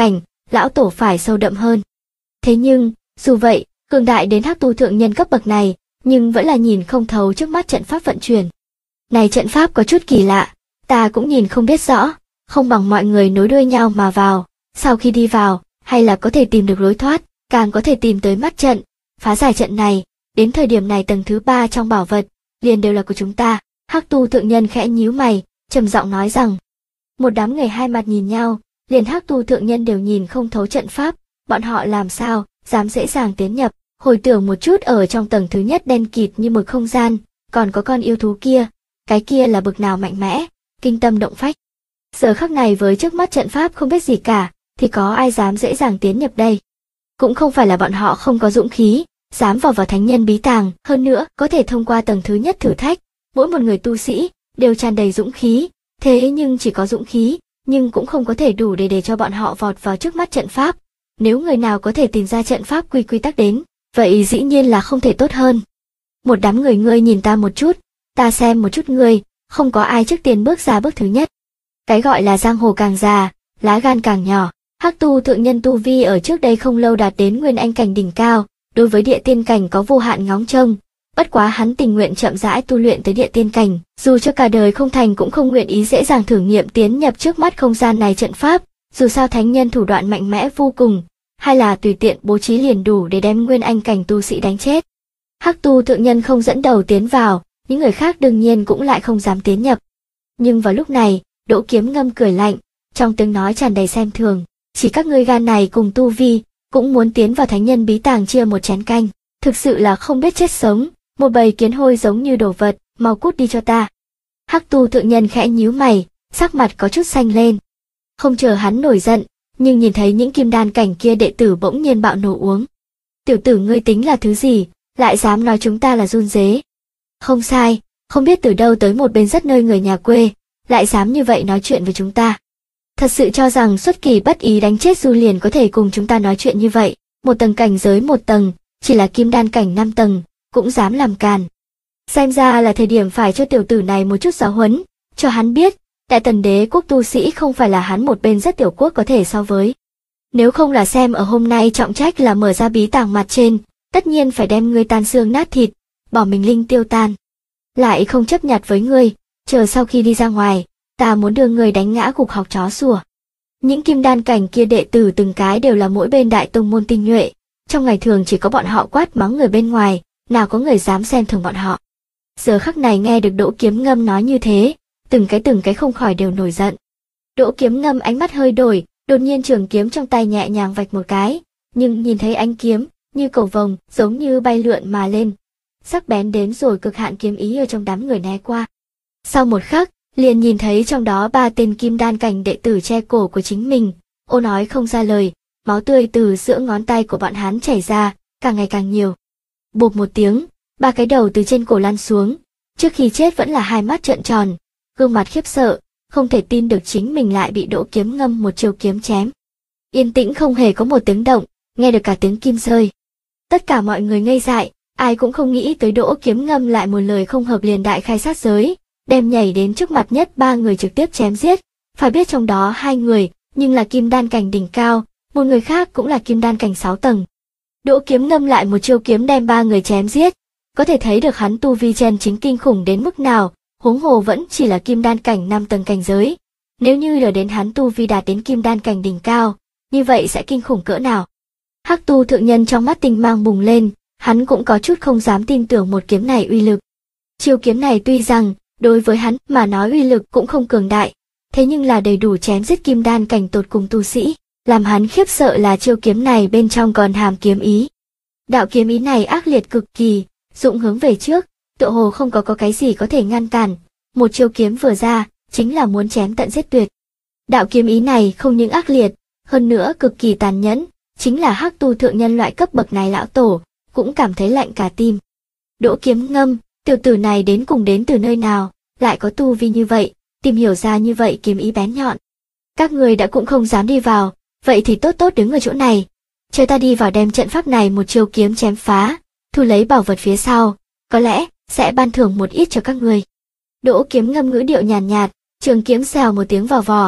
lão tổ phải sâu đậm hơn. Thế nhưng, dù vậy, cường đại đến hắc tu thượng nhân cấp bậc này, nhưng vẫn là nhìn không thấu trước mắt trận pháp vận chuyển. Này trận pháp có chút kỳ lạ, ta cũng nhìn không biết rõ, không bằng mọi người nối đuôi nhau mà vào, sau khi đi vào, hay là có thể tìm được lối thoát, càng có thể tìm tới mắt trận, phá giải trận này, đến thời điểm này tầng thứ 3 trong bảo vật, liền đều là của chúng ta. Hắc tu thượng nhân khẽ nhíu mày, trầm giọng nói rằng. Một đám người hai mặt nhìn nhau, liền hắc tu thượng nhân đều nhìn không thấu trận pháp, bọn họ làm sao dám dễ dàng tiến nhập. Hồi tưởng một chút ở trong tầng thứ nhất đen kịt như một không gian, còn có con yêu thú kia, cái kia là bực nào mạnh mẽ, kinh tâm động phách. Giờ khắc này với trước mắt trận pháp không biết gì cả, thì có ai dám dễ dàng tiến nhập đây. Cũng không phải là bọn họ không có dũng khí, dám vào thánh nhân bí tàng, hơn nữa có thể thông qua tầng thứ nhất thử thách, mỗi một người tu sĩ đều tràn đầy dũng khí, thế nhưng chỉ có dũng khí, nhưng cũng không có thể đủ để cho bọn họ vọt vào trước mắt trận pháp. Nếu người nào có thể tìm ra trận pháp quy tắc đến, vậy dĩ nhiên là không thể tốt hơn. Một đám người ngươi nhìn ta một chút, ta xem một chút ngươi, không có ai trước tiên bước ra bước thứ nhất. Cái gọi là giang hồ càng già, lá gan càng nhỏ. Hắc tu thượng nhân tu vi ở trước đây không lâu đạt đến nguyên anh cảnh đỉnh cao, đối với địa tiên cảnh có vô hạn ngóng trông. Bất quá hắn tình nguyện chậm rãi tu luyện tới địa tiên cảnh, dù cho cả đời không thành cũng không nguyện ý dễ dàng thử nghiệm tiến nhập trước mắt không gian này trận pháp, dù sao thánh nhân thủ đoạn mạnh mẽ vô cùng, hay là tùy tiện bố trí liền đủ để đem nguyên anh cảnh tu sĩ đánh chết. Hắc tu thượng nhân không dẫn đầu tiến vào, những người khác đương nhiên cũng lại không dám tiến nhập. Nhưng vào lúc này, Đỗ Kiếm Ngâm cười lạnh, trong tiếng nói tràn đầy xem thường, chỉ các ngươi gan này cùng tu vi, cũng muốn tiến vào thánh nhân bí tàng chia một chén canh, thực sự là không biết chết sống, một bầy kiến hôi giống như đồ vật, mau cút đi cho ta. Hắc tu thượng nhân khẽ nhíu mày, sắc mặt có chút xanh lên. Không chờ hắn nổi giận, nhưng nhìn thấy những kim đan cảnh kia đệ tử bỗng nhiên bạo nổ uống. Tiểu tử ngươi tính là thứ gì, lại dám nói chúng ta là run rế. Không sai, không biết từ đâu tới một bên rất nơi người nhà quê, lại dám như vậy nói chuyện với chúng ta. Thật sự cho rằng xuất kỳ bất ý đánh chết Du liền có thể cùng chúng ta nói chuyện như vậy, một tầng cảnh giới một tầng, chỉ là kim đan cảnh 5 tầng, cũng dám làm càn. Xem ra là thời điểm phải cho tiểu tử này một chút giáo huấn, cho hắn biết, Đại Tần đế quốc tu sĩ không phải là hắn một bên rất tiểu quốc có thể so với. Nếu không là xem ở hôm nay trọng trách là mở ra bí tàng mặt trên, tất nhiên phải đem ngươi tan xương nát thịt, bỏ mình linh tiêu tan. Lại không chấp nhặt với ngươi, chờ sau khi đi ra ngoài, ta muốn đưa ngươi đánh ngã gục học chó sủa. Những kim đan cảnh kia đệ tử từng cái đều là mỗi bên đại tông môn tinh nhuệ, trong ngày thường chỉ có bọn họ quát mắng người bên ngoài, nào có người dám xem thường bọn họ. Giờ khắc này nghe được Đỗ Kiếm Ngâm nói như thế, từng cái không khỏi đều nổi giận. Đỗ Kiếm Ngâm ánh mắt hơi đổi, đột nhiên trường kiếm trong tay nhẹ nhàng vạch một cái, nhưng nhìn thấy ánh kiếm như cầu vồng, giống như bay lượn mà lên, sắc bén đến rồi cực hạn kiếm ý ở trong đám người né qua. Sau một khắc, liền nhìn thấy trong đó 3 tên kim đan cảnh đệ tử che cổ của chính mình, ô nói không ra lời, máu tươi từ giữa ngón tay của bọn hắn chảy ra, càng ngày càng nhiều. Bộp một tiếng, 3 cái đầu từ trên cổ lăn xuống, trước khi chết vẫn là hai mắt trợn tròn, gương mặt khiếp sợ, không thể tin được chính mình lại bị Đỗ Kiếm Ngâm một chiêu kiếm chém. Yên tĩnh không hề có một tiếng động, nghe được cả tiếng kim rơi. Tất cả mọi người ngây dại, ai cũng không nghĩ tới Đỗ Kiếm Ngâm lại một lời không hợp liền đại khai sát giới, đem nhảy đến trước mặt nhất 3 người trực tiếp chém giết. Phải biết trong đó 2 người, nhưng là kim đan cảnh đỉnh cao, một người khác cũng là kim đan cảnh 6 tầng. Đỗ Kiếm Ngâm lại một chiêu kiếm đem 3 người chém giết, có thể thấy được hắn tu vi chân chính kinh khủng đến mức nào, huống hồ vẫn chỉ là kim đan cảnh 5 tầng cảnh giới. Nếu như lờ đến hắn tu vi đạt đến kim đan cảnh đỉnh cao, như vậy sẽ kinh khủng cỡ nào. Hắc tu thượng nhân trong mắt tinh mang bùng lên, hắn cũng có chút không dám tin tưởng một kiếm này uy lực. Chiêu kiếm này tuy rằng, đối với hắn mà nói uy lực cũng không cường đại, thế nhưng là đầy đủ chém giết kim đan cảnh tột cùng tu sĩ, làm hắn khiếp sợ là chiêu kiếm này bên trong còn hàm kiếm ý. Đạo kiếm ý này ác liệt cực kỳ, dũng hướng về trước, tựa hồ không có cái gì có thể ngăn cản, một chiêu kiếm vừa ra, chính là muốn chém tận giết tuyệt. Đạo kiếm ý này không những ác liệt, hơn nữa cực kỳ tàn nhẫn, chính là hắc tu thượng nhân loại cấp bậc này lão tổ, cũng cảm thấy lạnh cả tim. Đỗ Kiếm Ngâm, tiểu tử này đến cùng đến từ nơi nào, lại có tu vi như vậy, tìm hiểu ra như vậy kiếm ý bén nhọn. Các người đã cũng không dám đi vào, vậy thì tốt tốt đứng ở chỗ này, chờ ta đi vào đem trận pháp này một chiêu kiếm chém phá, thu lấy bảo vật phía sau, có lẽ sẽ ban thưởng một ít cho các người. Đỗ Kiếm Ngâm ngữ điệu nhàn nhạt, trường kiếm xèo một tiếng vào vỏ,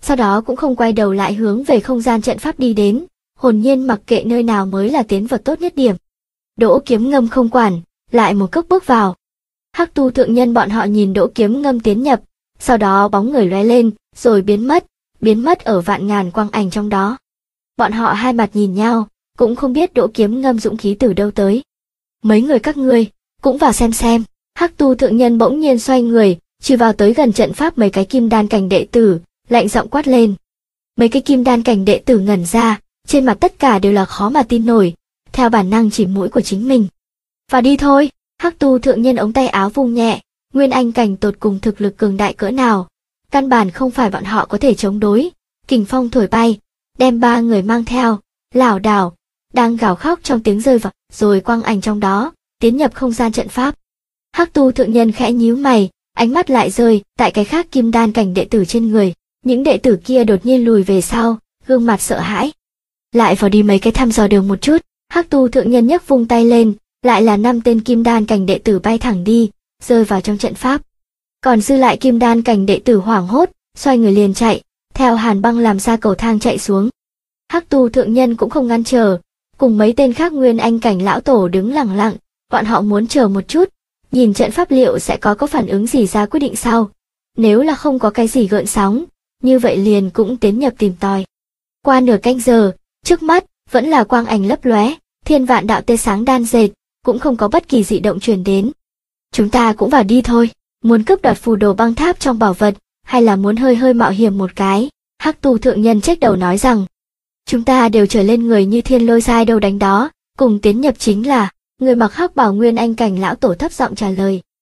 sau đó cũng không quay đầu lại hướng về không gian trận pháp đi đến, hồn nhiên mặc kệ nơi nào mới là tiến vào tốt nhất điểm. Đỗ Kiếm Ngâm không quản, lại một cước bước vào. Hắc Tu thượng nhân bọn họ nhìn Đỗ Kiếm Ngâm tiến nhập, sau đó bóng người lóe lên, rồi biến mất ở vạn ngàn quang ảnh trong đó. Bọn họ hai mặt nhìn nhau, cũng không biết Đỗ Kiếm Ngâm dũng khí từ đâu tới. Mấy người các ngươi, cũng vào xem. Hắc Tu thượng nhân bỗng nhiên xoay người, chỉ vào tới gần trận pháp mấy cái kim đan cảnh đệ tử, lạnh giọng quát lên. Mấy cái kim đan cảnh đệ tử ngẩn ra, trên mặt tất cả đều là khó mà tin nổi, theo bản năng chỉ mũi của chính mình. Vào đi thôi. Hắc Tu thượng nhân ống tay áo vung nhẹ, nguyên anh cảnh tột cùng thực lực cường đại cỡ nào, căn bản không phải bọn họ có thể chống đối. Kình phong thổi bay, đem ba người mang theo, lảo đảo, đang gào khóc trong tiếng rơi vào, rồi quang ảnh trong đó, tiến nhập không gian trận pháp. Hắc Tu thượng nhân khẽ nhíu mày, ánh mắt lại rơi tại cái khác kim đan cảnh đệ tử trên người. Những đệ tử kia đột nhiên lùi về sau, gương mặt sợ hãi. Lại vào đi mấy cái thăm dò đường một chút. Hắc Tu thượng nhân nhấc vung tay lên, lại là 5 tên kim đan cảnh đệ tử bay thẳng đi, rơi vào trong trận pháp. Còn dư lại kim đan cảnh đệ tử hoảng hốt, xoay người liền chạy, theo Hàn Băng làm ra cầu thang chạy xuống. Hắc Tu thượng nhân cũng không ngăn trở, cùng mấy tên khác nguyên anh cảnh lão tổ đứng lặng lặng, bọn họ muốn chờ một chút, nhìn trận pháp liệu sẽ có phản ứng gì ra quyết định sau. Nếu là không có cái gì gợn sóng, như vậy liền cũng tiến nhập tìm tòi. Qua nửa canh giờ, trước mắt vẫn là quang ảnh lấp lóe, thiên vạn đạo tê sáng đan dệt, cũng không có bất kỳ dị động truyền đến. Chúng ta cũng vào đi thôi, muốn cướp đoạt phù đồ băng tháp trong bảo vật, hay là muốn hơi mạo hiểm một cái? Hắc Tu thượng nhân trách đầu nói rằng, chúng ta đều trở lên người như thiên lôi sai đâu đánh đó, cùng tiến nhập chính là, người mặc hắc bào nguyên anh cảnh lão tổ thấp giọng trả lời.